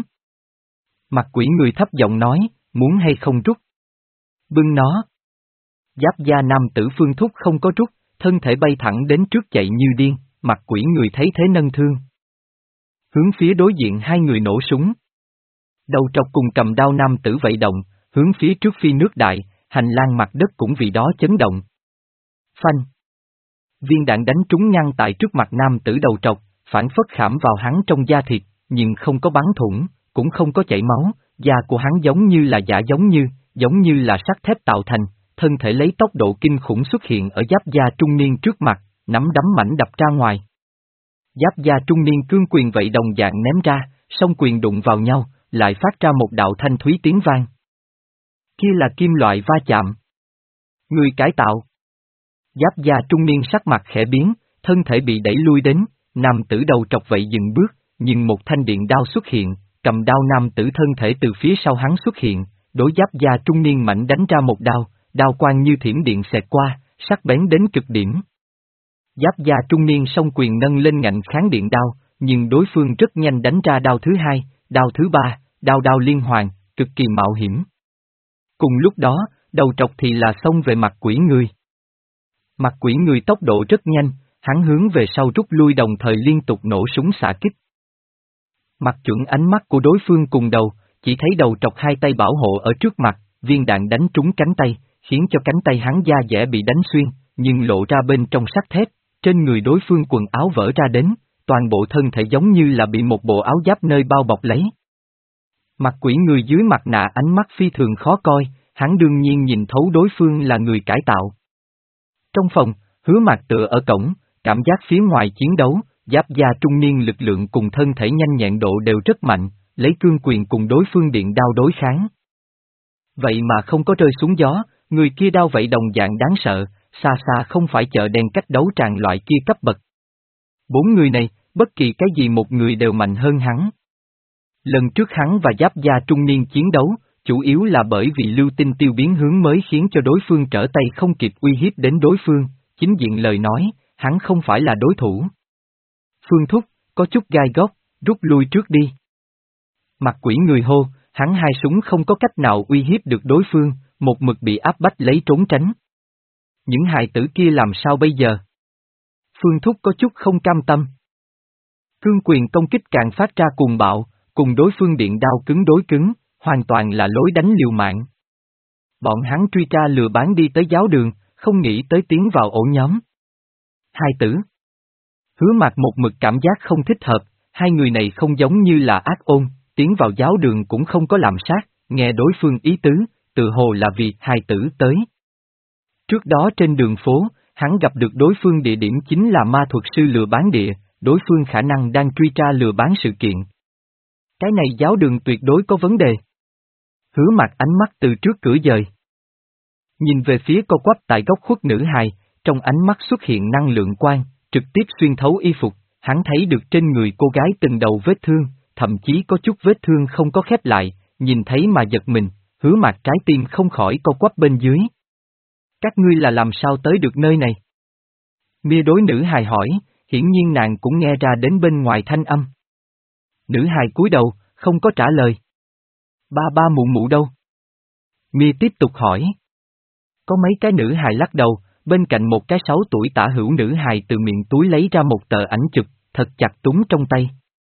Mặt quỷ người thấp giọng nói, muốn hay không rút? Bưng nó. Giáp da nam tử Phương Thúc không có rút, thân thể bay thẳng đến trước chạy như điên, mặt quỷ người thấy thế nâng thương. Hướng phía đối diện hai người nổ súng. Đầu trọc cùng cầm đao nam tử vậy động, hướng phía trước phi nước đại, hành lang mặt đất cũng vì đó chấn động. Phanh. Viên đạn đánh trúng ngăn tại trước mặt nam tử đầu trọc, phản phất khảm vào hắn trong da thịt, nhưng không có bắn thủng, cũng không có chảy máu, da của hắn giống như là giả giống như, giống như là sắt thép tạo thành, thân thể lấy tốc độ kinh khủng xuất hiện ở giáp da trung niên trước mặt, nắm đấm mảnh đập ra ngoài. Giáp da trung niên cương quyền vậy đồng dạng ném ra, song quyền đụng vào nhau, lại phát ra một đạo thanh thúy tiếng vang. Kia là kim loại va chạm. Người cải tạo. Giáp da trung niên sắc mặt khẽ biến, thân thể bị đẩy lui đến, nam tử đầu trọc vậy dừng bước, nhưng một thanh điện đao xuất hiện, cầm đao nam tử thân thể từ phía sau hắn xuất hiện, đối giáp da trung niên mạnh đánh ra một đao, đao quang như thiểm điện xẹt qua, sắc bén đến cực điểm. Giáp da trung niên song quyền nâng lên ngạnh kháng điện đao, nhưng đối phương rất nhanh đánh ra đao thứ hai, đao thứ ba, đao đao liên hoàn, cực kỳ mạo hiểm. Cùng lúc đó, đầu trọc thì là xông về mặt quỷ người. Mặt quỷ người tốc độ rất nhanh, hắn hướng về sau rút lui đồng thời liên tục nổ súng xạ kích. Mặt chuẩn ánh mắt của đối phương cùng đầu, chỉ thấy đầu trọc hai tay bảo hộ ở trước mặt, viên đạn đánh trúng cánh tay, khiến cho cánh tay hắn da dẻ bị đánh xuyên, nhưng lộ ra bên trong sắt thép, trên người đối phương quần áo vỡ ra đến, toàn bộ thân thể giống như là bị một bộ áo giáp nơi bao bọc lấy. Mặt quỷ người dưới mặt nạ ánh mắt phi thường khó coi, hắn đương nhiên nhìn thấu đối phương là người cải tạo. Trong phòng, Hứa Mạc tựa ở cổng, cảm giác phía ngoài chiến đấu, giáp da trung niên lực lượng cùng thân thể nhanh nhẹn độ đều rất mạnh, lấy cương quyền cùng đối phương điện đao đối kháng. Vậy mà không có rơi xuống gió, người kia đao vậy đồng dạng đáng sợ, xa xa không phải chợ đen cách đấu tràng loại kia cấp bậc. Bốn người này, bất kỳ cái gì một người đều mạnh hơn hắn. Lần trước hắn và giáp da trung niên chiến đấu, chủ yếu là bởi vì lưu tinh tiêu biến hướng mới khiến cho đối phương trở tay không kịp uy hiếp đến đối phương, chính diện lời nói, hắn không phải là đối thủ. Phương Thúc, có chút gai góc, rút lui trước đi. Mặt quỷ người hô, hắn hai súng không có cách nào uy hiếp được đối phương, một mực bị áp bách lấy trốn tránh. Những hài tử kia làm sao bây giờ? Phương Thúc có chút không cam tâm. Cương quyền công kích càng phát ra cuồng bạo, cùng đối phương điện đao cứng đối cứng, hoàn toàn là lối đánh liều mạng. Bọn hắn truy tra lừa bán đi tới giáo đường, không nghĩ tới tiến vào ổ nhóm. Hai tử. Hứa Mạc một mực cảm giác không thích hợp, hai người này không giống như là ác ôn, tiến vào giáo đường cũng không có làm sát, nghe đối phương ý tứ, tự hồ là vì hai tử tới. Trước đó trên đường phố, hắn gặp được đối phương địa điểm chính là ma thuật sư lừa bán địa, đối phương khả năng đang truy tra lừa bán sự kiện. Cái này giáo đường tuyệt đối có vấn đề. Hứa Mạc ánh mắt từ trước cửa dời. Nhìn về phía co quắp tại góc khuất nữ hài, trong ánh mắt xuất hiện năng lượng quang, trực tiếp xuyên thấu y phục, hắn thấy được trên người cô gái từng đầu vết thương, thậm chí có chút vết thương không có khép lại, nhìn thấy mà giật mình, Hứa Mạc trái tim không khỏi co quắp bên dưới. Các ngươi là làm sao tới được nơi này? Mia đối nữ hài hỏi, hiển nhiên nàng cũng nghe ra đến bên ngoài thanh âm. Nữ hài cúi đầu, không có trả lời. Ba ba mụ mụ đâu? Mia tiếp tục hỏi. Có mấy cái nữ hài lắc đầu, bên cạnh một cái sáu tuổi tả hữu nữ hài từ miệng túi lấy ra một tờ ảnh chụp, thật chặt túng trong tay.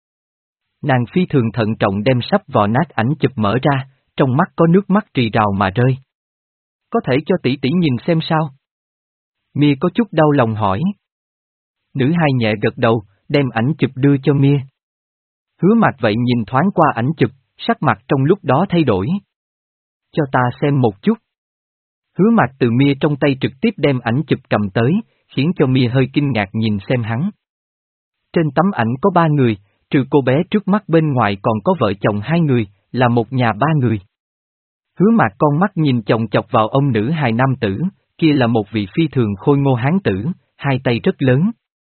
Nàng phi thường thận trọng đem sắp vò nát ảnh chụp mở ra, trong mắt có nước mắt rì rào mà rơi. Có thể cho tỷ tỷ nhìn xem sao? Mia có chút đau lòng hỏi. Nữ hài nhẹ gật đầu, đem ảnh chụp đưa cho Mia. Hứa Mạc vậy nhìn thoáng qua ảnh chụp, sắc mặt trong lúc đó thay đổi. Cho ta xem một chút. Hứa Mạc từ Mia trong tay trực tiếp đem ảnh chụp cầm tới, khiến cho Mia hơi kinh ngạc nhìn xem hắn. Trên tấm ảnh có ba người, trừ cô bé trước mắt bên ngoài còn có vợ chồng hai người, là một nhà ba người. Hứa Mạc con mắt nhìn chòng chọc vào ông nữ hài nam tử, kia là một vị phi thường khôi ngô hán tử, hai tay rất lớn.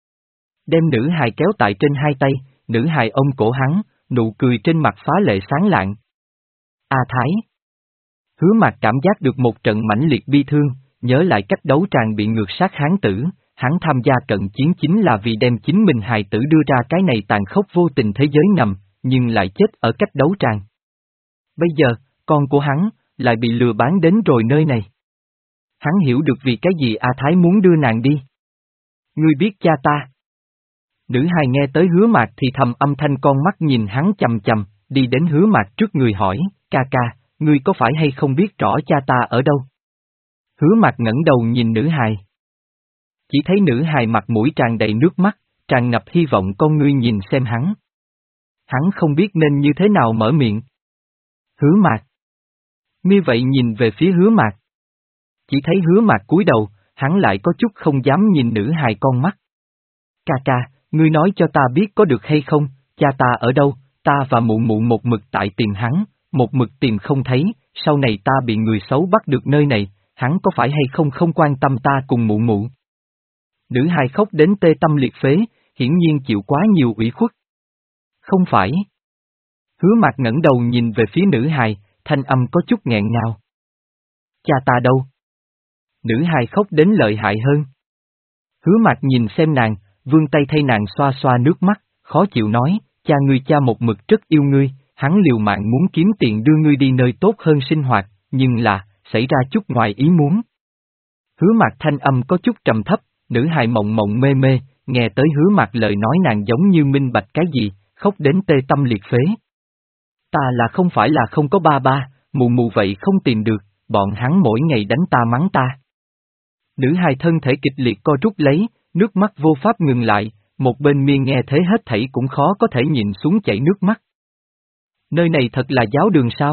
Đem nữ hài kéo tại trên hai tay, nữ hài ôm cổ hắn, nụ cười trên mặt phá lệ sáng lạng. A Thái. Hứa Mạc cảm giác được một trận mãnh liệt bi thương, nhớ lại cách đấu tràng bị ngược sát hán tử, hắn tham gia cận chiến chính là vì đem chính mình hài tử đưa ra cái này tàn khốc vô tình thế giới ngầm, nhưng lại chết ở cách đấu tràng. Bây giờ, con của hắn, lại bị lừa bán đến rồi nơi này. Hắn hiểu được vì cái gì A Thái muốn đưa nàng đi. Ngươi biết cha ta. Nữ hài nghe tới Hứa Mạc thì thầm âm thanh con mắt nhìn hắn chầm chầm, đi đến Hứa Mạc trước người hỏi, ca ca, ngươi có phải hay không biết rõ cha ta ở đâu? Hứa Mạc ngẩng đầu nhìn nữ hài. Chỉ thấy nữ hài mặt mũi tràn đầy nước mắt, tràn ngập hy vọng con ngươi nhìn xem hắn. Hắn không biết nên như thế nào mở miệng. Hứa Mạc. Như vậy nhìn về phía Hứa Mạc. Chỉ thấy Hứa Mạc cúi đầu, hắn lại có chút không dám nhìn nữ hài con mắt. Ca ca, ngươi nói cho ta biết có được hay không, cha ta ở đâu, ta và mụ mụ một mực tại tìm hắn, một mực tìm không thấy, sau này ta bị người xấu bắt được nơi này, hắn có phải hay không không quan tâm ta cùng mụ mụ. Nữ hài khóc đến tê tâm liệt phế, hiển nhiên chịu quá nhiều ủy khuất. Không phải. Hứa Mạc ngẩng đầu nhìn về phía nữ hài, thanh âm có chút nghẹn ngào. Cha ta đâu? Nữ hài khóc đến lợi hại hơn. Hứa Mạc nhìn xem nàng, vươn tay thay nàng xoa xoa nước mắt, khó chịu nói, cha ngươi cha một mực rất yêu ngươi, hắn liều mạng muốn kiếm tiền đưa ngươi đi nơi tốt hơn sinh hoạt, nhưng là, xảy ra chút ngoài ý muốn. Hứa Mạc thanh âm có chút trầm thấp, nữ hài mộng mộng mê mê, nghe tới Hứa Mạc lời nói nàng giống như minh bạch cái gì, khóc đến tê tâm liệt phế. Ta là không phải là không có ba ba, mụ mụ vậy không tìm được, bọn hắn mỗi ngày đánh ta mắng ta. Nữ hài thân thể kịch liệt co rút lấy, nước mắt vô pháp ngừng lại, một bên Miên nghe thế hết thảy cũng khó có thể nhìn xuống chảy nước mắt. Nơi này thật là giáo đường sao?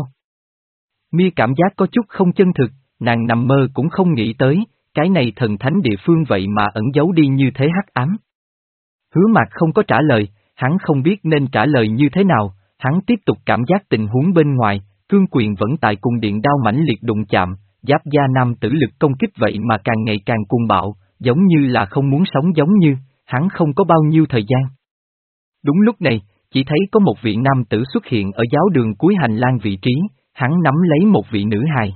Mia cảm giác có chút không chân thực, nàng nằm mơ cũng không nghĩ tới, cái này thần thánh địa phương vậy mà ẩn giấu đi như thế hắc ám. Hứa Mạc không có trả lời, hắn không biết nên trả lời như thế nào, hắn tiếp tục cảm giác tình huống bên ngoài, cương quyền vẫn tại cùng điện đao mãnh liệt đụng chạm, giáp da nam tử lực công kích vậy mà càng ngày càng cuồng bạo, giống như là không muốn sống giống như, hắn không có bao nhiêu thời gian. Đúng lúc này, chỉ thấy có một vị nam tử xuất hiện ở giáo đường cuối hành lang vị trí, hắn nắm lấy một vị nữ hài.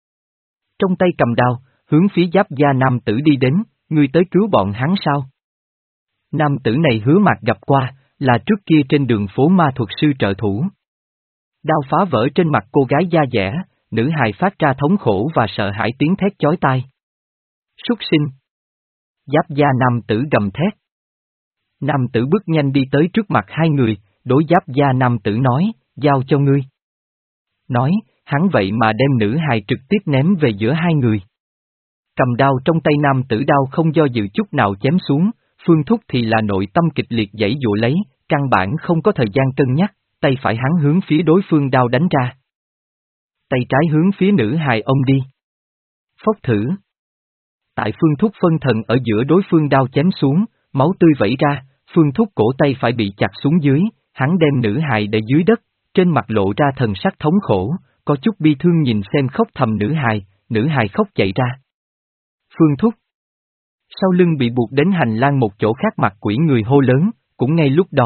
Trong tay cầm đao, hướng phía giáp da nam tử đi đến, ngươi tới cứu bọn hắn sao? Nam tử này Hứa Mạc gặp qua, là trước kia trên đường phố ma thuật sư trợ thủ. Đao phá vỡ trên mặt cô gái da dẻ, nữ hài phát ra thống khổ và sợ hãi tiếng thét chói tai. Súc sinh! Giáp da nam tử gầm thét. Nam tử bước nhanh đi tới trước mặt hai người, đối giáp da nam tử nói, giao cho ngươi. Nói, hắn vậy mà đem nữ hài trực tiếp ném về giữa hai người. Cầm đao trong tay nam tử đao không do dự chút nào chém xuống, Phương Thúc thì là nội tâm kịch liệt giãy giụa lấy, căn bản không có thời gian cân nhắc, tay phải hắn hướng phía đối phương đao đánh ra. Tay trái hướng phía nữ hài ông đi. Phốc thử. Tại Phương Thúc phân thần ở giữa đối phương đao chém xuống, máu tươi vẩy ra, Phương Thúc cổ tay phải bị chặt xuống dưới, hắn đem nữ hài để dưới đất, trên mặt lộ ra thần sắc thống khổ, có chút bi thương nhìn xem khóc thầm nữ hài, nữ hài khóc chạy ra. Phương Thúc. Sau lưng bị buộc đến hành lang một chỗ khác mặt quỷ người hô lớn, cũng ngay lúc đó,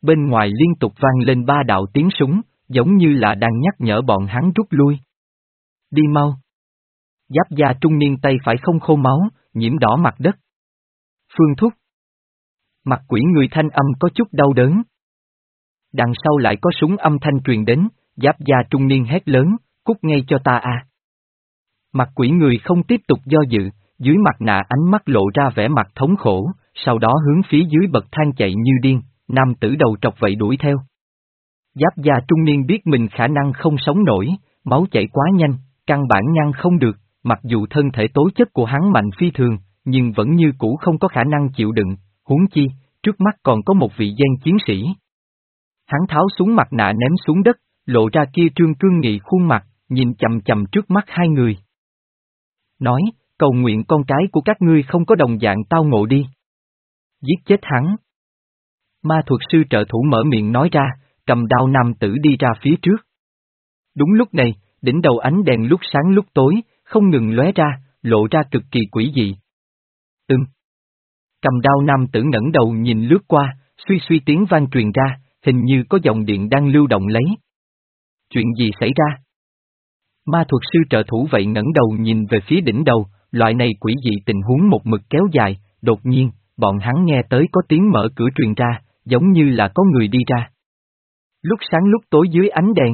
bên ngoài liên tục vang lên ba đạo tiếng súng, giống như là đang nhắc nhở bọn hắn rút lui. Đi mau. Giáp da trung niên tay phải không khô máu, nhiễm đỏ mặt đất. Phương Thúc. Mặt quỷ người thanh âm có chút đau đớn. Đằng sau lại có súng âm thanh truyền đến, giáp da trung niên hét lớn, cút ngay cho ta a. Mặt quỷ người không tiếp tục do dự, dưới mặt nạ ánh mắt lộ ra vẻ mặt thống khổ, sau đó hướng phía dưới bậc thang chạy như điên, nam tử đầu trọc vậy đuổi theo. Giáp da trung niên biết mình khả năng không sống nổi, máu chảy quá nhanh, căn bản ngăn không được, mặc dù thân thể tố chất của hắn mạnh phi thường, nhưng vẫn như cũ không có khả năng chịu đựng, huống chi, trước mắt còn có một vị gen chiến sĩ. Hắn tháo xuống mặt nạ ném xuống đất, lộ ra kia trương cương nghị khuôn mặt, nhìn chầm chầm trước mắt hai người. Nói, cầu nguyện con cái của các ngươi không có đồng dạng tao ngộ đi. Giết chết hắn. Ma thuật sư trợ thủ mở miệng nói ra, cầm đao nam tử đi ra phía trước. Đúng lúc này, đỉnh đầu ánh đèn lúc sáng lúc tối, không ngừng lóe ra, lộ ra cực kỳ quỷ dị. Ừm. Cầm đao nam tử ngẩng đầu nhìn lướt qua, suy suy tiếng vang truyền ra, hình như có dòng điện đang lưu động lấy. Chuyện gì xảy ra? Ma thuật sư trợ thủ vậy ngẩng đầu nhìn về phía đỉnh đầu, loại này quỷ dị tình huống một mực kéo dài, đột nhiên, bọn hắn nghe tới có tiếng mở cửa truyền ra, giống như là có người đi ra. Lúc sáng lúc tối dưới ánh đèn.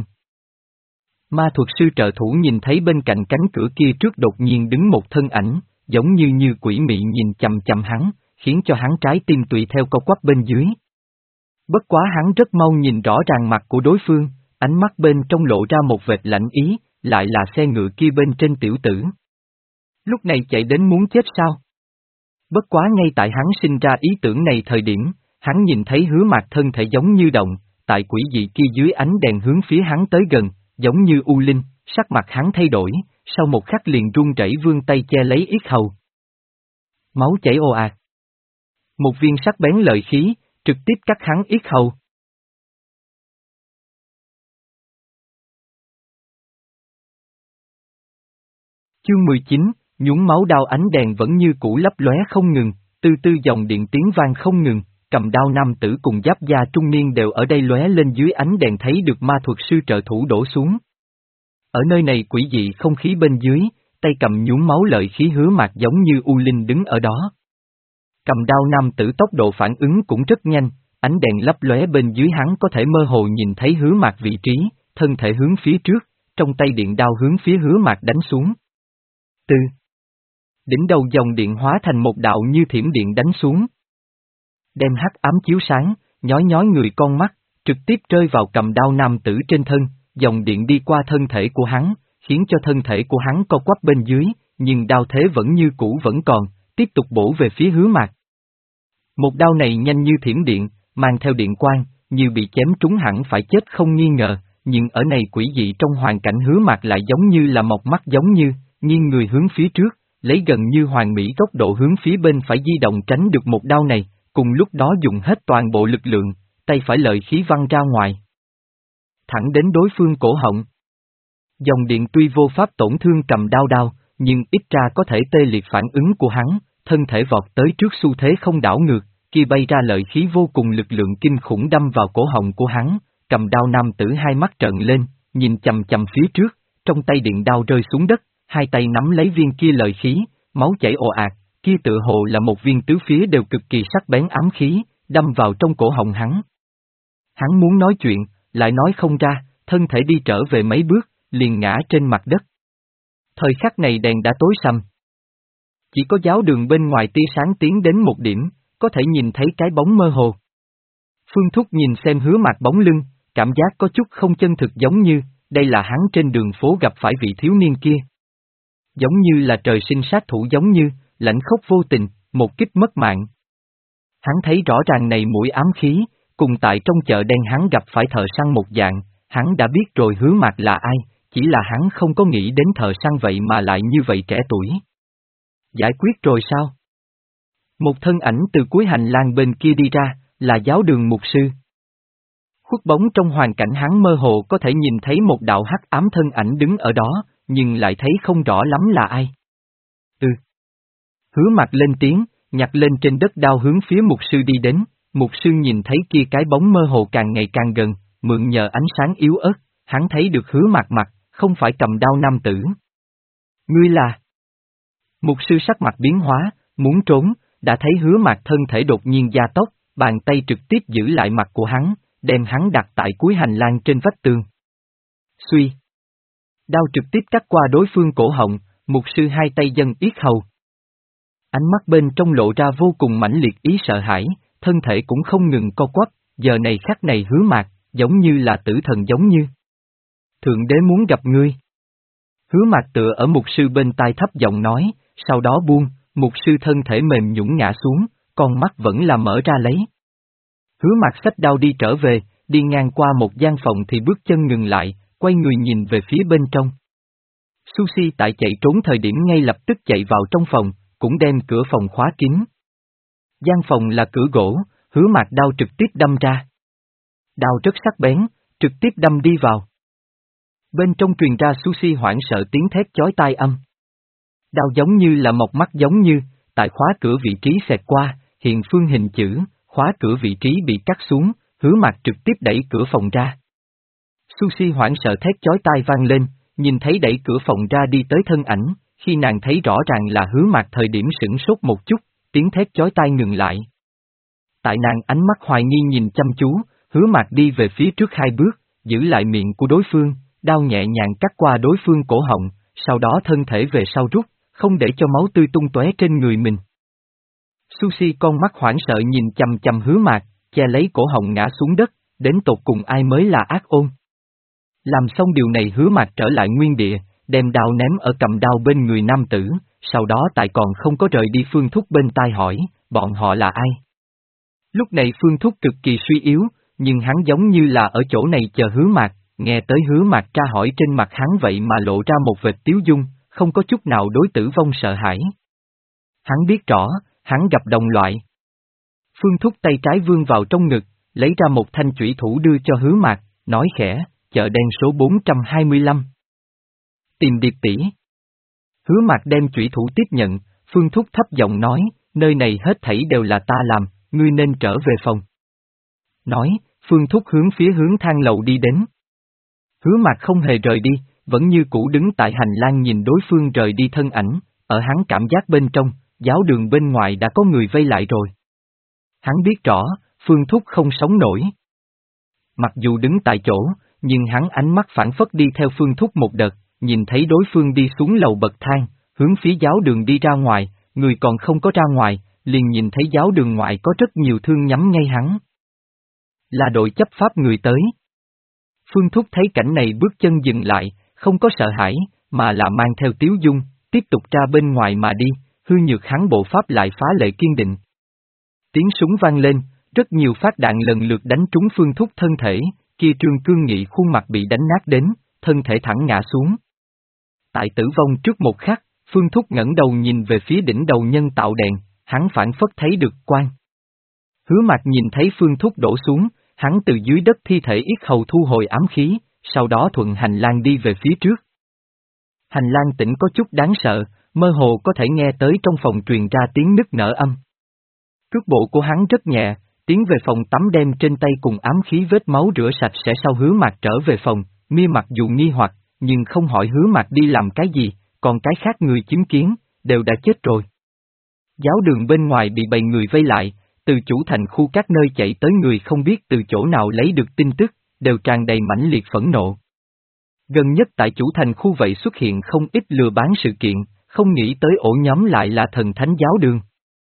Ma thuật sư trợ thủ nhìn thấy bên cạnh cánh cửa kia trước đột nhiên đứng một thân ảnh, giống như như quỷ mị nhìn chầm chầm hắn, khiến cho hắn trái tim tùy theo co quắp bên dưới. Bất quá hắn rất mau nhìn rõ ràng mặt của đối phương, ánh mắt bên trong lộ ra một vệt lạnh ý, lại là xe ngựa kia bên trên tiểu tử. Lúc này chạy đến muốn chết sao? Bất quá ngay tại hắn sinh ra ý tưởng này thời điểm, hắn nhìn thấy Hứa Mạc thân thể giống như động, tại quỷ dị kia dưới ánh đèn hướng phía hắn tới gần, giống như u linh, sắc mặt hắn thay đổi, sau một khắc liền run rẩy vươn tay che lấy yết hầu. Máu chảy ồ ạt. Một viên sắc bén lợi khí, trực tiếp cắt hắn yết hầu. Chương mười chín, nhúng máu đao ánh đèn vẫn như cũ lấp lóe không ngừng, từ từ dòng điện tiếng vang không ngừng, cầm đao nam tử cùng giáp da trung niên đều ở đây lóe lên dưới ánh đèn thấy được ma thuật sư trợ thủ đổ xuống. Ở nơi này quỷ dị không khí bên dưới, tay cầm nhúng máu lợi khí Hứa Mạc giống như u linh đứng ở đó. Cầm đao nam tử tốc độ phản ứng cũng rất nhanh, ánh đèn lấp lóe bên dưới hắn có thể mơ hồ nhìn thấy Hứa Mạc vị trí, thân thể hướng phía trước, trong tay điện đao hướng phía Hứa Mạc đánh xuống. Từ đỉnh đầu dòng điện hóa thành một đạo như thiểm điện đánh xuống. Đem hắc ám chiếu sáng, nhói nhói người con mắt, trực tiếp rơi vào cầm đao nam tử trên thân, dòng điện đi qua thân thể của hắn, khiến cho thân thể của hắn co quắp bên dưới, nhưng đao thế vẫn như cũ vẫn còn, tiếp tục bổ về phía Hứa Mạc. Một đao này nhanh như thiểm điện, mang theo điện quang, như bị chém trúng hẳn phải chết không nghi ngờ, nhưng ở này quỷ dị trong hoàn cảnh Hứa Mạc lại giống như là mọc mắt giống như, nghiêng người hướng phía trước, lấy gần như hoàn mỹ góc độ hướng phía bên phải di động tránh được một đao này, cùng lúc đó dùng hết toàn bộ lực lượng, tay phải lợi khí văng ra ngoài. Thẳng đến đối phương cổ họng. Dòng điện tuy vô pháp tổn thương cầm đao đao, nhưng ít ra có thể tê liệt phản ứng của hắn, thân thể vọt tới trước xu thế không đảo ngược, kia bay ra lợi khí vô cùng lực lượng kinh khủng đâm vào cổ họng của hắn, cầm đao nam tử hai mắt trợn lên, nhìn chầm chầm phía trước, trong tay điện đao rơi xuống đất, hai tay nắm lấy viên kia lợi khí, máu chảy ồ ạt, kia tựa hồ là một viên tứ phía đều cực kỳ sắc bén ám khí, đâm vào trong cổ họng hắn. Hắn muốn nói chuyện, lại nói không ra, thân thể đi trở về mấy bước, liền ngã trên mặt đất. Thời khắc này đèn đã tối sầm. Chỉ có giáo đường bên ngoài tia sáng tiến đến một điểm, có thể nhìn thấy cái bóng mơ hồ. Phương Thúc nhìn xem Hứa Mạc bóng lưng, cảm giác có chút không chân thực giống như, đây là hắn trên đường phố gặp phải vị thiếu niên kia. Giống như là trời sinh sát thủ giống như, lãnh khốc vô tình, một kích mất mạng. Hắn thấy rõ ràng này mũi ám khí, cùng tại trong chợ đen hắn gặp phải thợ săn một dạng, hắn đã biết rồi Hứa Mạc là ai, chỉ là hắn không có nghĩ đến thợ săn vậy mà lại như vậy trẻ tuổi. Giải quyết rồi sao? Một thân ảnh từ cuối hành lang bên kia đi ra, là giáo đường mục sư. Khuất bóng trong hoàn cảnh hắn mơ hồ có thể nhìn thấy một đạo hắc ám thân ảnh đứng ở đó, nhưng lại thấy không rõ lắm là ai. Ừ. Hứa Mạc lên tiếng, nhặt lên trên đất đao hướng phía mục sư đi đến, mục sư nhìn thấy kia cái bóng mơ hồ càng ngày càng gần, mượn nhờ ánh sáng yếu ớt, hắn thấy được Hứa Mạc mặt, không phải cầm đao nam tử. Ngươi là... Mục sư sắc mặt biến hóa, muốn trốn, đã thấy Hứa Mạc thân thể đột nhiên gia tốc, bàn tay trực tiếp giữ lại mặt của hắn, đem hắn đặt tại cuối hành lang trên vách tường. Suy. Đao trực tiếp cắt qua đối phương cổ họng, mục sư hai tay dâng yết hầu. Ánh mắt bên trong lộ ra vô cùng mãnh liệt ý sợ hãi, thân thể cũng không ngừng co quắp, giờ này khắc này Hứa Mạc, giống như là tử thần giống như. Thượng đế muốn gặp ngươi. Hứa Mạc tựa ở mục sư bên tai thấp giọng nói, sau đó buông, mục sư thân thể mềm nhũn ngã xuống, con mắt vẫn là mở ra lấy. Hứa Mạc xách đao đi trở về, đi ngang qua một gian phòng thì bước chân ngừng lại, quay người nhìn về phía bên trong. Sushi tại chạy trốn thời điểm ngay lập tức chạy vào trong phòng, cũng đem cửa phòng khóa kín. Gian phòng là cửa gỗ, Hứa Mạc đao trực tiếp đâm ra. Đao rất sắc bén, trực tiếp đâm đi vào. Bên trong truyền ra Sushi hoảng sợ tiếng thét chói tai âm. Đao giống như là mọc mắt giống như, tại khóa cửa vị trí xẹt qua, hiện phương hình chữ, khóa cửa vị trí bị cắt xuống, Hứa Mạc trực tiếp đẩy cửa phòng ra. Sushi hoảng sợ thét chói tai vang lên, nhìn thấy đẩy cửa phòng ra đi tới thân ảnh, khi nàng thấy rõ ràng là Hứa Mạc thời điểm sửng sốt một chút, tiếng thét chói tai ngừng lại. Tại nàng ánh mắt hoài nghi nhìn chăm chú, Hứa Mạc đi về phía trước hai bước, giữ lại miệng của đối phương, đao nhẹ nhàng cắt qua đối phương cổ họng, sau đó thân thể về sau rút, không để cho máu tươi tung tóe trên người mình. Sushi con mắt hoảng sợ nhìn chằm chằm Hứa Mạc, che lấy cổ họng ngã xuống đất, đến tột cùng ai mới là ác ôn. Làm xong điều này Hứa Mạc trở lại nguyên địa, đem đao ném ở cầm đao bên người nam tử, sau đó tại còn không có rời đi Phương Thúc bên tai hỏi, bọn họ là ai? Lúc này Phương Thúc cực kỳ suy yếu, nhưng hắn giống như là ở chỗ này chờ Hứa Mạc, nghe tới Hứa Mạc tra hỏi trên mặt hắn vậy mà lộ ra một vệt tiếu dung, không có chút nào đối tử vong sợ hãi. Hắn biết rõ, hắn gặp đồng loại. Phương Thúc tay trái vươn vào trong ngực, lấy ra một thanh chủy thủ đưa cho Hứa Mạc, nói khẽ, chợ đen số bốn trăm hai mươi lăm. Tìm Điệp tỷ. Hứa Mạc đem chủy thủ tiếp nhận, Phương Thúc thấp giọng nói, nơi này hết thảy đều là ta làm, ngươi nên trở về phòng. Nói, Phương Thúc hướng phía hướng thang lầu đi đến. Hứa Mạc không hề rời đi, vẫn như cũ đứng tại hành lang nhìn đối phương rời đi thân ảnh, ở hắn cảm giác bên trong, giáo đường bên ngoài đã có người vây lại rồi. Hắn biết rõ, Phương Thúc không sống nổi. Mặc dù đứng tại chỗ, nhưng hắn ánh mắt phản phất đi theo Phương Thúc một đợt, nhìn thấy đối phương đi xuống lầu bậc thang, hướng phía giáo đường đi ra ngoài, người còn không có ra ngoài, liền nhìn thấy giáo đường ngoại có rất nhiều thương nhắm ngay hắn. Là đội chấp pháp người tới. Phương Thúc thấy cảnh này bước chân dừng lại, không có sợ hãi, mà là mang theo tiếu dung, tiếp tục ra bên ngoài mà đi, hư nhược hắn bộ pháp lại phá lệ kiên định. Tiếng súng vang lên, rất nhiều phát đạn lần lượt đánh trúng Phương Thúc thân thể, kia Trương Cương Nghị khuôn mặt bị đánh nát đến, thân thể thẳng ngã xuống. Tại tử vong trước một khắc, Phương Thúc ngẩng đầu nhìn về phía đỉnh đầu nhân tạo đèn, hắn phản phất thấy được quang. Hứa Mạc nhìn thấy Phương Thúc đổ xuống, hắn từ dưới đất thi thể yết hầu thu hồi ám khí, sau đó thuận hành lang đi về phía trước. Hành lang tĩnh có chút đáng sợ, mơ hồ có thể nghe tới trong phòng truyền ra tiếng nức nở âm. Cước bộ của hắn rất nhẹ, tiến về phòng tắm đem trên tay cùng ám khí vết máu rửa sạch sẽ sau Hứa Mạc trở về phòng, Mia mặc dù nghi hoặc, nhưng không hỏi Hứa Mạc đi làm cái gì, còn cái khác người chứng kiến, đều đã chết rồi. Giáo đường bên ngoài bị bầy người vây lại, từ chủ thành khu các nơi chạy tới người không biết từ chỗ nào lấy được tin tức, đều tràn đầy mãnh liệt phẫn nộ. Gần nhất tại chủ thành khu vậy xuất hiện không ít lừa bán sự kiện, không nghĩ tới ổ nhóm lại là thần thánh giáo đường.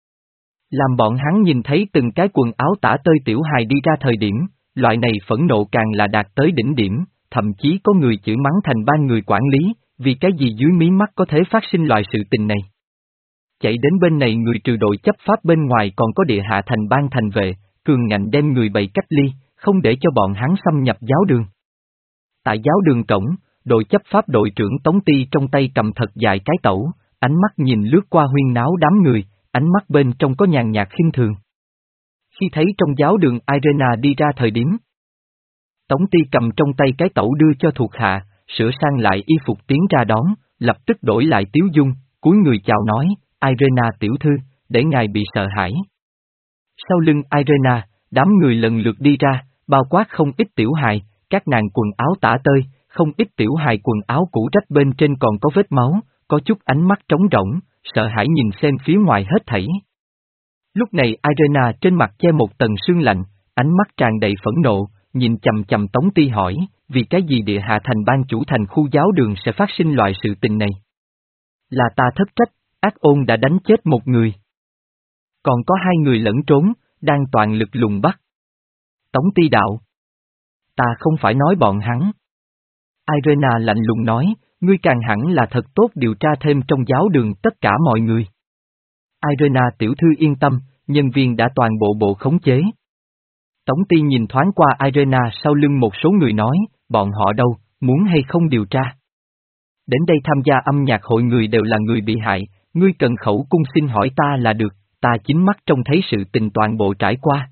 Làm bọn hắn nhìn thấy từng cái quần áo tả tơi tiểu hài đi ra thời điểm, loại này phẫn nộ càng là đạt tới đỉnh điểm, thậm chí có người chửi mắng thành ban người quản lý, vì cái gì dưới mí mắt có thể phát sinh loại sự tình này. Chạy đến bên này người trừ đội chấp pháp bên ngoài còn có địa hạ thành ban thành vệ, cường ngạnh đem người bày cách ly, không để cho bọn hắn xâm nhập giáo đường. Tại giáo đường cổng, đội chấp pháp đội trưởng Tống Ti trong tay cầm thật dài cái tẩu, ánh mắt nhìn lướt qua huyên náo đám người, ánh mắt bên trong có nhàn nhạt khinh thường. Khi thấy trong giáo đường Irena đi ra thời điểm, Tống Ti cầm trong tay cái tẩu đưa cho thuộc hạ, sửa sang lại y phục tiến ra đón, lập tức đổi lại tiếu dung, cúi người chào nói, Irena tiểu thư, để ngài bị sợ hãi. Sau lưng Irena, đám người lần lượt đi ra, bao quát không ít tiểu hài, các nàng quần áo tả tơi, không ít tiểu hài quần áo cũ rách bên trên còn có vết máu, có chút ánh mắt trống rỗng, sợ hãi nhìn xem phía ngoài hết thảy. Lúc này Irena trên mặt che một tầng sương lạnh, ánh mắt tràn đầy phẫn nộ, nhìn chầm chầm Tống Ti hỏi, vì cái gì địa hạ thành ban chủ thành khu giáo đường sẽ phát sinh loại sự tình này? Là ta thất trách, ác ôn đã đánh chết một người. Còn có hai người lẫn trốn, đang toàn lực lùng bắt. Tống Ti đạo. Ta không phải nói bọn hắn. Irena lạnh lùng nói, ngươi càng hẳn là thật tốt điều tra thêm trong giáo đường tất cả mọi người. Irena tiểu thư yên tâm, nhân viên đã toàn bộ bộ khống chế. Tống Ti nhìn thoáng qua Irena sau lưng một số người nói, bọn họ đâu, muốn hay không điều tra. Đến đây tham gia âm nhạc hội người đều là người bị hại, ngươi cần khẩu cung xin hỏi ta là được, ta chính mắt trông thấy sự tình toàn bộ trải qua.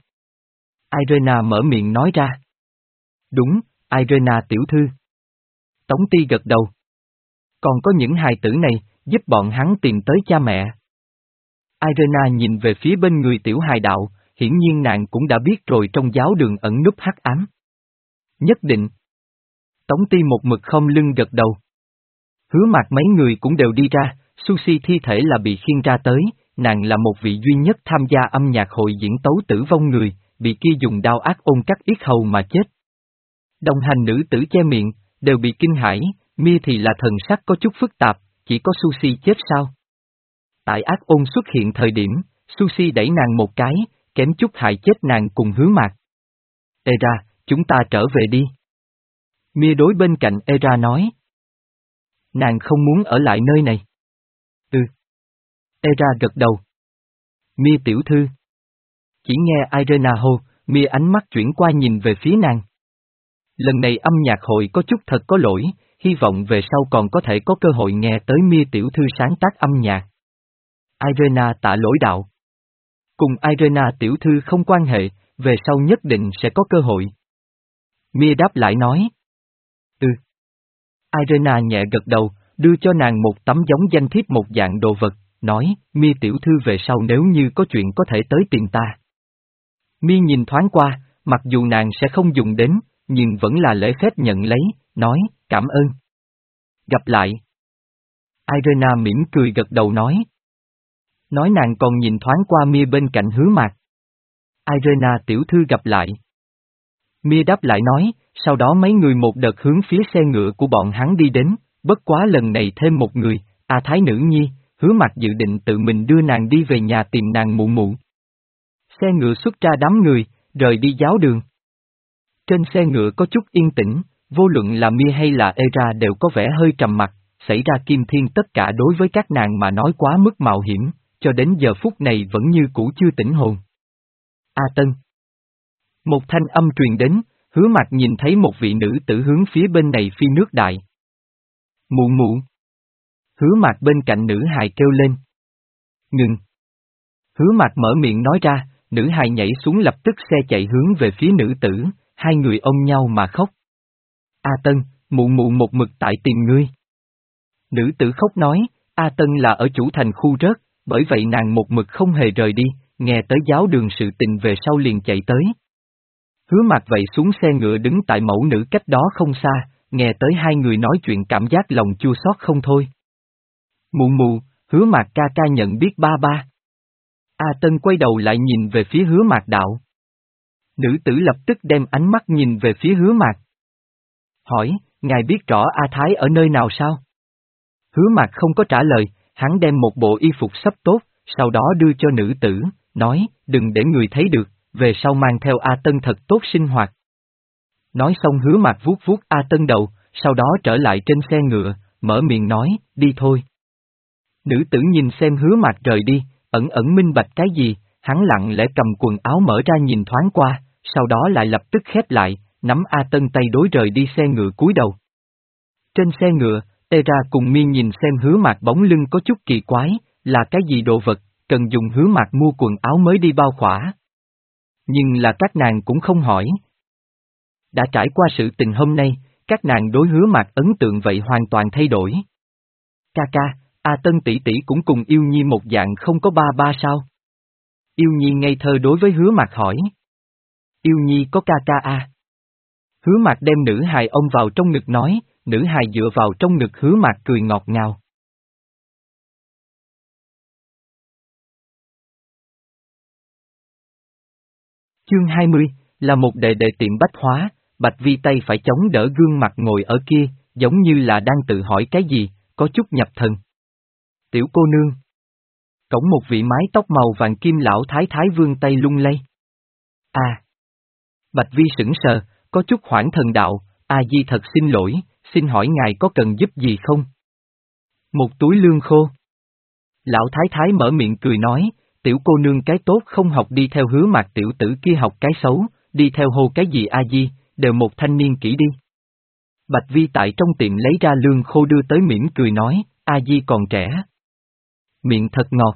Irena mở miệng nói ra. Đúng, Irena tiểu thư. Tống Ti gật đầu. Còn có những hài tử này, giúp bọn hắn tìm tới cha mẹ. Irena nhìn về phía bên người tiểu hài đạo, hiển nhiên nàng cũng đã biết rồi trong giáo đường ẩn núp hắc ám. Nhất định. Tống Ti một mực không lưng gật đầu. Hứa Mạc mấy người cũng đều đi ra, Sushi thi thể là bị khiêng ra tới, nàng là một vị duy nhất tham gia âm nhạc hội diễn tấu tử vong người, bị kia dùng đao ác ôn cắt yết hầu mà chết. Đồng hành nữ tử che miệng, đều bị kinh hãi, Mia thì là thần sắc có chút phức tạp, chỉ có Sushi chết sao? Tại ác ôn xuất hiện thời điểm, Sushi đẩy nàng một cái, kém chút hại chết nàng cùng Hứa Mạc. Era, chúng ta trở về đi. Mia đối bên cạnh Era nói. Nàng không muốn ở lại nơi này. Ừ. Era gật đầu. Mia tiểu thư. Chỉ nghe Irena hô, Mia ánh mắt chuyển qua nhìn về phía nàng. Lần này âm nhạc hội có chút thật có lỗi, hy vọng về sau còn có thể có cơ hội nghe tới Mia tiểu thư sáng tác âm nhạc. Irena tạ lỗi đạo. Cùng Irena tiểu thư không quan hệ, về sau nhất định sẽ có cơ hội. Mia đáp lại nói. Ừ. Irena nhẹ gật đầu, đưa cho nàng một tấm giống danh thiếp một dạng đồ vật, nói, Mia tiểu thư về sau nếu như có chuyện có thể tới tìm ta. Mia nhìn thoáng qua, mặc dù nàng sẽ không dùng đến, nhưng vẫn là lễ phép nhận lấy, nói, cảm ơn. Gặp lại. Irena mỉm cười gật đầu nói. Nói nàng còn nhìn thoáng qua Mia bên cạnh Hứa Mạc. Irena tiểu thư gặp lại. Mia đáp lại nói, sau đó mấy người một đợt hướng phía xe ngựa của bọn hắn đi đến, bất quá lần này thêm một người, A Thái nữ nhi, Hứa Mạc dự định tự mình đưa nàng đi về nhà tìm nàng mụ mụ. Xe ngựa xuất ra đám người, rời đi giáo đường. Trên xe ngựa có chút yên tĩnh, vô luận là Mia hay là Era đều có vẻ hơi trầm mặc, xảy ra kim thiên tất cả đối với các nàng mà nói quá mức mạo hiểm, cho đến giờ phút này vẫn như cũ chưa tỉnh hồn. A Tân. Một thanh âm truyền đến, Hứa Mạc nhìn thấy một vị nữ tử hướng phía bên này phi nước đại. Mụ mụ. Hứa Mạc bên cạnh nữ hài kêu lên. Ngừng. Hứa Mạc mở miệng nói ra, nữ hài nhảy xuống lập tức xe chạy hướng về phía nữ tử, hai người ôm nhau mà khóc. A Tân, mụ mụ một mực tại tìm ngươi. Nữ tử khóc nói, A Tân là ở chủ thành khu rớt, bởi vậy nàng một mực không hề rời đi, nghe tới giáo đường sự tình về sau liền chạy tới. Hứa Mạc vậy xuống xe ngựa đứng tại mẫu nữ cách đó không xa, nghe tới hai người nói chuyện cảm giác lòng chua xót không thôi. Mụ mụ, Hứa Mạc ca ca nhận biết ba ba. A Tân quay đầu lại nhìn về phía Hứa Mạc đạo. Nữ tử lập tức đem ánh mắt nhìn về phía Hứa Mạc. Hỏi, ngài biết rõ A Thái ở nơi nào sao? Hứa Mạc không có trả lời, hắn đem một bộ y phục sắp tốt, sau đó đưa cho nữ tử, nói, đừng để người thấy được, về sau mang theo A Tân thật tốt sinh hoạt. Nói xong Hứa Mạc vuốt vuốt A Tân đầu, sau đó trở lại trên xe ngựa, mở miệng nói, đi thôi. Nữ tử nhìn xem Hứa Mạc rời đi, ẩn ẩn minh bạch cái gì, hắn lặng lẽ cầm quần áo mở ra nhìn thoáng qua, sau đó lại lập tức khép lại, nắm A Tân tay đối rời đi xe ngựa cúi đầu. Trên xe ngựa, Era cùng Mia nhìn xem Hứa Mạc bóng lưng có chút kỳ quái, là cái gì đồ vật, cần dùng Hứa Mạc mua quần áo mới đi bao khỏa. Nhưng là các nàng cũng không hỏi. Đã trải qua sự tình hôm nay, các nàng đối Hứa Mạc ấn tượng vậy hoàn toàn thay đổi. Ca ca, A Tân tỷ tỷ cũng cùng Yêu Nhi một dạng không có ba ba sao? Yêu Nhi ngây thơ đối với Hứa Mạc hỏi. Yêu nhi có ca ca a. Hứa Mạc đem nữ hài ôm vào trong ngực nói, nữ hài dựa vào trong ngực Hứa Mạc cười ngọt ngào. Chương hai mươi, là một đệ đệ tiệm bách hóa, Bạch Vi tay phải chống đỡ gương mặt ngồi ở kia, giống như là đang tự hỏi cái gì, có chút nhập thần. Tiểu cô nương. Cổng một vị mái tóc màu vàng kim lão thái thái vươn tay lung lay. À. Bạch Vi sững sờ, có chút hoảng thần đạo, A Di thật xin lỗi, xin hỏi ngài có cần giúp gì không? Một túi lương khô. Lão thái thái mở miệng cười nói, tiểu cô nương cái tốt không học đi theo Hứa Mạc tiểu tử kia học cái xấu, đi theo hô cái gì A Di, đều một thanh niên kỹ đi. Bạch Vi tại trong tiệm lấy ra lương khô đưa tới mỉm cười nói, A Di còn trẻ. Miệng thật ngọt.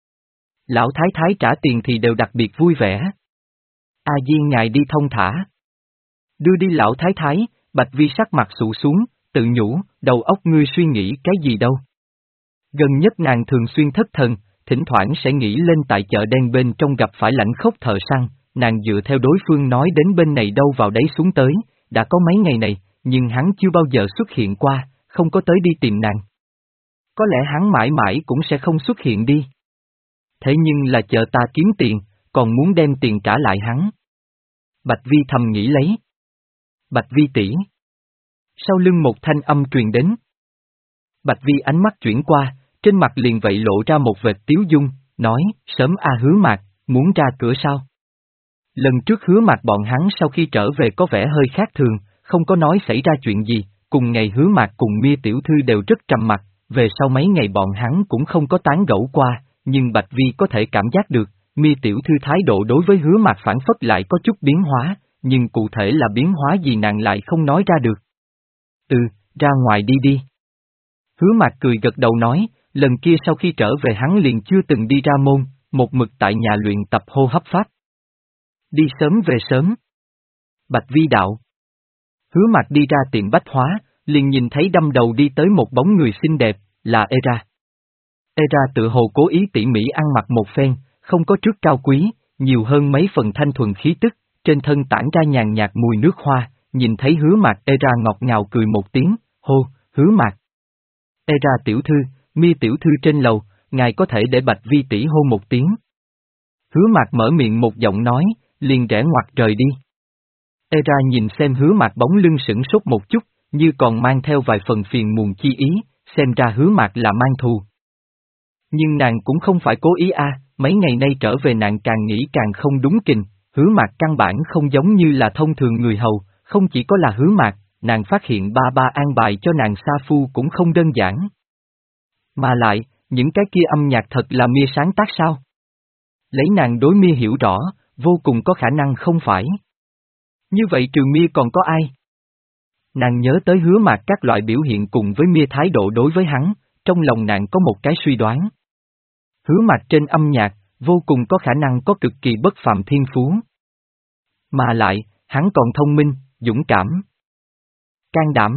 Lão thái thái trả tiền thì đều đặc biệt vui vẻ. A Di ngài đi thông thả. Đưa đi lão thái thái, Bạch Vi sắc mặt sụ xuống, tự nhủ, đầu óc ngươi suy nghĩ cái gì đâu. Gần nhất nàng thường xuyên thất thần, thỉnh thoảng sẽ nghĩ lên tại chợ đen bên trong gặp phải lãnh khốc thợ săn, nàng dựa theo đối phương nói đến bên này đâu vào đấy xuống tới, đã có mấy ngày này, nhưng hắn chưa bao giờ xuất hiện qua, không có tới đi tìm nàng. Có lẽ hắn mãi mãi cũng sẽ không xuất hiện đi. Thế nhưng là chợ ta kiếm tiền, còn muốn đem tiền trả lại hắn. Bạch Vi thầm nghĩ lấy. Bạch Vi tỷ. Sau lưng một thanh âm truyền đến. Bạch Vi ánh mắt chuyển qua, trên mặt liền vậy lộ ra một vệt tiếu dung, nói, sớm a Hứa Mạc, muốn ra cửa sao? Lần trước Hứa Mạc bọn hắn sau khi trở về có vẻ hơi khác thường, không có nói xảy ra chuyện gì, cùng ngày Hứa Mạc cùng Mia tiểu thư đều rất trầm mặc, về sau mấy ngày bọn hắn cũng không có tán gẫu qua, nhưng Bạch Vi có thể cảm giác được, Mia tiểu thư thái độ đối với Hứa Mạc phản phất lại có chút biến hóa, nhưng cụ thể là biến hóa gì nàng lại không nói ra được. Ừ, ra ngoài đi đi. Hứa Mạc cười gật đầu nói, lần kia sau khi trở về hắn liền chưa từng đi ra môn, một mực tại nhà luyện tập hô hấp pháp. Đi sớm về sớm. Bạch Vi đạo. Hứa Mạc đi ra tiệm bách hóa, liền nhìn thấy đâm đầu đi tới một bóng người xinh đẹp, là Era. Era tự hồ cố ý tỉ mỉ ăn mặc một phen, không có trước cao quý, nhiều hơn mấy phần thanh thuần khí tức, trên thân tản ra nhàn nhạt mùi nước hoa, nhìn thấy Hứa Mạc Era ngọt ngào cười một tiếng, hô, Hứa Mạc. Era tiểu thư, Mia tiểu thư trên lầu, ngài có thể để Bạch Vi tỷ hô một tiếng. Hứa Mạc mở miệng một giọng nói, liền rẽ ngoặt rời đi. Era nhìn xem Hứa Mạc bóng lưng sửng sốt một chút, như còn mang theo vài phần phiền muộn chi ý, xem ra Hứa Mạc là mang thù. Nhưng nàng cũng không phải cố ý a, mấy ngày nay trở về nàng càng nghĩ càng không đúng kình, Hứa Mạc căn bản không giống như là thông thường người hầu, không chỉ có là Hứa Mạc, nàng phát hiện ba ba an bài cho nàng sa phu cũng không đơn giản. Mà lại, những cái kia âm nhạc thật là Mia sáng tác sao? Lấy nàng đối Mia hiểu rõ, vô cùng có khả năng không phải. Như vậy trừ Mia còn có ai? Nàng nhớ tới Hứa Mạc các loại biểu hiện cùng với Mia thái độ đối với hắn, trong lòng nàng có một cái suy đoán. Hứa Mạc trên âm nhạc, vô cùng có khả năng có cực kỳ bất phàm thiên phú. Mà lại, hắn còn thông minh, dũng cảm, can đảm.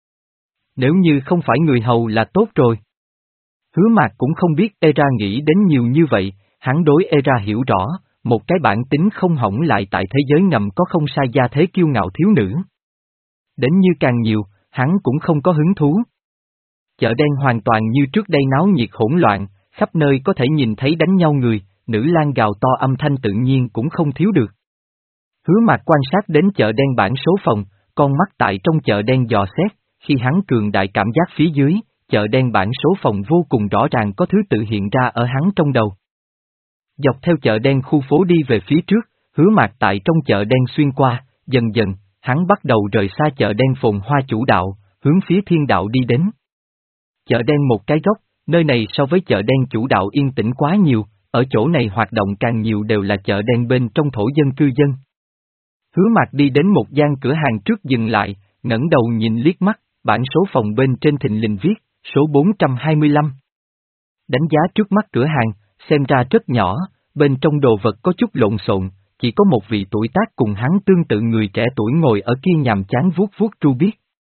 Nếu như không phải người hầu là tốt rồi. Hứa Mạc cũng không biết Era nghĩ đến nhiều như vậy, hắn đối Era hiểu rõ, một cái bản tính không hỏng lại tại thế giới ngầm có không sai gia thế kiêu ngạo thiếu nữ. Đến như càng nhiều, hắn cũng không có hứng thú. Chợ đen hoàn toàn như trước đây náo nhiệt hỗn loạn, khắp nơi có thể nhìn thấy đánh nhau người, nữ lang gào to âm thanh tự nhiên cũng không thiếu được. Hứa Mạc quan sát đến chợ đen bản số phòng, con mắt tại trong chợ đen dò xét, khi hắn cường đại cảm giác phía dưới, chợ đen bản số phòng vô cùng rõ ràng có thứ tự hiện ra ở hắn trong đầu. Dọc theo chợ đen khu phố đi về phía trước, Hứa Mạc tại trong chợ đen xuyên qua, dần dần, hắn bắt đầu rời xa chợ đen phồn hoa chủ đạo, hướng phía thiên đạo đi đến. Chợ đen một cái góc, nơi này so với chợ đen chủ đạo yên tĩnh quá nhiều, ở chỗ này hoạt động càng nhiều đều là chợ đen bên trong thổ dân cư dân. Hứa Mạc đi đến một gian cửa hàng trước dừng lại, ngẩng đầu nhìn liếc mắt, bản số phòng bên trên thình lình viết, số bốn trăm hai mươi lăm. Đánh giá trước mắt cửa hàng, xem ra rất nhỏ, bên trong đồ vật có chút lộn xộn, chỉ có một vị tuổi tác cùng hắn tương tự người trẻ tuổi ngồi ở kia nhàm chán vuốt vuốt Rubik.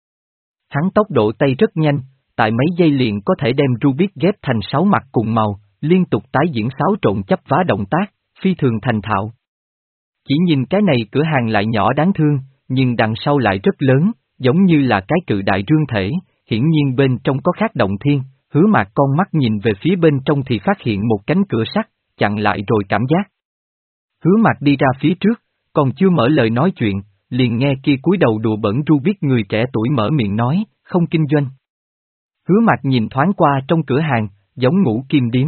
Hắn tốc độ tay rất nhanh, tại mấy giây liền có thể đem Rubik ghép thành sáu mặt cùng màu, liên tục tái diễn xáo trộn chấp vá động tác, phi thường thành thạo. Chỉ nhìn cái này cửa hàng lại nhỏ đáng thương, nhưng đằng sau lại rất lớn, giống như là cái cự đại rương thể, hiển nhiên bên trong có khác động thiên. Hứa Mạc con mắt nhìn về phía bên trong thì phát hiện một cánh cửa sắt, chặn lại rồi cảm giác. Hứa Mạc đi ra phía trước, còn chưa mở lời nói chuyện, liền nghe kia cúi đầu đùa bẩn Rubik người trẻ tuổi mở miệng nói, không kinh doanh. Hứa Mạc nhìn thoáng qua trong cửa hàng, giống ngũ kim điếm.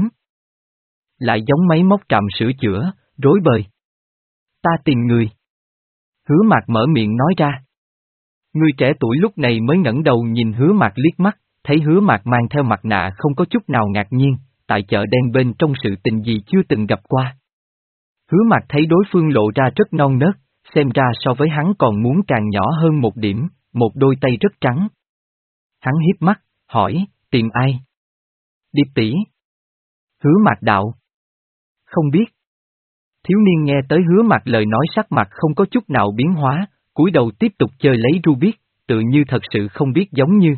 Lại giống máy móc trạm sửa chữa, rối bời. Ta tìm người. Hứa Mạc mở miệng nói ra. Người trẻ tuổi lúc này mới ngẩng đầu nhìn Hứa Mạc liếc mắt, thấy Hứa Mạc mang theo mặt nạ không có chút nào ngạc nhiên, tại chợ đen bên trong sự tình gì chưa từng gặp qua. Hứa Mạc thấy đối phương lộ ra rất non nớt, xem ra so với hắn còn muốn càng nhỏ hơn một điểm, một đôi tay rất trắng. Hắn hiếp mắt, hỏi, tìm ai? Điệp tỷ. Hứa Mạc đạo. Không biết. Thiếu niên nghe tới Hứa Mạc lời nói sắc mặt không có chút nào biến hóa, cúi đầu tiếp tục chơi lấy Rubik, tự như thật sự không biết giống như.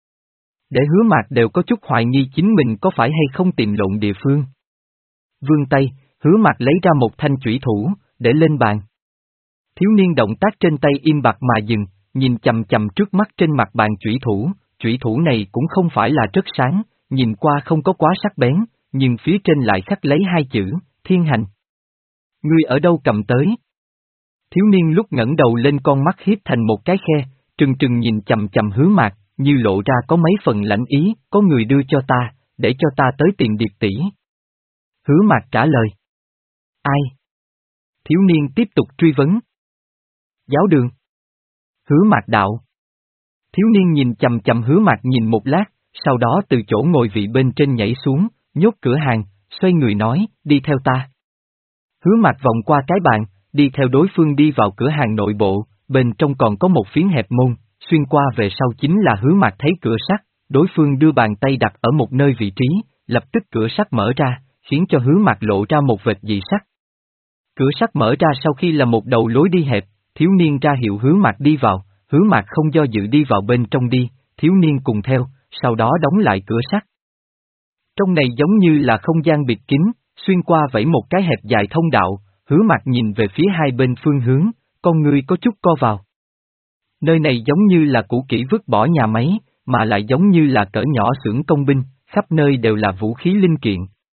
Để Hứa Mạc đều có chút hoài nghi chính mình có phải hay không tìm lộn địa phương. Vươn tay, Hứa Mạc lấy ra một thanh chủy thủ, để lên bàn. Thiếu niên động tác trên tay im bặt mà dừng, nhìn chầm chầm trước mắt trên mặt bàn chủy thủ, chủy thủ này cũng không phải là rất sáng, nhìn qua không có quá sắc bén, nhưng phía trên lại khắc lấy hai chữ, thiên hành. Ngươi ở đâu cầm tới? Thiếu niên lúc ngẩng đầu lên con mắt hiếp thành một cái khe, trừng trừng nhìn chầm chầm Hứa Mạc, như lộ ra có mấy phần lãnh ý, có người đưa cho ta, để cho ta tới tìm Điệp tỷ. Hứa Mạc trả lời. Ai? Thiếu niên tiếp tục truy vấn. Giáo đường. Hứa Mạc đạo. Thiếu niên nhìn chầm chầm Hứa Mạc nhìn một lát, sau đó từ chỗ ngồi vị bên trên nhảy xuống, nhốt cửa hàng, xoay người nói, đi theo ta. Hứa Mạc vòng qua cái bàn, đi theo đối phương đi vào cửa hàng nội bộ, bên trong còn có một phiến hẹp môn, xuyên qua về sau chính là Hứa Mạc thấy cửa sắt, đối phương đưa bàn tay đặt ở một nơi vị trí, lập tức cửa sắt mở ra, khiến cho Hứa Mạc lộ ra một vệt dị sắc. Cửa sắt mở ra sau khi là một đầu lối đi hẹp, thiếu niên ra hiệu Hứa Mạc đi vào, Hứa Mạc không do dự đi vào bên trong đi, thiếu niên cùng theo, sau đó đóng lại cửa sắt. Trong này giống như là không gian biệt kín, xuyên qua vẫy một cái hẹp dài thông đạo, Hứa Mạc nhìn về phía hai bên phương hướng, con người có chút co vào. Nơi này giống như là cũ kỹ vứt bỏ nhà máy, mà lại giống như là cỡ nhỏ xưởng công binh, khắp nơi đều là vũ khí linh kiện.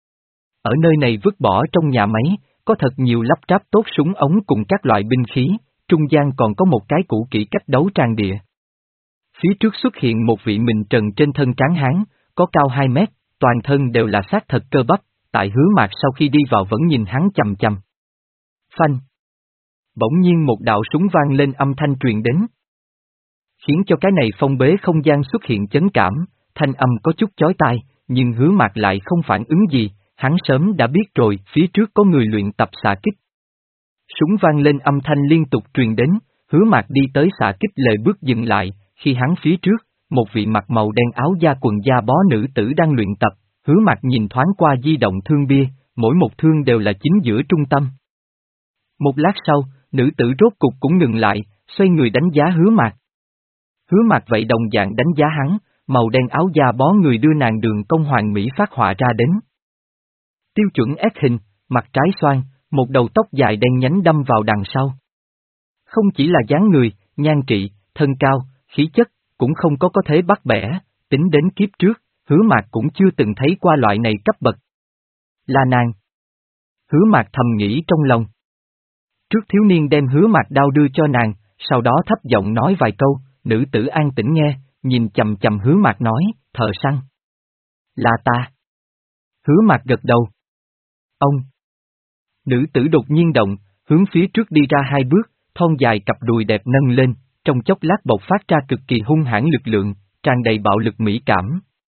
Ở nơi này vứt bỏ trong nhà máy, có thật nhiều lắp ráp tốt súng ống cùng các loại binh khí, trung gian còn có một cái cũ kỹ cách đấu tràn địa. Phía trước xuất hiện một vị mình trần trên thân tráng hán, có cao hai mét, toàn thân đều là xác thật cơ bắp, tại Hứa Mạc sau khi đi vào vẫn nhìn hắn chằm chằm. Phanh. Bỗng nhiên một đạo súng vang lên âm thanh truyền đến. Khiến cho cái này phong bế không gian xuất hiện chấn cảm, thanh âm có chút chói tai, nhưng Hứa Mạc lại không phản ứng gì, hắn sớm đã biết rồi, phía trước có người luyện tập xạ kích. Súng vang lên âm thanh liên tục truyền đến, Hứa Mạc đi tới xạ kích lệ bước dừng lại, khi hắn phía trước, một vị mặc màu đen áo da quần da bó nữ tử đang luyện tập, Hứa Mạc nhìn thoáng qua di động thương bia, mỗi một thương đều là chính giữa trung tâm. Một lát sau, nữ tử rốt cục cũng ngừng lại, xoay người đánh giá Hứa Mạc. Hứa Mạc vậy đồng dạng đánh giá hắn, màu đen áo da bó người đưa nàng đường cong hoàng mỹ phát họa ra đến. Tiêu chuẩn S hình, mặt trái xoan, một đầu tóc dài đen nhánh đâm vào đằng sau. Không chỉ là dáng người, nhan trị, thân cao, khí chất, cũng không có có thể bắt bẻ, tính đến kiếp trước, Hứa Mạc cũng chưa từng thấy qua loại này cấp bậc. Là nàng. Hứa Mạc thầm nghĩ trong lòng. Trước thiếu niên đem Hứa Mạc đao đưa cho nàng, sau đó thấp giọng nói vài câu, nữ tử an tĩnh nghe, nhìn chầm chầm Hứa Mạc nói, thợ săn. Là ta. Hứa Mạc gật đầu. Ông. Nữ tử đột nhiên động, hướng phía trước đi ra hai bước, thon dài cặp đùi đẹp nâng lên, trong chốc lát bộc phát ra cực kỳ hung hãn lực lượng, tràn đầy bạo lực mỹ cảm.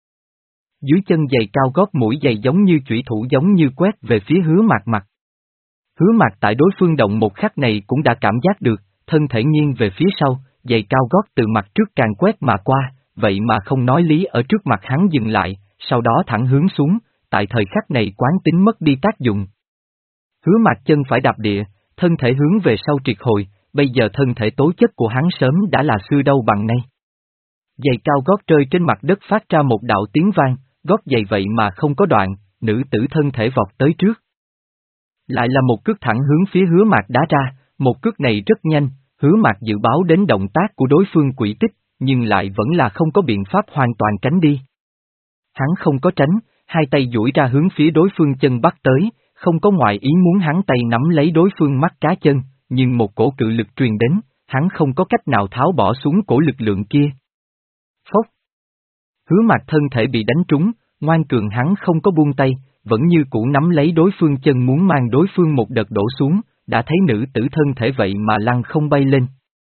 Dưới chân giày cao gót mũi giày giống như chủy thủ giống như quét về phía Hứa Mạc mặt. Hứa Mạc tại đối phương động một khắc này cũng đã cảm giác được, thân thể nghiêng về phía sau, giày cao gót từ mặt trước càng quét mà qua, vậy mà không nói lý ở trước mặt hắn dừng lại, sau đó thẳng hướng xuống, tại thời khắc này quán tính mất đi tác dụng. Hứa Mạc chân phải đạp địa, thân thể hướng về sau triệt hồi, bây giờ thân thể tố chất của hắn sớm đã là xưa đâu bằng nay. Giày cao gót rơi trên mặt đất phát ra một đạo tiếng vang, gót giày vậy mà không có đoạn, nữ tử thân thể vọt tới trước. Lại là một cước thẳng hướng phía Hứa Mạc đá ra, một cước này rất nhanh, Hứa Mạc dự báo đến động tác của đối phương quỷ tích, nhưng lại vẫn là không có biện pháp hoàn toàn tránh đi. Hắn không có tránh, hai tay duỗi ra hướng phía đối phương chân bắt tới, không có ngoại ý muốn hắn tay nắm lấy đối phương mắt cá chân, nhưng một cổ cự lực truyền đến, hắn không có cách nào tháo bỏ xuống cổ lực lượng kia. Phốc! Hứa Mạc thân thể bị đánh trúng, ngoan cường hắn không có buông tay, vẫn như cũ nắm lấy đối phương chân muốn mang đối phương một đợt đổ xuống, đã thấy nữ tử thân thể vậy mà lăn không bay lên.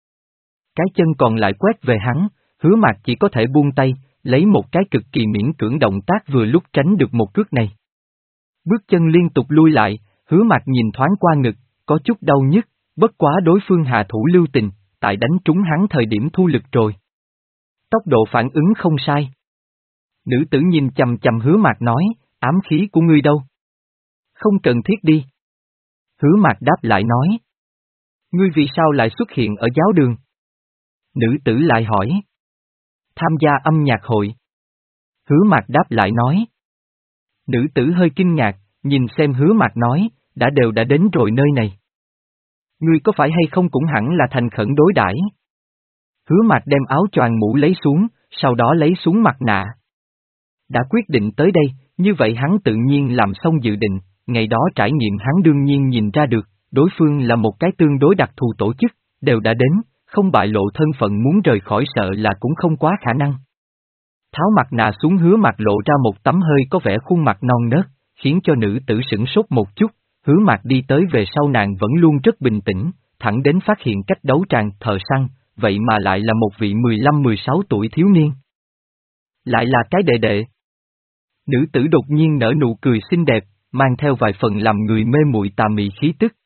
Cái chân còn lại quét về hắn, Hứa Mạc chỉ có thể buông tay, lấy một cái cực kỳ miễn cưỡng động tác vừa lúc tránh được một cước này. Bước chân liên tục lui lại, Hứa Mạc nhìn thoáng qua ngực, có chút đau nhức, bất quá đối phương hạ thủ lưu tình, tại đánh trúng hắn thời điểm thu lực rồi. Tốc độ phản ứng không sai. Nữ tử nhìn chầm chầm Hứa Mạc nói, ám khí của ngươi đâu? Không cần thiết đi. Hứa Mạc đáp lại nói. Ngươi vì sao lại xuất hiện ở giáo đường? Nữ tử lại hỏi. Tham gia âm nhạc hội. Hứa Mạc đáp lại nói. Nữ tử hơi kinh ngạc, nhìn xem Hứa Mạc nói, đã đều đã đến rồi nơi này. Ngươi có phải hay không cũng hẳn là thành khẩn đối đãi. Hứa Mạc đem áo choàng mũ lấy xuống, sau đó lấy xuống mặt nạ. Đã quyết định tới đây, như vậy hắn tự nhiên làm xong dự định, ngày đó trải nghiệm hắn đương nhiên nhìn ra được, đối phương là một cái tương đối đặc thù tổ chức, đều đã đến, không bại lộ thân phận muốn rời khỏi sợ là cũng không quá khả năng. Tháo mặt nạ xuống Hứa Mạc lộ ra một tấm hơi có vẻ khuôn mặt non nớt, khiến cho nữ tử sửng sốt một chút, Hứa Mạc đi tới về sau nàng vẫn luôn rất bình tĩnh, thẳng đến phát hiện cách đấu tràng thợ săn, vậy mà lại là một vị mười lăm mười sáu tuổi thiếu niên. Lại là cái đệ đệ. Nữ tử đột nhiên nở nụ cười xinh đẹp, mang theo vài phần làm người mê muội tà mị khí tức,